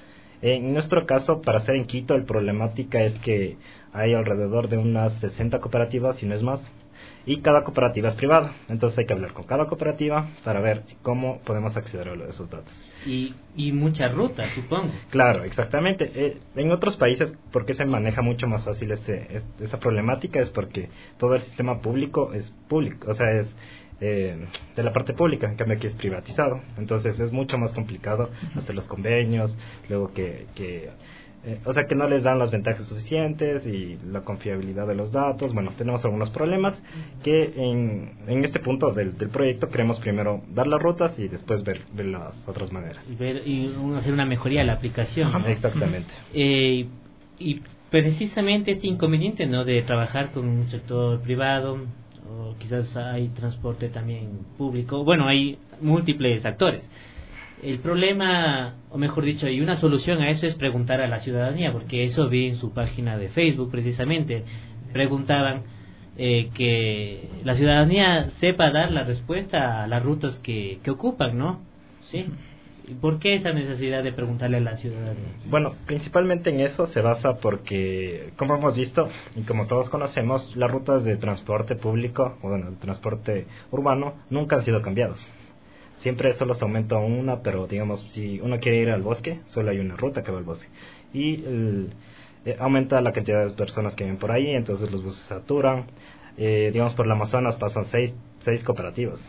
En nuestro caso, para hacer en Quito, el problemática es que hay alrededor de unas sesenta cooperativas, si no es más, y cada cooperativa es privada. Entonces hay que hablar con cada cooperativa para ver cómo podemos acceder a esos datos. Y, y muchas rutas, supongo. Claro, exactamente. Eh, en otros países, ¿por qué se maneja mucho más fácil ese, esa problemática? Es porque todo el sistema público es público, o sea, es eh, de la parte pública, en cambio aquí es privatizado. Entonces es mucho más complicado hacer los convenios, luego que... que Eh, o sea que no les dan las ventajas suficientes y la confiabilidad de los datos. Bueno, tenemos algunos problemas que en, en este punto del, del proyecto queremos primero dar las rutas y después ver, ver las otras maneras. Y, ver, y hacer una mejoría a la aplicación, ¿no? Exactamente. Eh, y precisamente este inconveniente, ¿no?, de trabajar con un sector privado, o quizás hay transporte también público, bueno, hay múltiples actores. El problema, o mejor dicho, y una solución a eso es preguntar a la ciudadanía, porque eso vi en su página de Facebook precisamente. Preguntaban eh, que la ciudadanía sepa dar la respuesta a las rutas que, que ocupan, ¿no? ¿Sí? ¿Y por qué esa necesidad de preguntarle a la ciudadanía? Bueno, principalmente en eso se basa porque, como hemos visto y como todos conocemos, las rutas de transporte público, o bueno, de transporte urbano, nunca han sido cambiadas. Siempre solo se aumenta una, pero digamos, si uno quiere ir al bosque, solo hay una ruta que va al bosque. Y el, eh, aumenta la cantidad de personas que viven por ahí, entonces los buses se saturan. Eh, digamos, por la Amazonas pasan seis, seis cooperativas.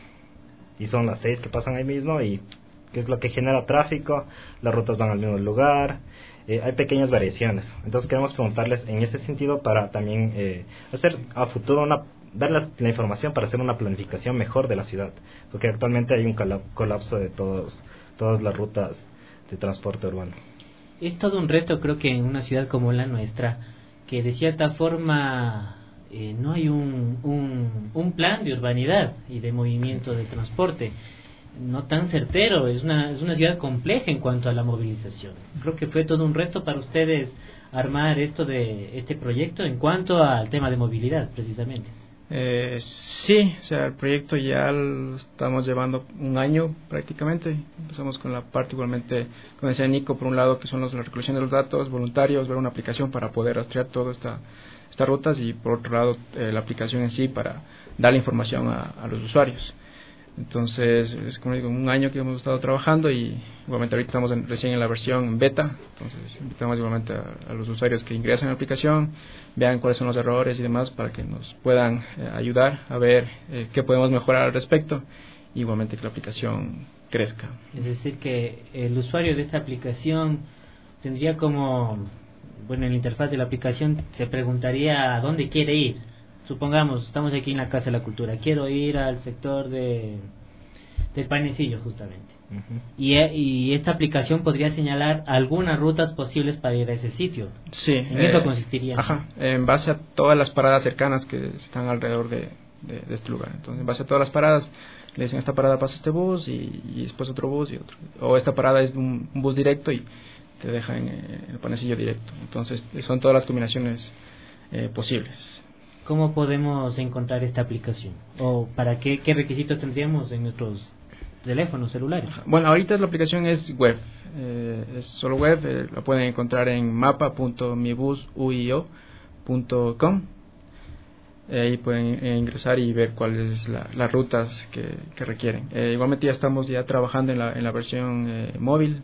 Y son las seis que pasan ahí mismo, y que es lo que genera tráfico, las rutas van al mismo lugar. Eh, hay pequeñas variaciones. Entonces queremos preguntarles en ese sentido para también eh, hacer a futuro una... darles la información para hacer una planificación mejor de la ciudad, porque actualmente hay un colapso de todos, todas las rutas de transporte urbano. Es todo un reto, creo que en una ciudad como la nuestra, que de cierta forma eh, no hay un, un, un plan de urbanidad y de movimiento del transporte, no tan certero. Es una, es una ciudad compleja en cuanto a la movilización. Creo que fue todo un reto para ustedes armar esto de este proyecto en cuanto al tema de movilidad, precisamente. Eh, sí, o sea, el proyecto ya lo estamos llevando un año prácticamente. Empezamos con la parte igualmente, como decía Nico, por un lado que son los, la recolección de los datos, voluntarios, ver una aplicación para poder rastrear todas esta, estas rutas, y por otro lado eh, la aplicación en sí para dar la información a, a los usuarios. Entonces, es como digo, un año que hemos estado trabajando, y igualmente ahorita estamos en, recién en la versión beta. Entonces invitamos igualmente a, a los usuarios que ingresen a la aplicación, vean cuáles son los errores y demás, para que nos puedan eh, ayudar a ver eh, qué podemos mejorar al respecto, y igualmente que la aplicación crezca. Es decir, que el usuario de esta aplicación tendría como, bueno, en la interfaz de la aplicación se preguntaría a dónde quiere ir. Supongamos, estamos aquí en la Casa de la Cultura, quiero ir al sector de del Panecillo, justamente. Uh-huh. y, y esta aplicación podría señalar algunas rutas posibles para ir a ese sitio. Sí. En eh, eso consistiría. Ajá, en base a todas las paradas cercanas que están alrededor de, de, de este lugar. Entonces, en base a todas las paradas, le dicen, esta parada pasa este bus, y, y después otro bus, y otro. O esta parada es un, un bus directo y te deja en, en el Panecillo directo. Entonces, son todas las combinaciones eh, posibles. ¿Cómo podemos encontrar esta aplicación? ¿O para qué, qué requisitos tendríamos en nuestros teléfonos celulares. Bueno, ahorita la aplicación es web, eh, es solo web, eh, la pueden encontrar en mapa punto mi bus u i o punto com. Ahí pueden eh, ingresar y ver cuáles la, las rutas que, que requieren. Eh, igualmente ya estamos ya trabajando en la, en la versión eh, móvil,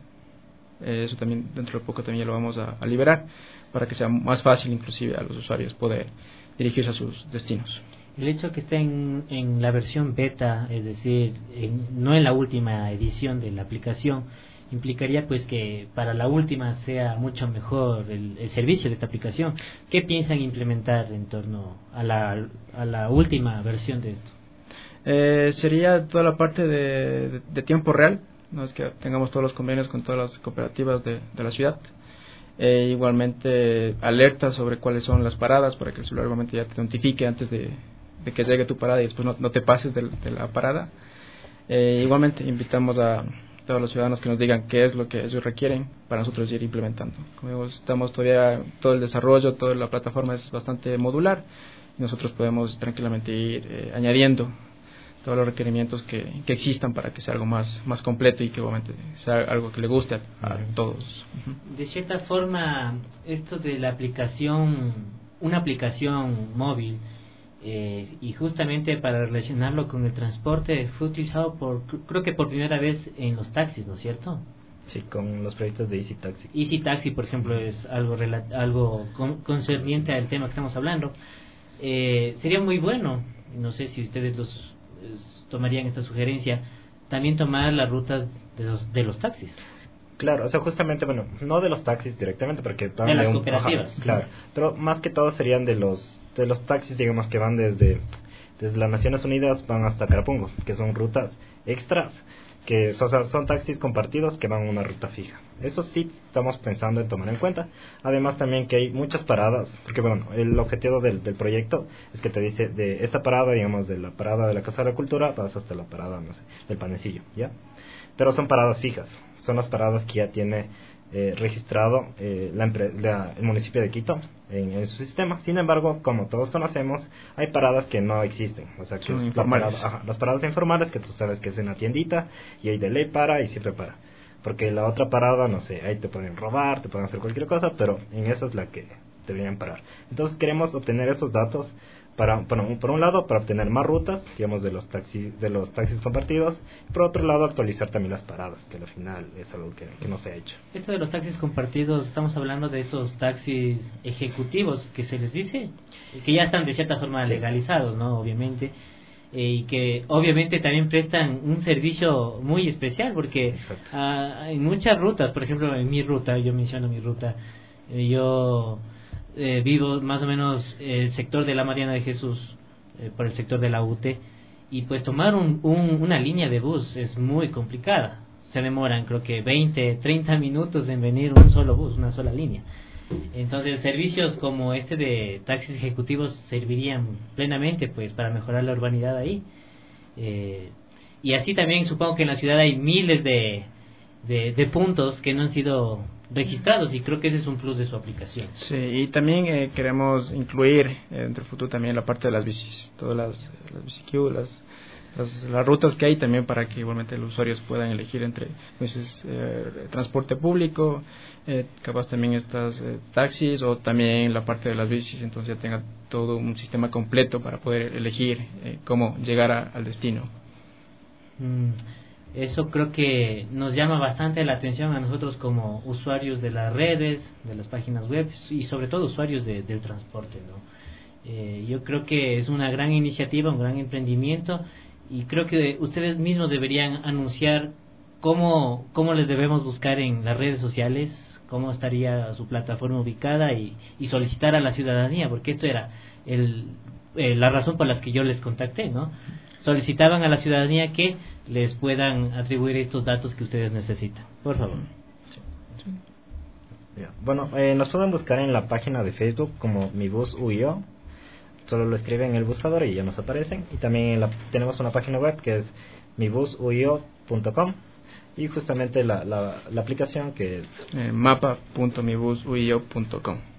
eh, eso también dentro de poco también lo vamos a, a liberar para que sea más fácil inclusive a los usuarios poder dirigirse a sus destinos. El hecho que esté en, en la versión beta, es decir, en, no en la última edición de la aplicación, implicaría pues que para la última sea mucho mejor el, el servicio de esta aplicación. ¿Qué piensan implementar en torno a la, a la última versión de esto? Eh, sería toda la parte de, de, de tiempo real, no es que tengamos todos los convenios con todas las cooperativas de, de la ciudad. Eh, igualmente alertas sobre cuáles son las paradas para que el celular igualmente ya te notifique antes de, de que llegue tu parada y después no, no te pases de, de la parada. Eh, igualmente invitamos a todos los ciudadanos que nos digan qué es lo que ellos requieren para nosotros ir implementando. Como digo, estamos todavía, todo el desarrollo, toda la plataforma es bastante modular y nosotros podemos tranquilamente ir eh, añadiendo todos los requerimientos que, que existan para que sea algo más, más completo y que obviamente sea algo que le guste a, a todos. De cierta forma, esto de la aplicación, una aplicación móvil, eh, y justamente para relacionarlo con el transporte, fue utilizado por, creo que por primera vez en los taxis, ¿no es cierto? Sí, con los proyectos de Easy Taxi. Easy Taxi, por ejemplo, es algo algo con, concerniente al tema que estamos hablando. Eh, sería muy bueno, no sé si ustedes los tomarían esta sugerencia, también tomar las rutas de los, de los taxis. Claro, o sea, justamente, bueno, no de los taxis directamente, porque van de las un, cooperativas. Ajá, claro, pero más que todo serían de los de los taxis, digamos, que van desde desde las Naciones Unidas van hasta Carapungo, que son rutas extras, que o sea, son taxis compartidos que van a una ruta fija. Eso sí estamos pensando en tomar en cuenta. Además también que hay muchas paradas, porque bueno, el objetivo del, del proyecto es que te dice de esta parada, digamos, de la parada de la Casa de la Cultura, vas hasta la parada, no sé, del Panecillo, ¿ya? Pero son paradas fijas, son las paradas que ya tiene eh, registrado eh, la, la, el municipio de Quito en, en su sistema. Sin embargo, como todos conocemos, hay paradas que no existen, o sea, que son es informales. La parada, ajá, las paradas informales que tú sabes que es en la tiendita y ahí de ley para y siempre para. Porque la otra parada, no sé, ahí te pueden robar, te pueden hacer cualquier cosa, pero en esa es la que deberían parar. Entonces queremos obtener esos datos para, para un, por un lado, para obtener más rutas, digamos, de los taxis, de los taxis compartidos, y por otro lado, actualizar también las paradas, que al final es algo que, que no se ha hecho. Esto de los taxis compartidos, estamos hablando de estos taxis ejecutivos que se les dice, que ya están de cierta forma sí. legalizados, ¿no? Obviamente. Eh, y que obviamente también prestan un servicio muy especial porque uh, en muchas rutas, por ejemplo en mi ruta, yo menciono mi ruta, eh, yo eh, vivo más o menos el sector de la Mariana de Jesús, eh, por el sector de la U T E, y pues tomar un, un, una línea de bus es muy complicada, se demoran creo que veinte, treinta minutos en venir un solo bus, una sola línea. Entonces servicios como este de taxis ejecutivos servirían plenamente pues para mejorar la urbanidad ahí, eh, y así también supongo que en la ciudad hay miles de, de, de puntos que no han sido registrados y creo que ese es un plus de su aplicación. Sí, y también eh, queremos incluir eh, entre el futuro también la parte de las bicis, todas las, las biciq, las Las, las rutas que hay también para que igualmente los usuarios puedan elegir entre pues, eh, transporte público, eh, capaz también estas eh, taxis o también la parte de las bicis, entonces ya tenga todo un sistema completo para poder elegir eh, cómo llegar a, al destino. Mm, eso creo que nos llama bastante la atención a nosotros como usuarios de las redes, de las páginas web y sobre todo usuarios de, del transporte, ¿no? Eh, yo creo que es una gran iniciativa, un gran emprendimiento. Y creo que ustedes mismos deberían anunciar cómo, cómo les debemos buscar en las redes sociales, cómo estaría su plataforma ubicada y, y solicitar a la ciudadanía, porque esto era el, eh, la razón por la que yo les contacté, ¿no? Solicitaban a la ciudadanía que les puedan atribuir estos datos que ustedes necesitan. Por favor. Sí. Sí. Bueno, eh, nos pueden buscar en la página de Facebook como Mi Bus U I O. Solo lo escriben en el buscador y ya nos aparecen. Y también la, tenemos una página web que es mi bus u i o punto com y justamente la, la, la aplicación que es eh, mapa punto mi bus u i o punto com.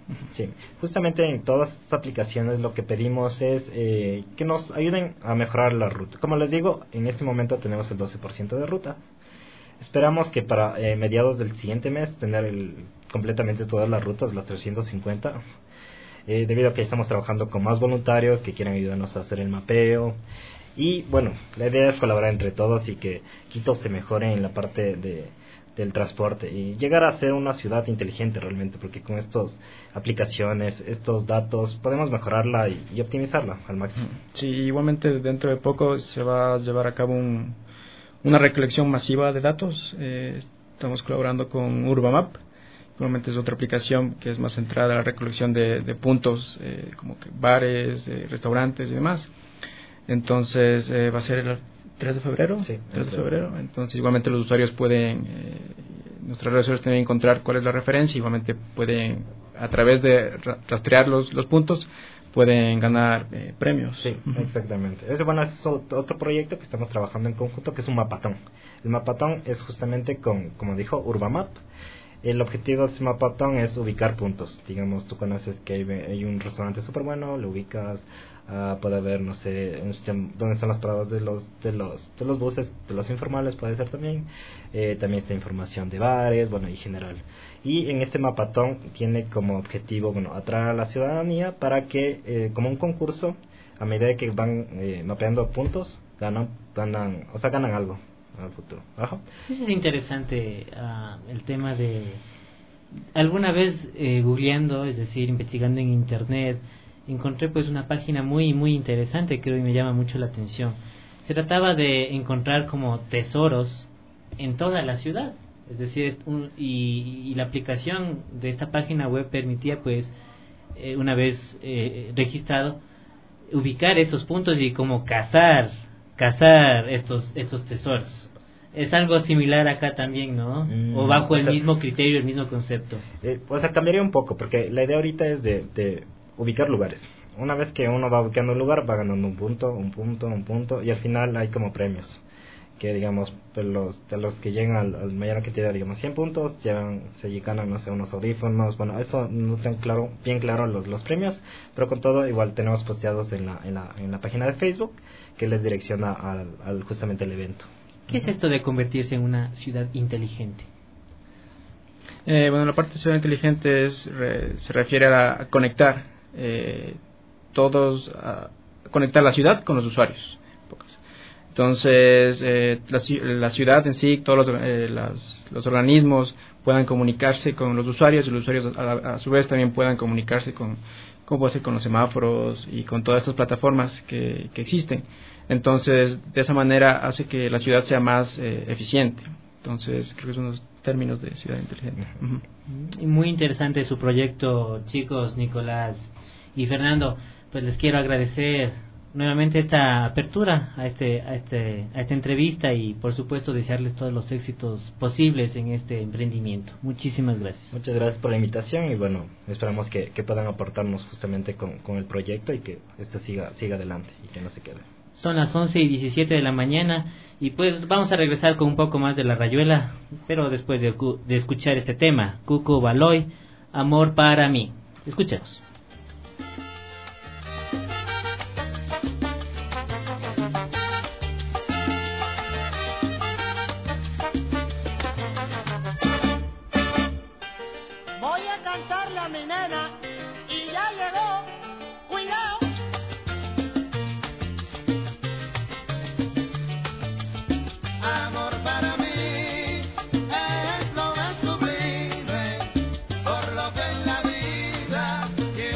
Sí, justamente en todas estas aplicaciones lo que pedimos es eh, que nos ayuden a mejorar la ruta. Como les digo, en este momento tenemos el doce por ciento de ruta. Esperamos que para eh, mediados del siguiente mes tener el, completamente todas las rutas, las trescientos cincuenta, eh, debido a que estamos trabajando con más voluntarios que quieran ayudarnos a hacer el mapeo. Y bueno, la idea es colaborar entre todos y que Quito se mejore en la parte de, del transporte y llegar a ser una ciudad inteligente realmente, porque con estas aplicaciones, estos datos, podemos mejorarla y, y optimizarla al máximo. Sí, igualmente dentro de poco se va a llevar a cabo un, una recolección masiva de datos. Eh, estamos colaborando con Urbamap. Normalmente es otra aplicación que es más centrada a la recolección de, de puntos, eh, como que bares, eh, restaurantes y demás. Entonces eh, va a ser el tres de febrero. Sí, tres de febrero. Entonces igualmente los usuarios pueden, eh, nuestras redes sociales tienen que encontrar cuál es la referencia. Igualmente pueden, a través de rastrear los, los puntos, pueden ganar eh, premios. Sí, uh-huh. Exactamente. Ese, bueno, es otro proyecto que estamos trabajando en conjunto, que es un mapatón. El mapatón es justamente con, como dijo, Urbamap. El objetivo de este mapatón es ubicar puntos. Digamos, tú conoces que hay, hay un restaurante súper bueno, lo ubicas, uh, puede haber, no sé, dónde están las paradas de los de los de los buses, de los informales puede ser también. Eh, también está información de bares, bueno, en general. Y en este mapatón tiene como objetivo, bueno, atraer a la ciudadanía para que, eh, como un concurso, a medida que van eh, mapeando puntos, ganan, ganan, o sea, ganan algo al futuro. Ajá. Eso es interesante, uh, el tema de alguna vez eh, googleando, es decir, investigando en internet, encontré pues una página muy muy interesante que hoy me llama mucho la atención. Se trataba de encontrar como tesoros en toda la ciudad, es decir, un, y, y la aplicación de esta página web permitía pues eh, una vez eh, registrado ubicar estos puntos y como cazar cazar estos estos tesoros. Es algo similar acá también, ¿no? Mm, o bajo el o sea, mismo criterio, el mismo concepto. Eh, o sea, cambiaría un poco, porque la idea ahorita es de, de ubicar lugares. Una vez que uno va ubicando un lugar, va ganando un punto, un punto, un punto, y al final hay como premios. Que digamos, pues los, de los que llegan al, al mayor cantidad, digamos, cien puntos, llevan, se ganan, no sé, unos audífonos. Bueno, eso no tengo claro, bien claro los, los premios, pero con todo, igual tenemos posteados en la, en la, en la página de Facebook, que les direcciona al, al justamente el evento. ¿Qué es esto de convertirse en una ciudad inteligente? Eh, bueno, la parte de ciudad inteligente es, re, se refiere a, a conectar eh, todos, a conectar la ciudad con los usuarios. Entonces, eh, la, la ciudad en sí, todos los, eh, las, los organismos puedan comunicarse con los usuarios y los usuarios a, a su vez también puedan comunicarse con, como puede ser, con los semáforos y con todas estas plataformas que, que existen. Entonces, de esa manera hace que la ciudad sea más eh, eficiente. Entonces, creo que son los términos de ciudad inteligente. Uh-huh. Muy interesante su proyecto, chicos, Nicolás y Fernando. Pues les quiero agradecer nuevamente esta apertura a este a este a esta entrevista y por supuesto desearles todos los éxitos posibles en este emprendimiento. Muchísimas gracias. Muchas gracias por la invitación y bueno, esperamos que, que puedan aportarnos justamente con, con el proyecto y que esto siga siga adelante y que no se quede. Son las once y diecisiete de la mañana y pues vamos a regresar con un poco más de La Rayuela, pero después de, de escuchar este tema, Cuco Baloy, Amor para mí. Escuchemos. Voy a cantarle a mi nena y ya llegó, cuidado. Amor para mí es lo más sublime, por lo que en la vida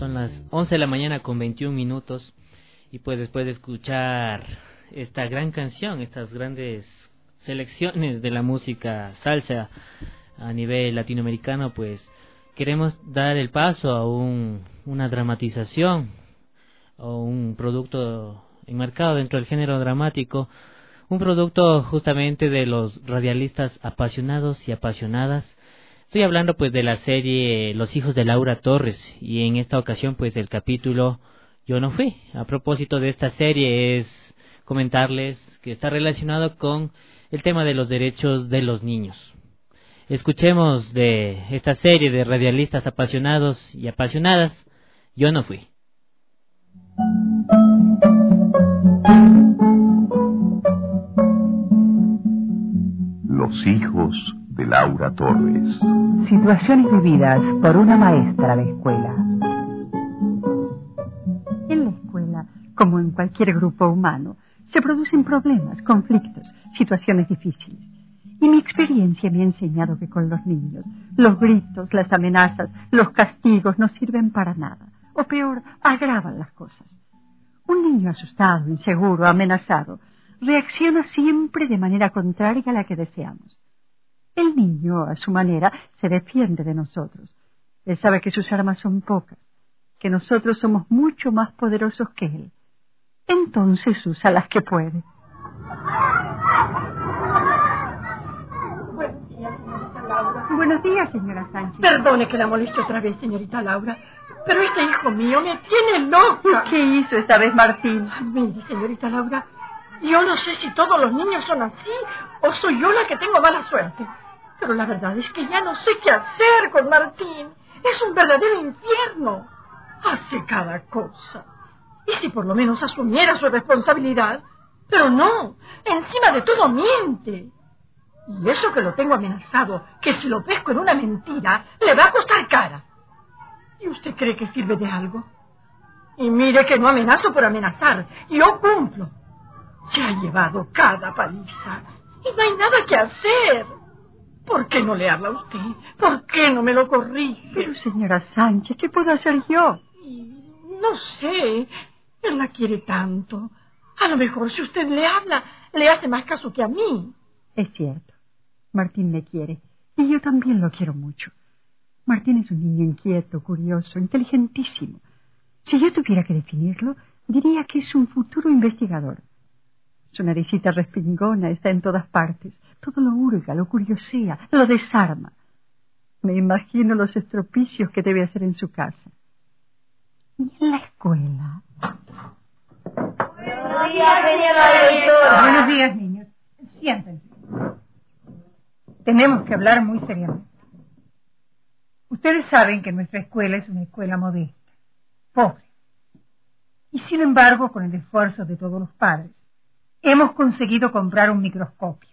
son las once de la mañana con veintiún minutos y pues después de escuchar esta gran canción, estas grandes selecciones de la música salsa a nivel latinoamericano, pues queremos dar el paso a un, una dramatización o un producto enmarcado dentro del género dramático, un producto justamente de los radialistas apasionados y apasionadas. Estoy hablando pues de la serie Los hijos de Laura Torres y en esta ocasión pues el capítulo Yo no fui. A propósito de esta serie es comentarles que está relacionado con el tema de los derechos de los niños. Escuchemos de esta serie de radialistas apasionados y apasionadas, Yo no fui. Los hijos de Laura Torres. Situaciones vividas por una maestra de escuela. En la escuela, como en cualquier grupo humano, se producen problemas, conflictos, situaciones difíciles. Y mi experiencia me ha enseñado que con los niños, los gritos, las amenazas, los castigos no sirven para nada. O peor, agravan las cosas. Un niño asustado, inseguro, amenazado, reacciona siempre de manera contraria a la que deseamos. El niño, a su manera, se defiende de nosotros. Él sabe que sus armas son pocas, que nosotros somos mucho más poderosos que él. Entonces usa las que puede. Buenos días, señorita Laura. Buenos días, señora Sánchez. Perdone que la moleste otra vez, señorita Laura, pero este hijo mío me tiene loca. ¿Qué hizo esta vez Martín? Mire, señorita Laura, yo no sé si todos los niños son así o soy yo la que tengo mala suerte. Pero la verdad es que ya no sé qué hacer con Martín. Es un verdadero infierno. Hace cada cosa. Y si por lo menos asumiera su responsabilidad. Pero no, encima de todo miente. Y eso que lo tengo amenazado, que si lo pesco en una mentira, le va a costar cara. ¿Y usted cree que sirve de algo? Y mire que no amenazo por amenazar. Yo cumplo. Se ha llevado cada paliza. Y no hay nada que hacer. ¿Por qué no le habla a usted? ¿Por qué no me lo corrige? Pero, señora Sánchez, ¿qué puedo hacer yo? No sé. Él la quiere tanto. A lo mejor si usted le habla, le hace más caso que a mí. Es cierto. Martín me quiere. Y yo también lo quiero mucho. Martín es un niño inquieto, curioso, inteligentísimo. Si yo tuviera que definirlo, diría que es un futuro investigador. Su naricita respingona está en todas partes. Todo lo hurga, lo curiosea, lo desarma. Me imagino los estropicios que debe hacer en su casa. ¿Y en la escuela? Buenos días, señora directora. Buenos días, niños. Siéntense. Tenemos que hablar muy seriamente. Ustedes saben que nuestra escuela es una escuela modesta, pobre. Y sin embargo, con el esfuerzo de todos los padres, hemos conseguido comprar un microscopio.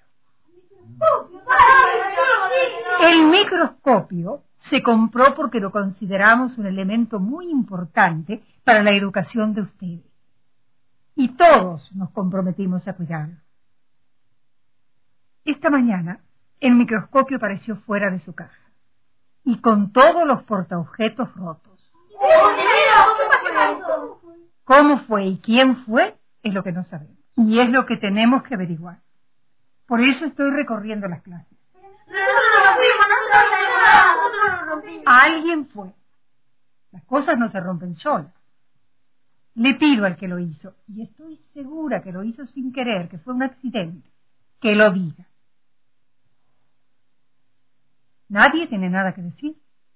El microscopio se compró porque lo consideramos un elemento muy importante para la educación de ustedes. Y todos nos comprometimos a cuidarlo. Esta mañana, el microscopio apareció fuera de su caja. Y con todos los portaobjetos rotos. ¿Cómo fue y quién fue? Es lo que no sabemos. Y es lo que tenemos que averiguar. Por eso estoy recorriendo las clases. Nosotros no rompimos, nosotros no hacemos nada, nosotros no rompimos. Alguien fue. Las cosas no se rompen solas. Le pido al que lo hizo, y estoy segura que lo hizo sin querer, que fue un accidente, que lo diga. Nadie tiene nada que decir.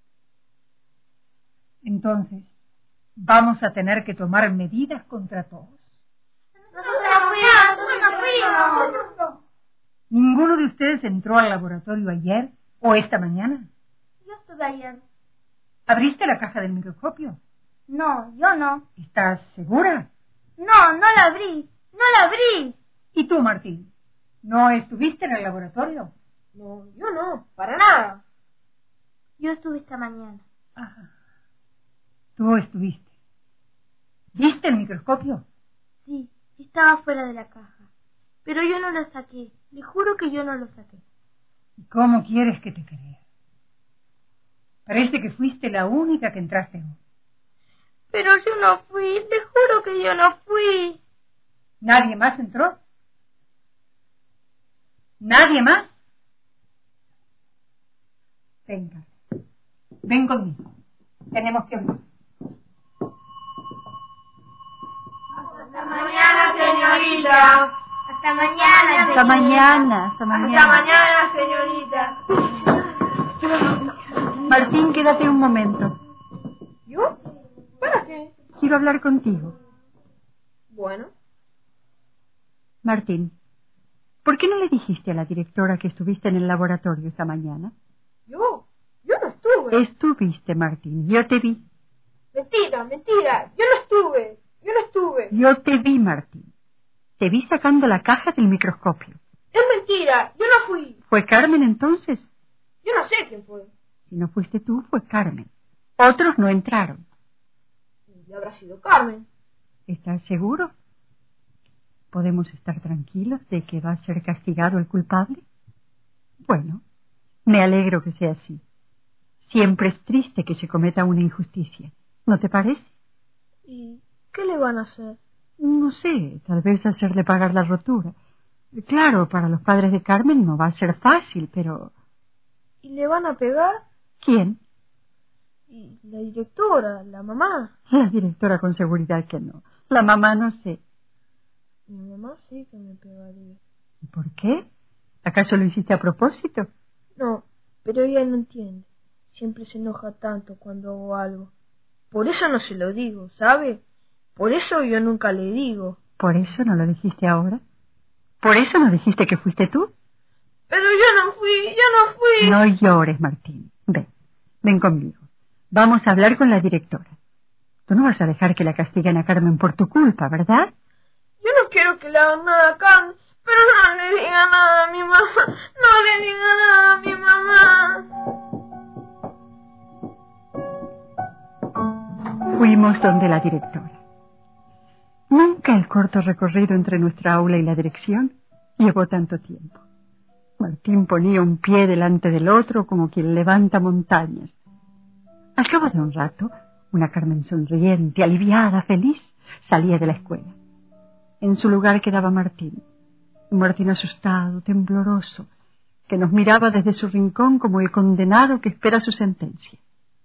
Entonces, vamos a tener que tomar medidas contra todos. Nosotros no fuimos, nosotros no fuimos. ¿Ninguno de ustedes entró al laboratorio ayer o esta mañana? Yo estuve ayer. ¿Abriste la caja del microscopio? No, yo no. ¿Estás segura? No, no la abrí, no la abrí. ¿Y tú, Martín? ¿No estuviste en el laboratorio? No, yo no, para nada. Yo estuve esta mañana. Ajá. Tú estuviste. ¿Viste el microscopio? Sí, estaba fuera de la caja. Pero yo no lo saqué. Le juro que yo no lo saqué. ¿Y cómo quieres que te crea? Parece que fuiste la única que entraste hoy. Pero yo no fui, te juro que yo no fui. ¿Nadie más entró? ¿Nadie más? Venga, ven conmigo. Tenemos que hablar. Hasta mañana, señorita. Hasta mañana. Hasta mañana, hasta mañana. Hasta mañana, señorita. Martín, quédate un momento. ¿Yo? ¿Para qué? Quiero hablar contigo. Bueno. Martín, ¿por qué no le dijiste a la directora que estuviste en el laboratorio esta mañana? ¿Yo? Yo no estuve. Estuviste, Martín. Yo te vi. Mentira, mentira. Yo no estuve. Yo no estuve. Yo te vi, Martín. Te vi sacando la caja del microscopio. Es mentira. Yo no fui. ¿Fue Carmen entonces? Yo no sé quién fue. Si no fuiste tú, fue Carmen. Otros no entraron. Y habrá sido Carmen. ¿Estás seguro? ¿Podemos estar tranquilos de que va a ser castigado el culpable? Bueno, me alegro que sea así. Siempre es triste que se cometa una injusticia. ¿No te parece? ¿Y qué le van a hacer? No sé, tal vez hacerle pagar la rotura. Claro, para los padres de Carmen no va a ser fácil, pero... ¿Y le van a pegar? ¿Quién? Y la directora, la mamá. La directora con seguridad que no. La mamá no sé. Mi mamá sí que me pegaría. ¿Y por qué? ¿Acaso lo hiciste a propósito? No, pero ella no entiende. Siempre se enoja tanto cuando hago algo. Por eso no se lo digo, ¿sabe? Por eso yo nunca le digo. ¿Por eso no lo dijiste ahora? ¿Por eso no dijiste que fuiste tú? Pero yo no fui, yo no fui. No llores, Martín. Ven, ven conmigo. Vamos a hablar con la directora. Tú no vas a dejar que la castiguen a Carmen por tu culpa, ¿verdad? Yo no quiero que le hagan nada a Carmen, pero no le diga nada a mi mamá. No le diga nada a mi mamá. Fuimos donde la directora. Nunca el corto recorrido entre nuestra aula y la dirección llevó tanto tiempo. Martín ponía un pie delante del otro como quien levanta montañas. Al cabo de un rato, una Carmen sonriente, aliviada, feliz, salía de la escuela. En su lugar quedaba Martín, un Martín asustado, tembloroso, que nos miraba desde su rincón como el condenado que espera su sentencia.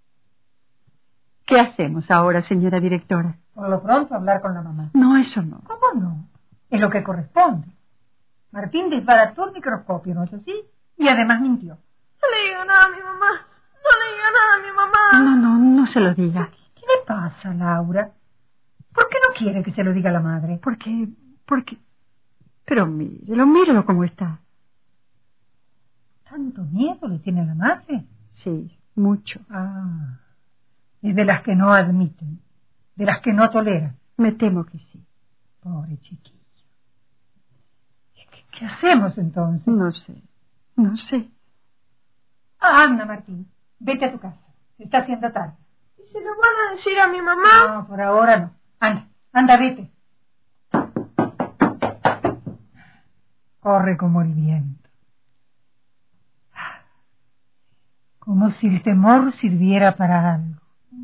¿Qué hacemos ahora, señora directora? Por lo pronto hablar con la mamá. No, eso no. ¿Cómo no? Es lo que corresponde. Martín desbarató el microscopio, ¿no es así? Y además mintió. No le diga nada a mi mamá. No le diga nada a mi mamá. No, no, no se lo diga. ¿Qué le pasa, Laura? ¿Por qué no quiere que se lo diga la madre? Porque, porque... Pero mírelo, mírelo cómo está. ¿Tanto miedo le tiene a la madre? Sí, mucho. Ah, es de las que no admiten, de las que no toleran. Me temo que sí. Pobre chiquillo. ¿Qué, qué hacemos entonces? No sé, no sé. Ah, anda, Martín, vete a tu casa. Se está haciendo tarde. ¿Y se lo van a decir a mi mamá? No, por ahora no. Anda, anda, vete. Corre como el viento. Como si el temor sirviera para algo.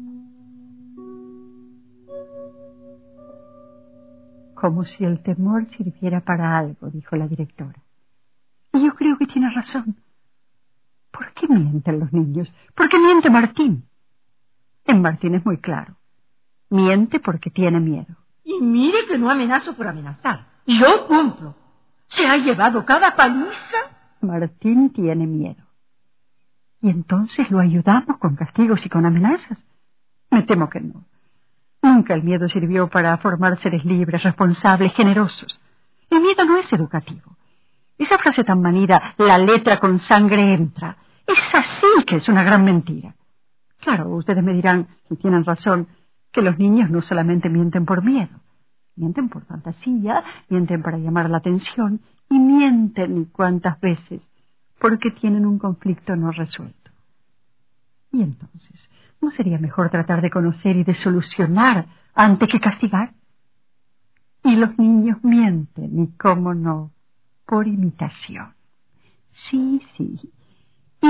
Como si el temor sirviera para algo, dijo la directora. Y yo creo que tiene razón. ¿Por qué mienten los niños? ¿Por qué miente Martín? En Martín es muy claro. Miente porque tiene miedo. Y mire que no amenazo por amenazar. Yo cumplo. ¿Se ha llevado cada paliza? Martín tiene miedo. ¿Y entonces lo ayudamos con castigos y con amenazas? Me temo que no. Nunca el miedo sirvió para formar seres libres, responsables, generosos. El miedo no es educativo. Esa frase tan manida, la letra con sangre entra, esa sí que es una gran mentira. Claro, ustedes me dirán, y tienen razón, que los niños no solamente mienten por miedo. Mienten por fantasía, mienten para llamar la atención, y mienten, ¿y cuántas veces? Porque tienen un conflicto no resuelto. Y entonces, ¿no sería mejor tratar de conocer y de solucionar antes que castigar? Y los niños mienten, y cómo no, por imitación. Sí, sí,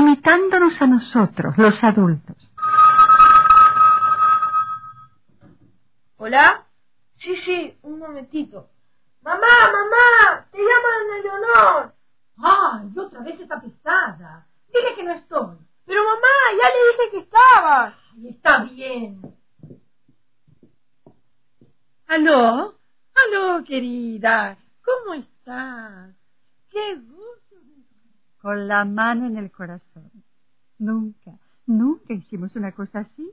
imitándonos a nosotros, los adultos. ¿Hola? Sí, sí, un momentito. ¡Mamá, mamá! ¡Te llaman Eleonor! ¡Ay, otra vez está pesada! Dile que no estoy. Pero mamá, ya le dije que estaba. Ay, está bien. ¿Aló? ¿Aló, querida? ¿Cómo estás? ¡Qué gusto! Con la mano en el corazón. Nunca, nunca hicimos una cosa así.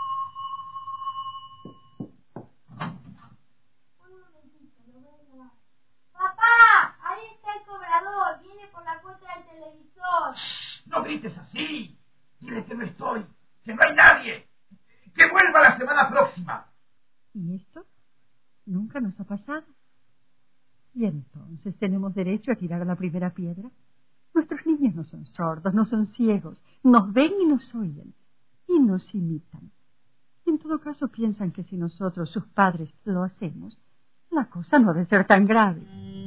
¡Papá! Ahí está el cobrador. Viene por la cuenta del televisor. No grites así. Dile que no estoy, que no hay nadie. Que vuelva la semana próxima. ¿Y esto? Nunca nos ha pasado. Y entonces tenemos derecho a tirar la primera piedra. Nuestros niños no son sordos, no son ciegos. Nos ven y nos oyen. Y nos imitan. En todo caso piensan que si nosotros, sus padres, lo hacemos, la cosa no debe ser tan grave.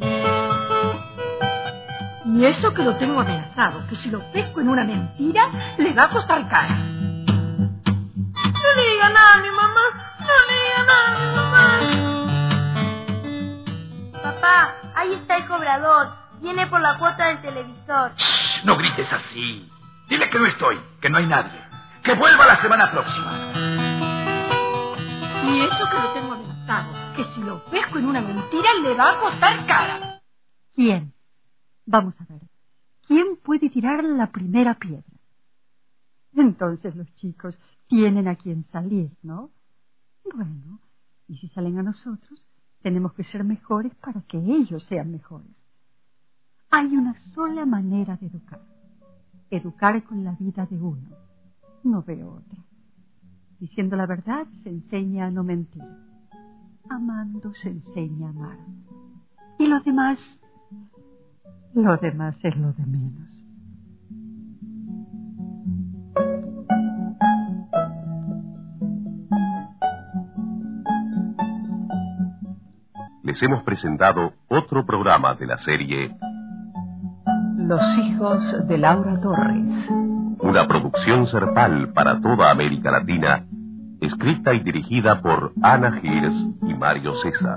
Y eso que lo tengo amenazado, que si lo pesco en una mentira, le va a costar cara. No le diga nada a mi mamá. No le diga nada a mi mamá. Papá, ahí está el cobrador. Viene por la cuota del televisor. No grites así. Dile que no estoy, que no hay nadie. Que vuelva la semana próxima. Y eso que lo tengo amenazado, que si lo pesco en una mentira, le va a costar cara. ¿Quién? Vamos a ver. ¿Quién puede tirar la primera piedra? Entonces los chicos tienen a quien salir, ¿no? Bueno, y si salen a nosotros, tenemos que ser mejores para que ellos sean mejores. Hay una sola manera de educar. Educar con la vida de uno. No veo otra. Diciendo la verdad se enseña a no mentir. Amando se enseña a amar. Y lo demás, lo demás es lo de menos. Les hemos presentado otro programa de la serie Los hijos de Laura Torres. Una producción Serpal para toda América Latina, escrita y dirigida por Ana Girs y Mario César.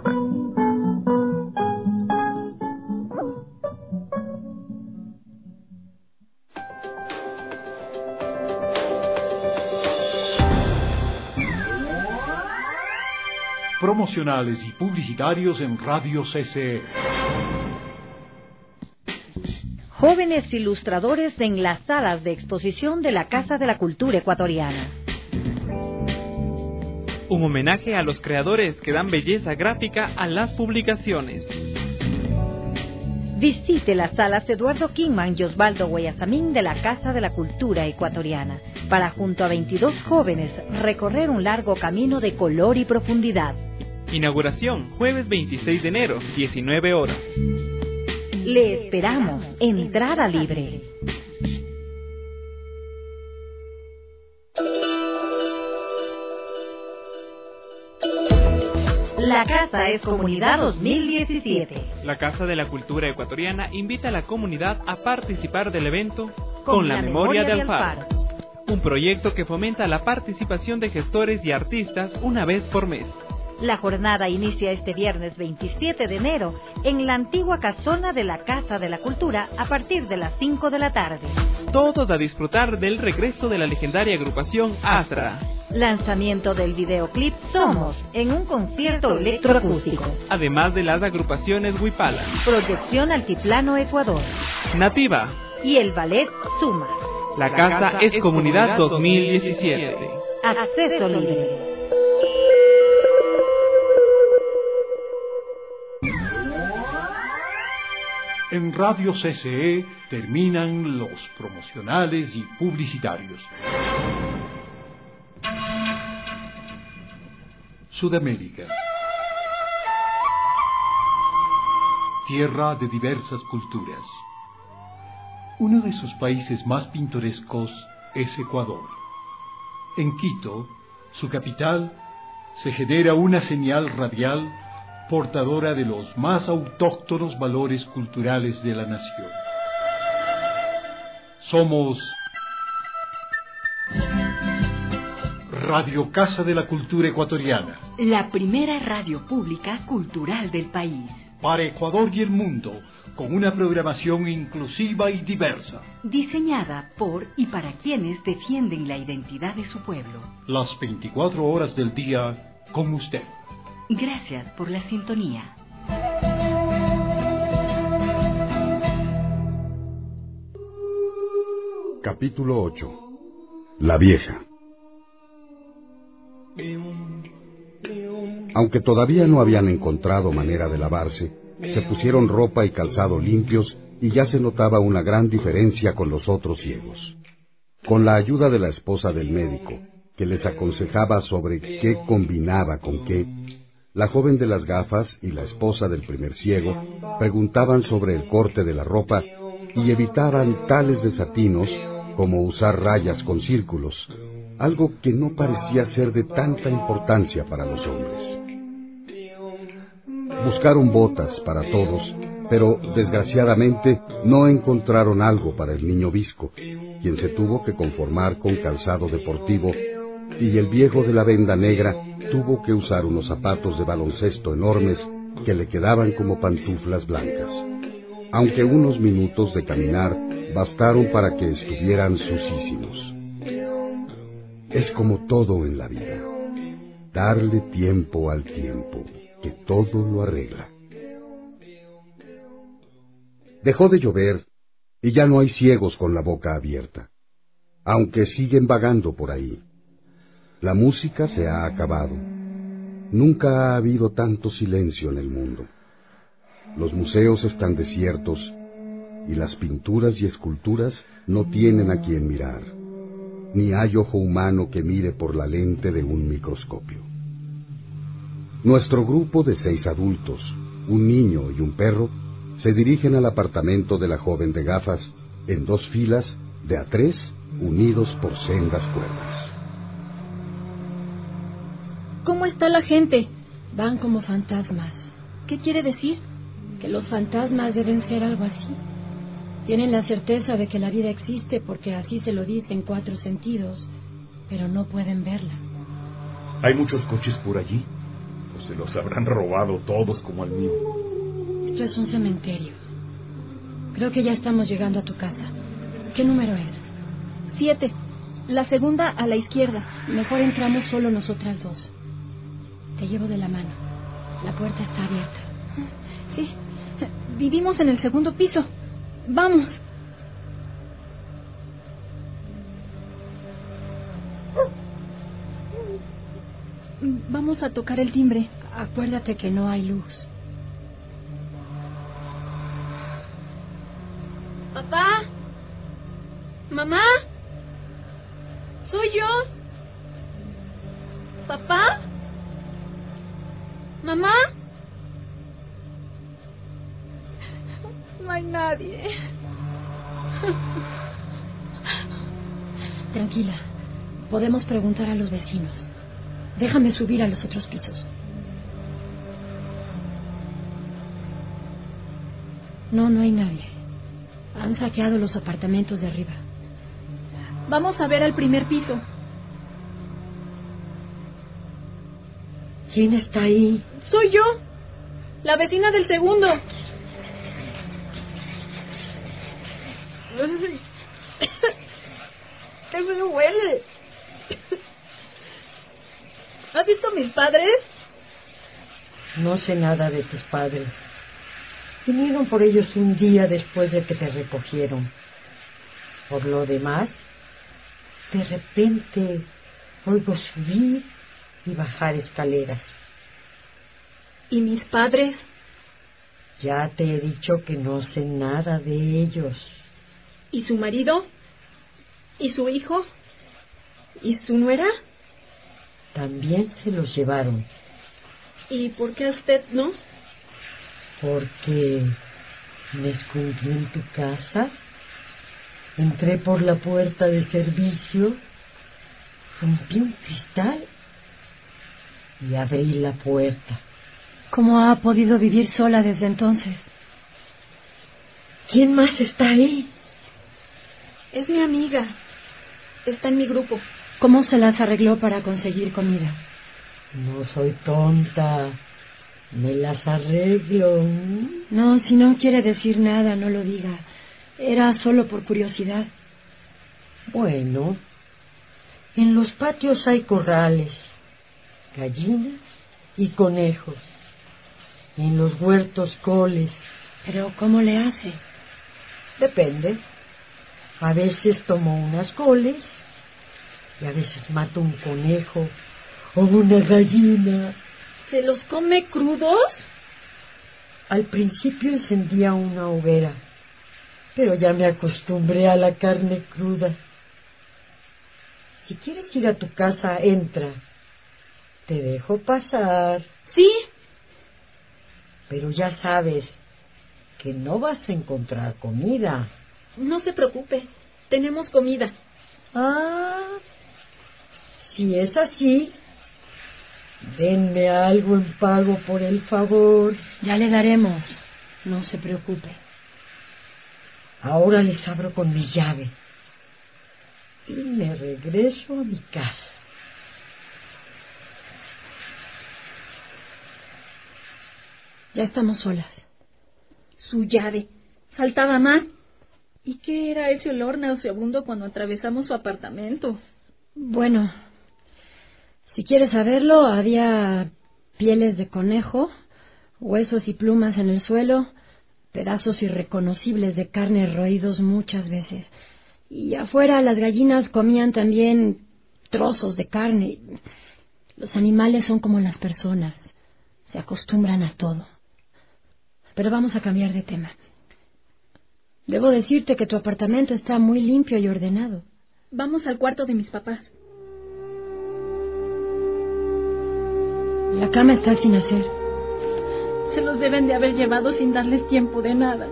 Promocionales y publicitarios en Radio C C E. Jóvenes ilustradores en las salas de exposición de la Casa de la Cultura Ecuatoriana. Un homenaje a los creadores que dan belleza gráfica a las publicaciones. Visite las salas Eduardo Kingman y Osvaldo Guayasamín de la Casa de la Cultura Ecuatoriana para, junto a veintidós jóvenes, recorrer un largo camino de color y profundidad. Inauguración, jueves veintiséis de enero, diecinueve horas. Le esperamos. Entrada libre. La Casa es Comunidad dos mil diecisiete. La Casa de la Cultura Ecuatoriana invita a la comunidad a participar del evento Con, Con la, la Memoria, Memoria de de Alfaro, Alfaro. un proyecto que fomenta la participación de gestores y artistas una vez por mes. La jornada inicia este viernes veintisiete de enero en la antigua casona de la Casa de la Cultura a partir de las cinco de la tarde. Todos a disfrutar del regreso de la legendaria agrupación Astra. Lanzamiento del videoclip Somos en un concierto electroacústico. Además de las agrupaciones Huipala, Proyección Altiplano Ecuador Nativa y el ballet Suma. La Casa es Comunidad dos mil diecisiete. Acceso libre. En Radio C C E terminan los promocionales y publicitarios. Sudamérica. Tierra de diversas culturas. Uno de sus países más pintorescos es Ecuador. En Quito, su capital, se genera una señal radial portadora de los más autóctonos valores culturales de la nación. Somos Radio Casa de la Cultura Ecuatoriana. La primera radio pública cultural del país. Para Ecuador y el mundo, con una programación inclusiva y diversa. Diseñada por y para quienes defienden la identidad de su pueblo. Las veinticuatro horas del día con usted. Gracias por la sintonía. Capítulo ocho. La vieja. Aunque todavía no habían encontrado manera de lavarse, se pusieron ropa y calzado limpios y ya se notaba una gran diferencia con los otros ciegos. Con la ayuda de la esposa del médico, que les aconsejaba sobre qué combinaba con qué, la joven de las gafas y la esposa del primer ciego preguntaban sobre el corte de la ropa y evitaban tales desatinos como usar rayas con círculos, algo que no parecía ser de tanta importancia para los hombres. Buscaron botas para todos, pero desgraciadamente no encontraron algo para el niño Visco, quien se tuvo que conformar con calzado deportivo, y el viejo de la venda negra tuvo que usar unos zapatos de baloncesto enormes que le quedaban como pantuflas blancas, aunque unos minutos de caminar bastaron para que estuvieran sucísimos. Es como todo en la vida, darle tiempo al tiempo, que todo lo arregla. Dejó de llover y ya no hay ciegos con la boca abierta, aunque siguen vagando por ahí. La música se ha acabado. Nunca ha habido tanto silencio en el mundo. Los museos están desiertos y las pinturas y esculturas no tienen a quien mirar, ni hay ojo humano que mire por la lente de un microscopio. Nuestro grupo de seis adultos, un niño y un perro, se dirigen al apartamento de la joven de gafas en dos filas de a tres unidos por sendas cuerdas. ¿Cómo está la gente? Van como fantasmas. ¿Qué quiere decir? Que los fantasmas deben ser algo así. Tienen la certeza de que la vida existe porque así se lo dicen cuatro sentidos, pero no pueden verla. ¿Hay muchos coches por allí? ¿O se los habrán robado todos como al mío? Esto es un cementerio. Creo que ya estamos llegando a tu casa. ¿Qué número es? Siete. La segunda a la izquierda. Mejor entramos solo nosotras dos. Te llevo de la mano. La puerta está abierta. Sí. Vivimos en el segundo piso. ¡Vamos! Vamos a tocar el timbre. Acuérdate que no hay luz. ¿Papá? ¿Mamá? ¿Soy yo? ¿Papá? ¿Mamá? No hay nadie. Tranquila. Podemos preguntar a los vecinos. Déjame subir a los otros pisos. No, no hay nadie. Han saqueado los apartamentos de arriba. Vamos a ver al primer piso. ¿Quién está ahí? Soy yo, la vecina del segundo. ¡Qué feo huele! ¿Has visto a mis padres? No sé nada de tus padres. Vinieron por ellos un día después de que te recogieron. Por lo demás, de repente oigo subir y bajar escaleras. ¿Y mis padres? Ya te he dicho que no sé nada de ellos. ¿Y su marido? ¿Y su hijo? ¿Y su nuera? También se los llevaron. ¿Y por qué usted no? Porque me escondí en tu casa, entré por la puerta de servicio, rompí un cristal y abrí la puerta. ¿Cómo ha podido vivir sola desde entonces? ¿Quién más está ahí? Es mi amiga. Está en mi grupo. ¿Cómo se las arregló para conseguir comida? No soy tonta. Me las arreglo. No, si no quiere decir nada, no lo diga. Era solo por curiosidad. Bueno, en los patios hay corrales, gallinas y conejos. En los huertos coles. ¿Pero cómo le hace? Depende. A veces tomo unas coles y a veces mato un conejo o una gallina. ¿Se los come crudos? Al principio encendía una hoguera, pero ya me acostumbré a la carne cruda. Si quieres ir a tu casa, entra. Te dejo pasar. ¿Sí? Pero ya sabes que no vas a encontrar comida. No se preocupe, tenemos comida. Ah, si es así, denme algo en pago por el favor. Ya le daremos, no se preocupe. Ahora les abro con mi llave y me regreso a mi casa. Ya estamos solas. Su llave. Faltaba más. ¿Y qué era ese olor nauseabundo cuando atravesamos su apartamento? Bueno, si quieres saberlo, había pieles de conejo, huesos y plumas en el suelo, pedazos irreconocibles de carne roídos muchas veces. Y afuera las gallinas comían también trozos de carne. Los animales son como las personas, se acostumbran a todo. Pero vamos a cambiar de tema. Debo decirte que tu apartamento está muy limpio y ordenado. Vamos al cuarto de mis papás. La cama está sin hacer. Se los deben de haber llevado sin darles tiempo de nada.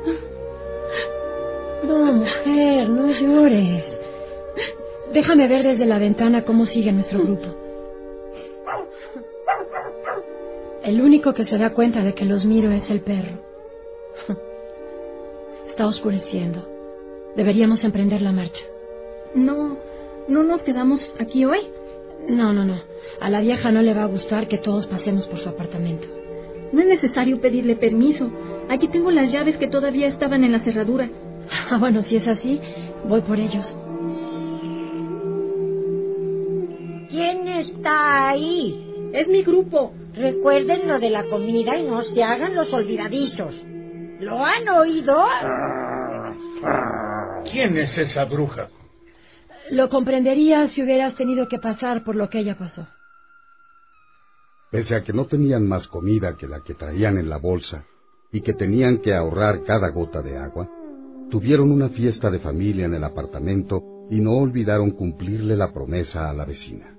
No, mujer, no llores. Déjame ver desde la ventana cómo sigue nuestro grupo. El único que se da cuenta de que los miro es el perro. Está oscureciendo. Deberíamos emprender la marcha. No, ¿no nos quedamos aquí hoy? No, no, no. A la vieja no le va a gustar que todos pasemos por su apartamento. No es necesario pedirle permiso. Aquí tengo las llaves que todavía estaban en la cerradura. Ah, bueno, si es así, voy por ellos. ¿Quién está ahí? Es mi grupo. Recuerden lo de la comida y no se hagan los olvidadizos. ¿Lo han oído? ¿Quién es esa bruja? Lo comprenderías si hubieras tenido que pasar por lo que ella pasó. Pese a que no tenían más comida que la que traían en la bolsa y que tenían que ahorrar cada gota de agua, tuvieron una fiesta de familia en el apartamento y no olvidaron cumplirle la promesa a la vecina.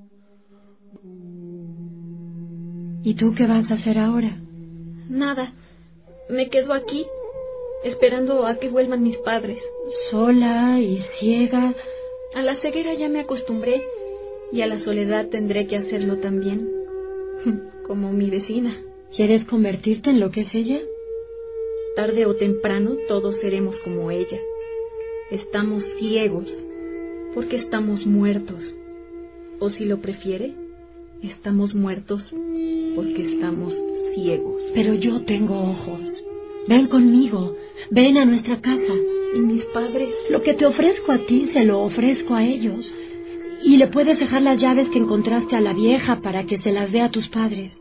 ¿Y tú qué vas a hacer ahora? Nada. Me quedo aquí, esperando a que vuelvan mis padres. ¿Sola y ciega? A la ceguera ya me acostumbré, y a la soledad tendré que hacerlo también. Como mi vecina. ¿Quieres convertirte en lo que es ella? Tarde o temprano todos seremos como ella. Estamos ciegos, porque estamos muertos. O si lo prefiere, estamos muertos porque estamos ciegos. Pero yo tengo ojos. Ven conmigo, ven a nuestra casa. ¿Y mis padres? Lo que te ofrezco a ti se lo ofrezco a ellos. Y le puedes dejar las llaves que encontraste a la vieja para que se las dé a tus padres.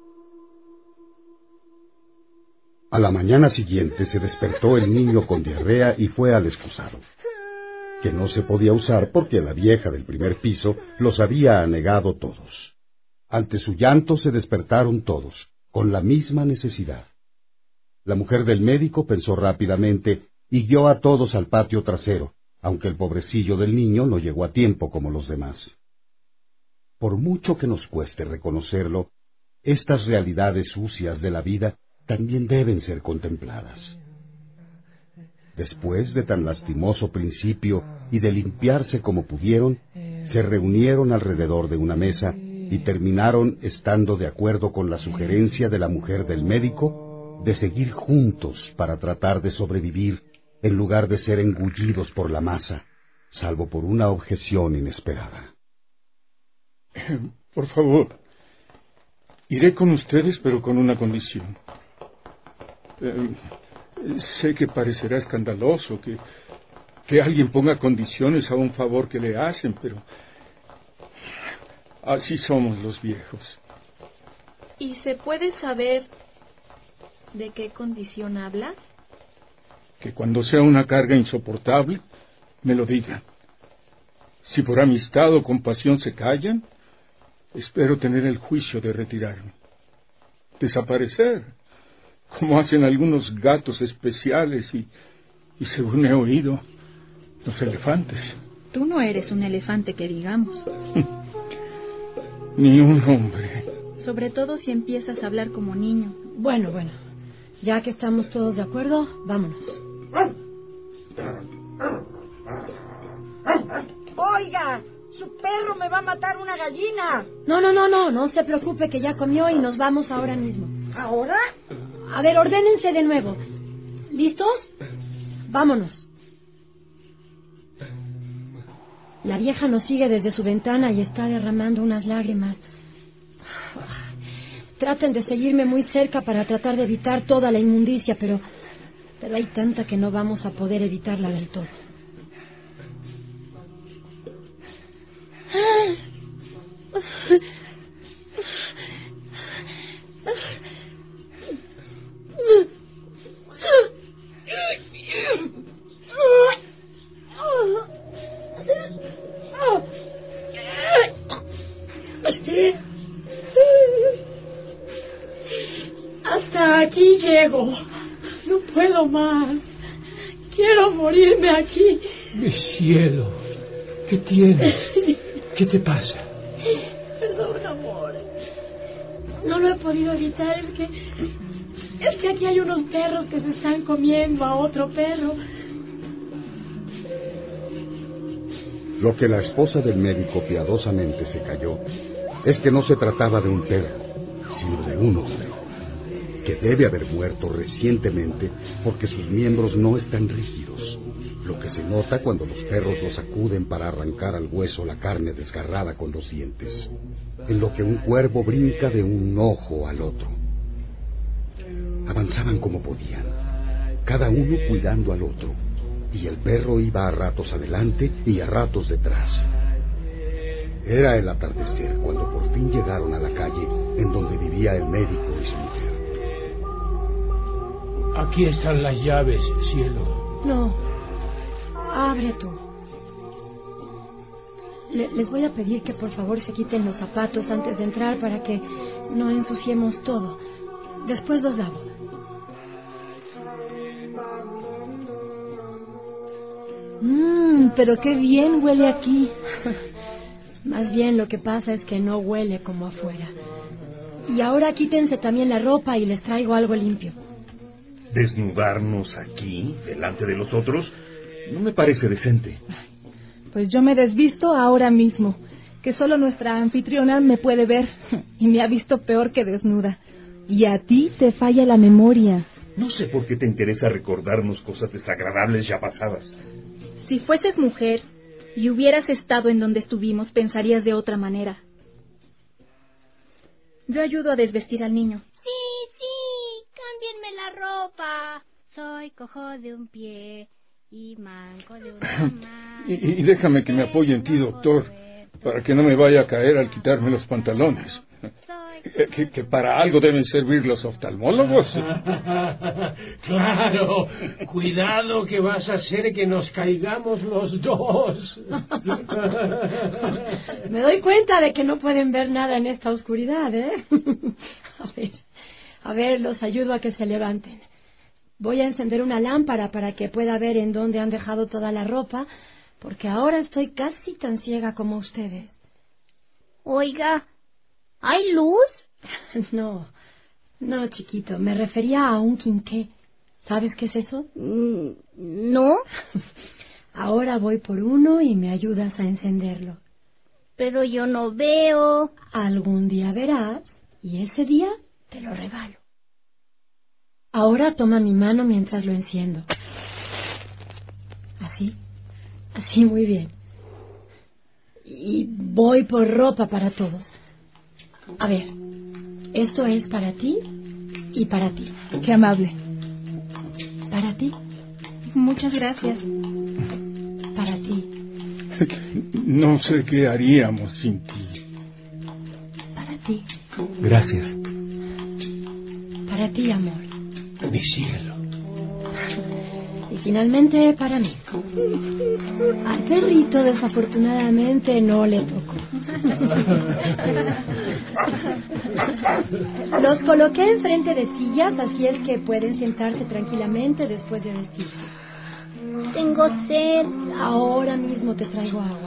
A la mañana siguiente se despertó el niño con diarrea y fue al excusado, que no se podía usar porque la vieja del primer piso los había anegado todos. Ante su llanto se despertaron todos, con la misma necesidad. La mujer del médico pensó rápidamente y guió a todos al patio trasero, aunque el pobrecillo del niño no llegó a tiempo como los demás. Por mucho que nos cueste reconocerlo, estas realidades sucias de la vida también deben ser contempladas. Después de tan lastimoso principio y de limpiarse como pudieron, se reunieron alrededor de una mesa y terminaron estando de acuerdo con la sugerencia de la mujer del médico de seguir juntos para tratar de sobrevivir en lugar de ser engullidos por la masa, salvo por una objeción inesperada. Por favor, iré con ustedes, pero con una condición. Eh, sé que parecerá escandaloso que, que alguien ponga condiciones a un favor que le hacen, pero así somos los viejos. ¿Y se puede saber de qué condición hablas? Que cuando sea una carga insoportable, me lo digan. Si por amistad o compasión se callan, espero tener el juicio de retirarme. Desaparecer, como hacen algunos gatos especiales y, y según he oído, los elefantes. Tú no eres un elefante que digamos. Ni un hombre. Sobre todo si empiezas a hablar como niño. Bueno, bueno. Ya que estamos todos de acuerdo, vámonos. Oiga, su perro me va a matar una gallina. No, no, no, no, no se preocupe que ya comió y nos vamos ahora mismo. ¿Ahora? A ver, ordénense de nuevo. ¿Listos? Vámonos. La vieja nos sigue desde su ventana y está derramando unas lágrimas. Traten de seguirme muy cerca para tratar de evitar toda la inmundicia, pero, pero hay tanta que no vamos a poder evitarla del todo. Hasta aquí llego. No puedo más. Quiero morirme aquí. Mi cielo, ¿qué tienes? ¿Qué te pasa? Perdón, amor. No lo he podido evitar. Es que... Es que aquí hay unos perros que se están comiendo a otro perro. Lo que la esposa del médico piadosamente se calló es que no se trataba de un perro, sino de un hombre, que debe haber muerto recientemente porque sus miembros no están rígidos, lo que se nota cuando los perros los sacuden para arrancar al hueso la carne desgarrada con los dientes, en lo que un cuervo brinca de un ojo al otro. Avanzaban como podían, cada uno cuidando al otro, y el perro iba a ratos adelante y a ratos detrás. Era el atardecer cuando por fin llegaron a la calle en donde vivía el médico y su mujer. Aquí están las llaves, cielo. No, abre tú. Le- les voy a pedir que por favor se quiten los zapatos antes de entrar para que no ensuciemos todo. Después los lavo. Mmm, pero qué bien huele aquí. Más bien lo que pasa es que no huele como afuera. Y ahora quítense también la ropa y les traigo algo limpio. ¿Desnudarnos aquí, delante de los otros? No me parece decente. Pues yo me desvisto ahora mismo, que solo nuestra anfitriona me puede ver y me ha visto peor que desnuda. Y a ti te falla la memoria. No sé por qué te interesa recordarnos cosas desagradables ya pasadas. Si fueses mujer y hubieras estado en donde estuvimos, pensarías de otra manera. Yo ayudo a desvestir al niño. Sí, sí, cámbienme la ropa. Soy cojo de un pie y manco de una mano. Y, y déjame que me apoye en ti, doctor, para que no me vaya a caer al quitarme los pantalones. Que, que para algo deben servir los oftalmólogos. Claro, cuidado que vas a hacer que nos caigamos los dos. Me doy cuenta de que no pueden ver nada en esta oscuridad, ¿eh? A ver, a ver, los ayudo a que se levanten. Voy a encender una lámpara para que pueda ver en dónde han dejado toda la ropa, porque ahora estoy casi tan ciega como ustedes. Oiga, ¿hay luz? No, no, chiquito, me refería a un quinqué. ¿Sabes qué es eso? No. Ahora voy por uno y me ayudas a encenderlo. Pero yo no veo. Algún día verás y ese día te lo regalo. Ahora toma mi mano mientras lo enciendo. Así, así muy bien. y voy por ropa para todos. A ver, esto es para ti y para ti. Qué amable. Para ti. Muchas gracias. Para ti. No sé qué haríamos sin ti. Para ti. Gracias. Para ti, amor. Mi cielo. Y finalmente para mí. Al perrito desafortunadamente no le tocó. Los coloqué enfrente de sillas, así es que pueden sentarse tranquilamente después de vestirse. Tengo sed. Ahora mismo te traigo agua.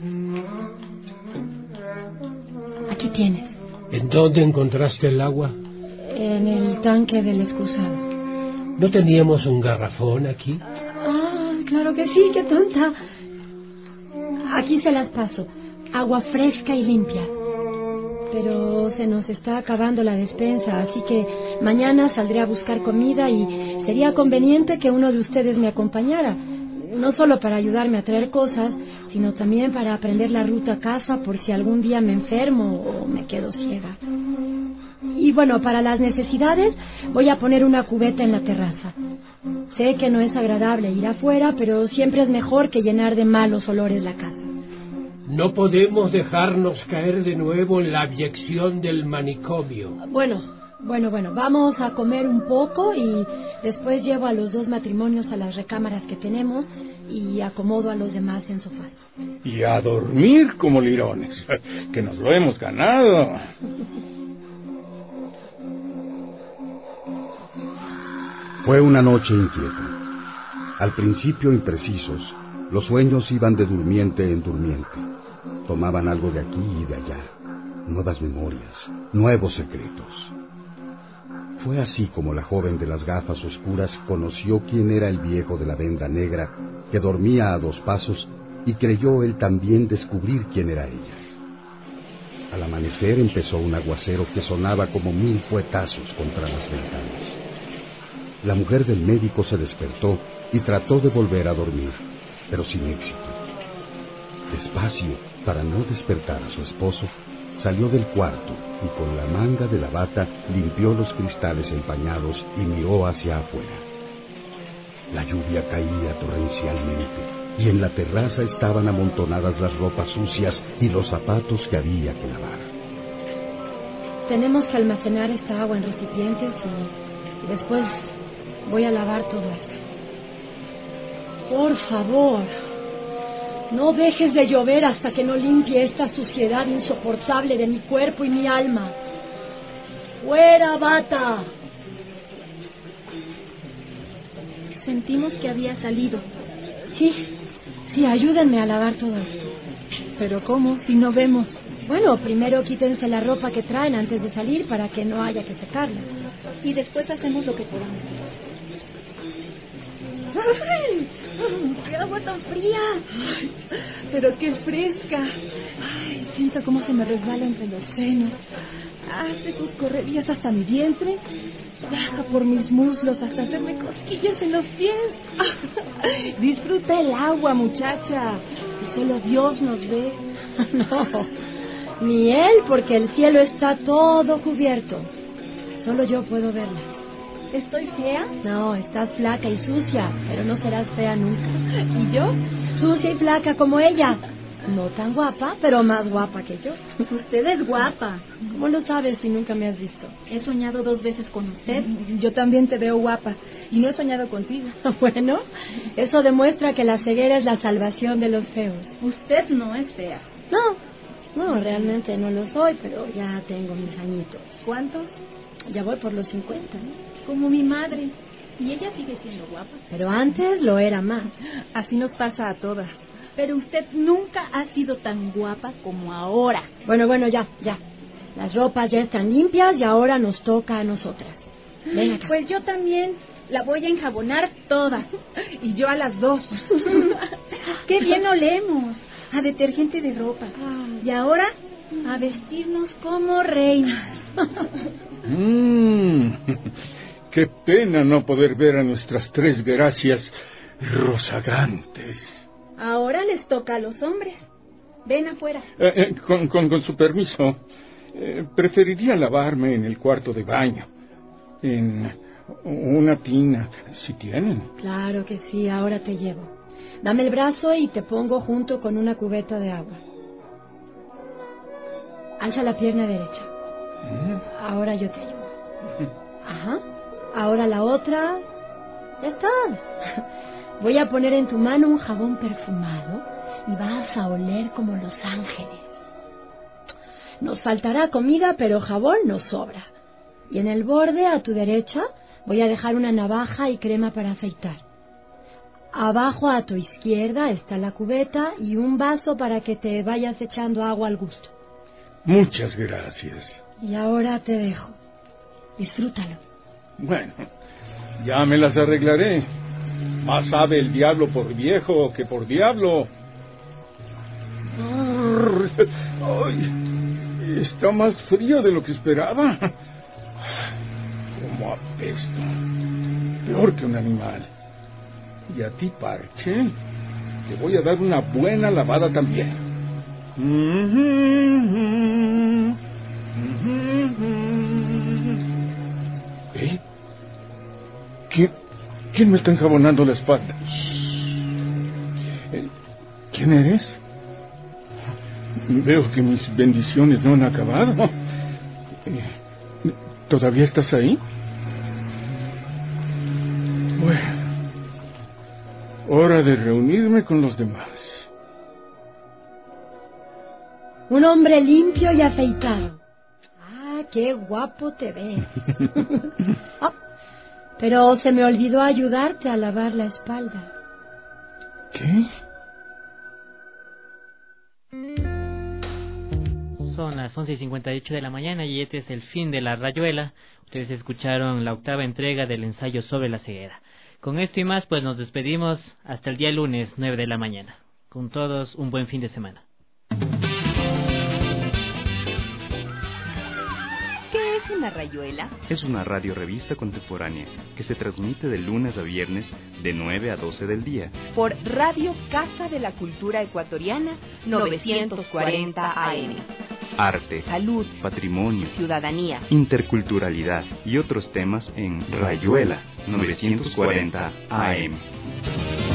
Aquí tienes. ¿En dónde encontraste el agua? En el tanque del excusado. ¿No teníamos un garrafón aquí? Ah, claro que sí, qué tonta. Aquí se las paso. Agua fresca y limpia. Pero se nos está acabando la despensa, así que mañana saldré a buscar comida y sería conveniente que uno de ustedes me acompañara. No solo para ayudarme a traer cosas, sino también para aprender la ruta a casa por si algún día me enfermo o me quedo ciega. Y bueno, para las necesidades voy a poner una cubeta en la terraza. Sé que no es agradable ir afuera, pero siempre es mejor que llenar de malos olores la casa. No podemos dejarnos caer de nuevo en la abyección del manicomio. Bueno, bueno, bueno, vamos a comer un poco y después llevo a los dos matrimonios a las recámaras que tenemos y acomodo a los demás en sofás. Y a dormir como lirones, que nos lo hemos ganado. Fue una noche inquieta. Al principio imprecisos, los sueños iban de durmiente en durmiente. Tomaban algo de aquí y de allá. Nuevas memorias, nuevos secretos. Fue así como la joven de las gafas oscuras conoció quién era el viejo de la venda negra que dormía a dos pasos y creyó él también descubrir quién era ella. Al amanecer empezó un aguacero que sonaba como mil fuetazos contra las ventanas. La mujer del médico se despertó y trató de volver a dormir, pero sin éxito. Despacio, para no despertar a su esposo, salió del cuarto y con la manga de la bata limpió los cristales empañados y miró hacia afuera. La lluvia caía torrencialmente y en la terraza estaban amontonadas las ropas sucias y los zapatos que había que lavar. Tenemos que almacenar esta agua en recipientes y, y después voy a lavar todo esto. Por favor, no dejes de llover hasta que no limpie esta suciedad insoportable de mi cuerpo y mi alma. ¡Fuera, bata! Sentimos que había salido. Sí, sí, ayúdenme a lavar todo esto. ¿Pero cómo, si no vemos? Bueno, primero quítense la ropa que traen antes de salir para que no haya que secarla. Y después hacemos lo que podamos. ¡Ay! ¡Qué agua tan fría! Ay, pero qué fresca. Ay, siento cómo se me resbala entre los senos. Hace sus correrías hasta mi vientre. Baja por mis muslos hasta hacerme cosquillas en los pies. Disfruta el agua, muchacha. Y solo Dios nos ve. No, ni él, porque el cielo está todo cubierto. Solo yo puedo verla. ¿Estoy fea? No, estás flaca y sucia, pero no serás fea nunca. ¿Y yo? Sucia y flaca como ella. No tan guapa, pero más guapa que yo. Usted es guapa. ¿Cómo lo sabes si nunca me has visto? He soñado dos veces con usted. Yo también te veo guapa. Y no he soñado contigo. Bueno, eso demuestra que la ceguera es la salvación de los feos. Usted no es fea. No, no, realmente no lo soy, pero ya tengo mis añitos. ¿Cuántos? Ya voy por los cincuenta, ¿no? Como mi madre. Y ella sigue siendo guapa. Pero antes lo era más. Así nos pasa a todas. Pero usted nunca ha sido tan guapa como ahora. Bueno, bueno, ya, ya. Las ropas ya están limpias y ahora nos toca a nosotras. Ven acá. Pues yo también la voy a enjabonar toda. Y yo a las dos. ¡Qué bien olemos! A detergente de ropa. Y ahora a vestirnos como reinas. Mmm... Qué pena no poder ver a nuestras tres gracias rozagantes. Ahora les toca a los hombres. Ven afuera. Eh, eh, con, con, con su permiso, eh, preferiría lavarme en el cuarto de baño. En una tina, si tienen. Claro que sí, ahora te llevo. Dame el brazo y te pongo junto con una cubeta de agua. Alza la pierna derecha. Ahora yo te ayudo. Ajá. Ahora la otra. Ya está. Voy a poner en tu mano un jabón perfumado y vas a oler como los ángeles. Nos faltará comida, pero jabón nos sobra. Y en el borde, a tu derecha, voy a dejar una navaja y crema para afeitar. Abajo, a tu izquierda, está la cubeta y un vaso para que te vayas echando agua al gusto. Muchas gracias. Y ahora te dejo. Disfrútalo. Bueno, ya me las arreglaré. Más sabe el diablo por viejo que por diablo. Ay, está más frío de lo que esperaba. Como apesto. Peor que un animal. Y a ti, Parche, te voy a dar una buena lavada también. ¿Eh? ¿Quién, ¿Quién me está enjabonando la espalda? ¿Quién eres? Veo que mis bendiciones no han acabado. ¿Todavía estás ahí? Bueno, hora de reunirme con los demás. Un hombre limpio y afeitado. Ah, qué guapo te ves. Oh, pero se me olvidó ayudarte a lavar la espalda. ¿Qué? Son las once y cincuenta y ocho de la mañana y este es el fin de La Rayuela. Ustedes escucharon la octava entrega del ensayo sobre la ceguera. Con esto y más, pues nos despedimos hasta el día lunes, nueve de la mañana. Con todos, un buen fin de semana. ¿Qué es una rayuela? Es una radiorevista contemporánea que se transmite de lunes a viernes de nueve a doce del día. Por Radio Casa de la Cultura Ecuatoriana, novecientos cuarenta A M. Arte, salud, patrimonio, ciudadanía, interculturalidad y otros temas en Rayuela novecientos cuarenta A M.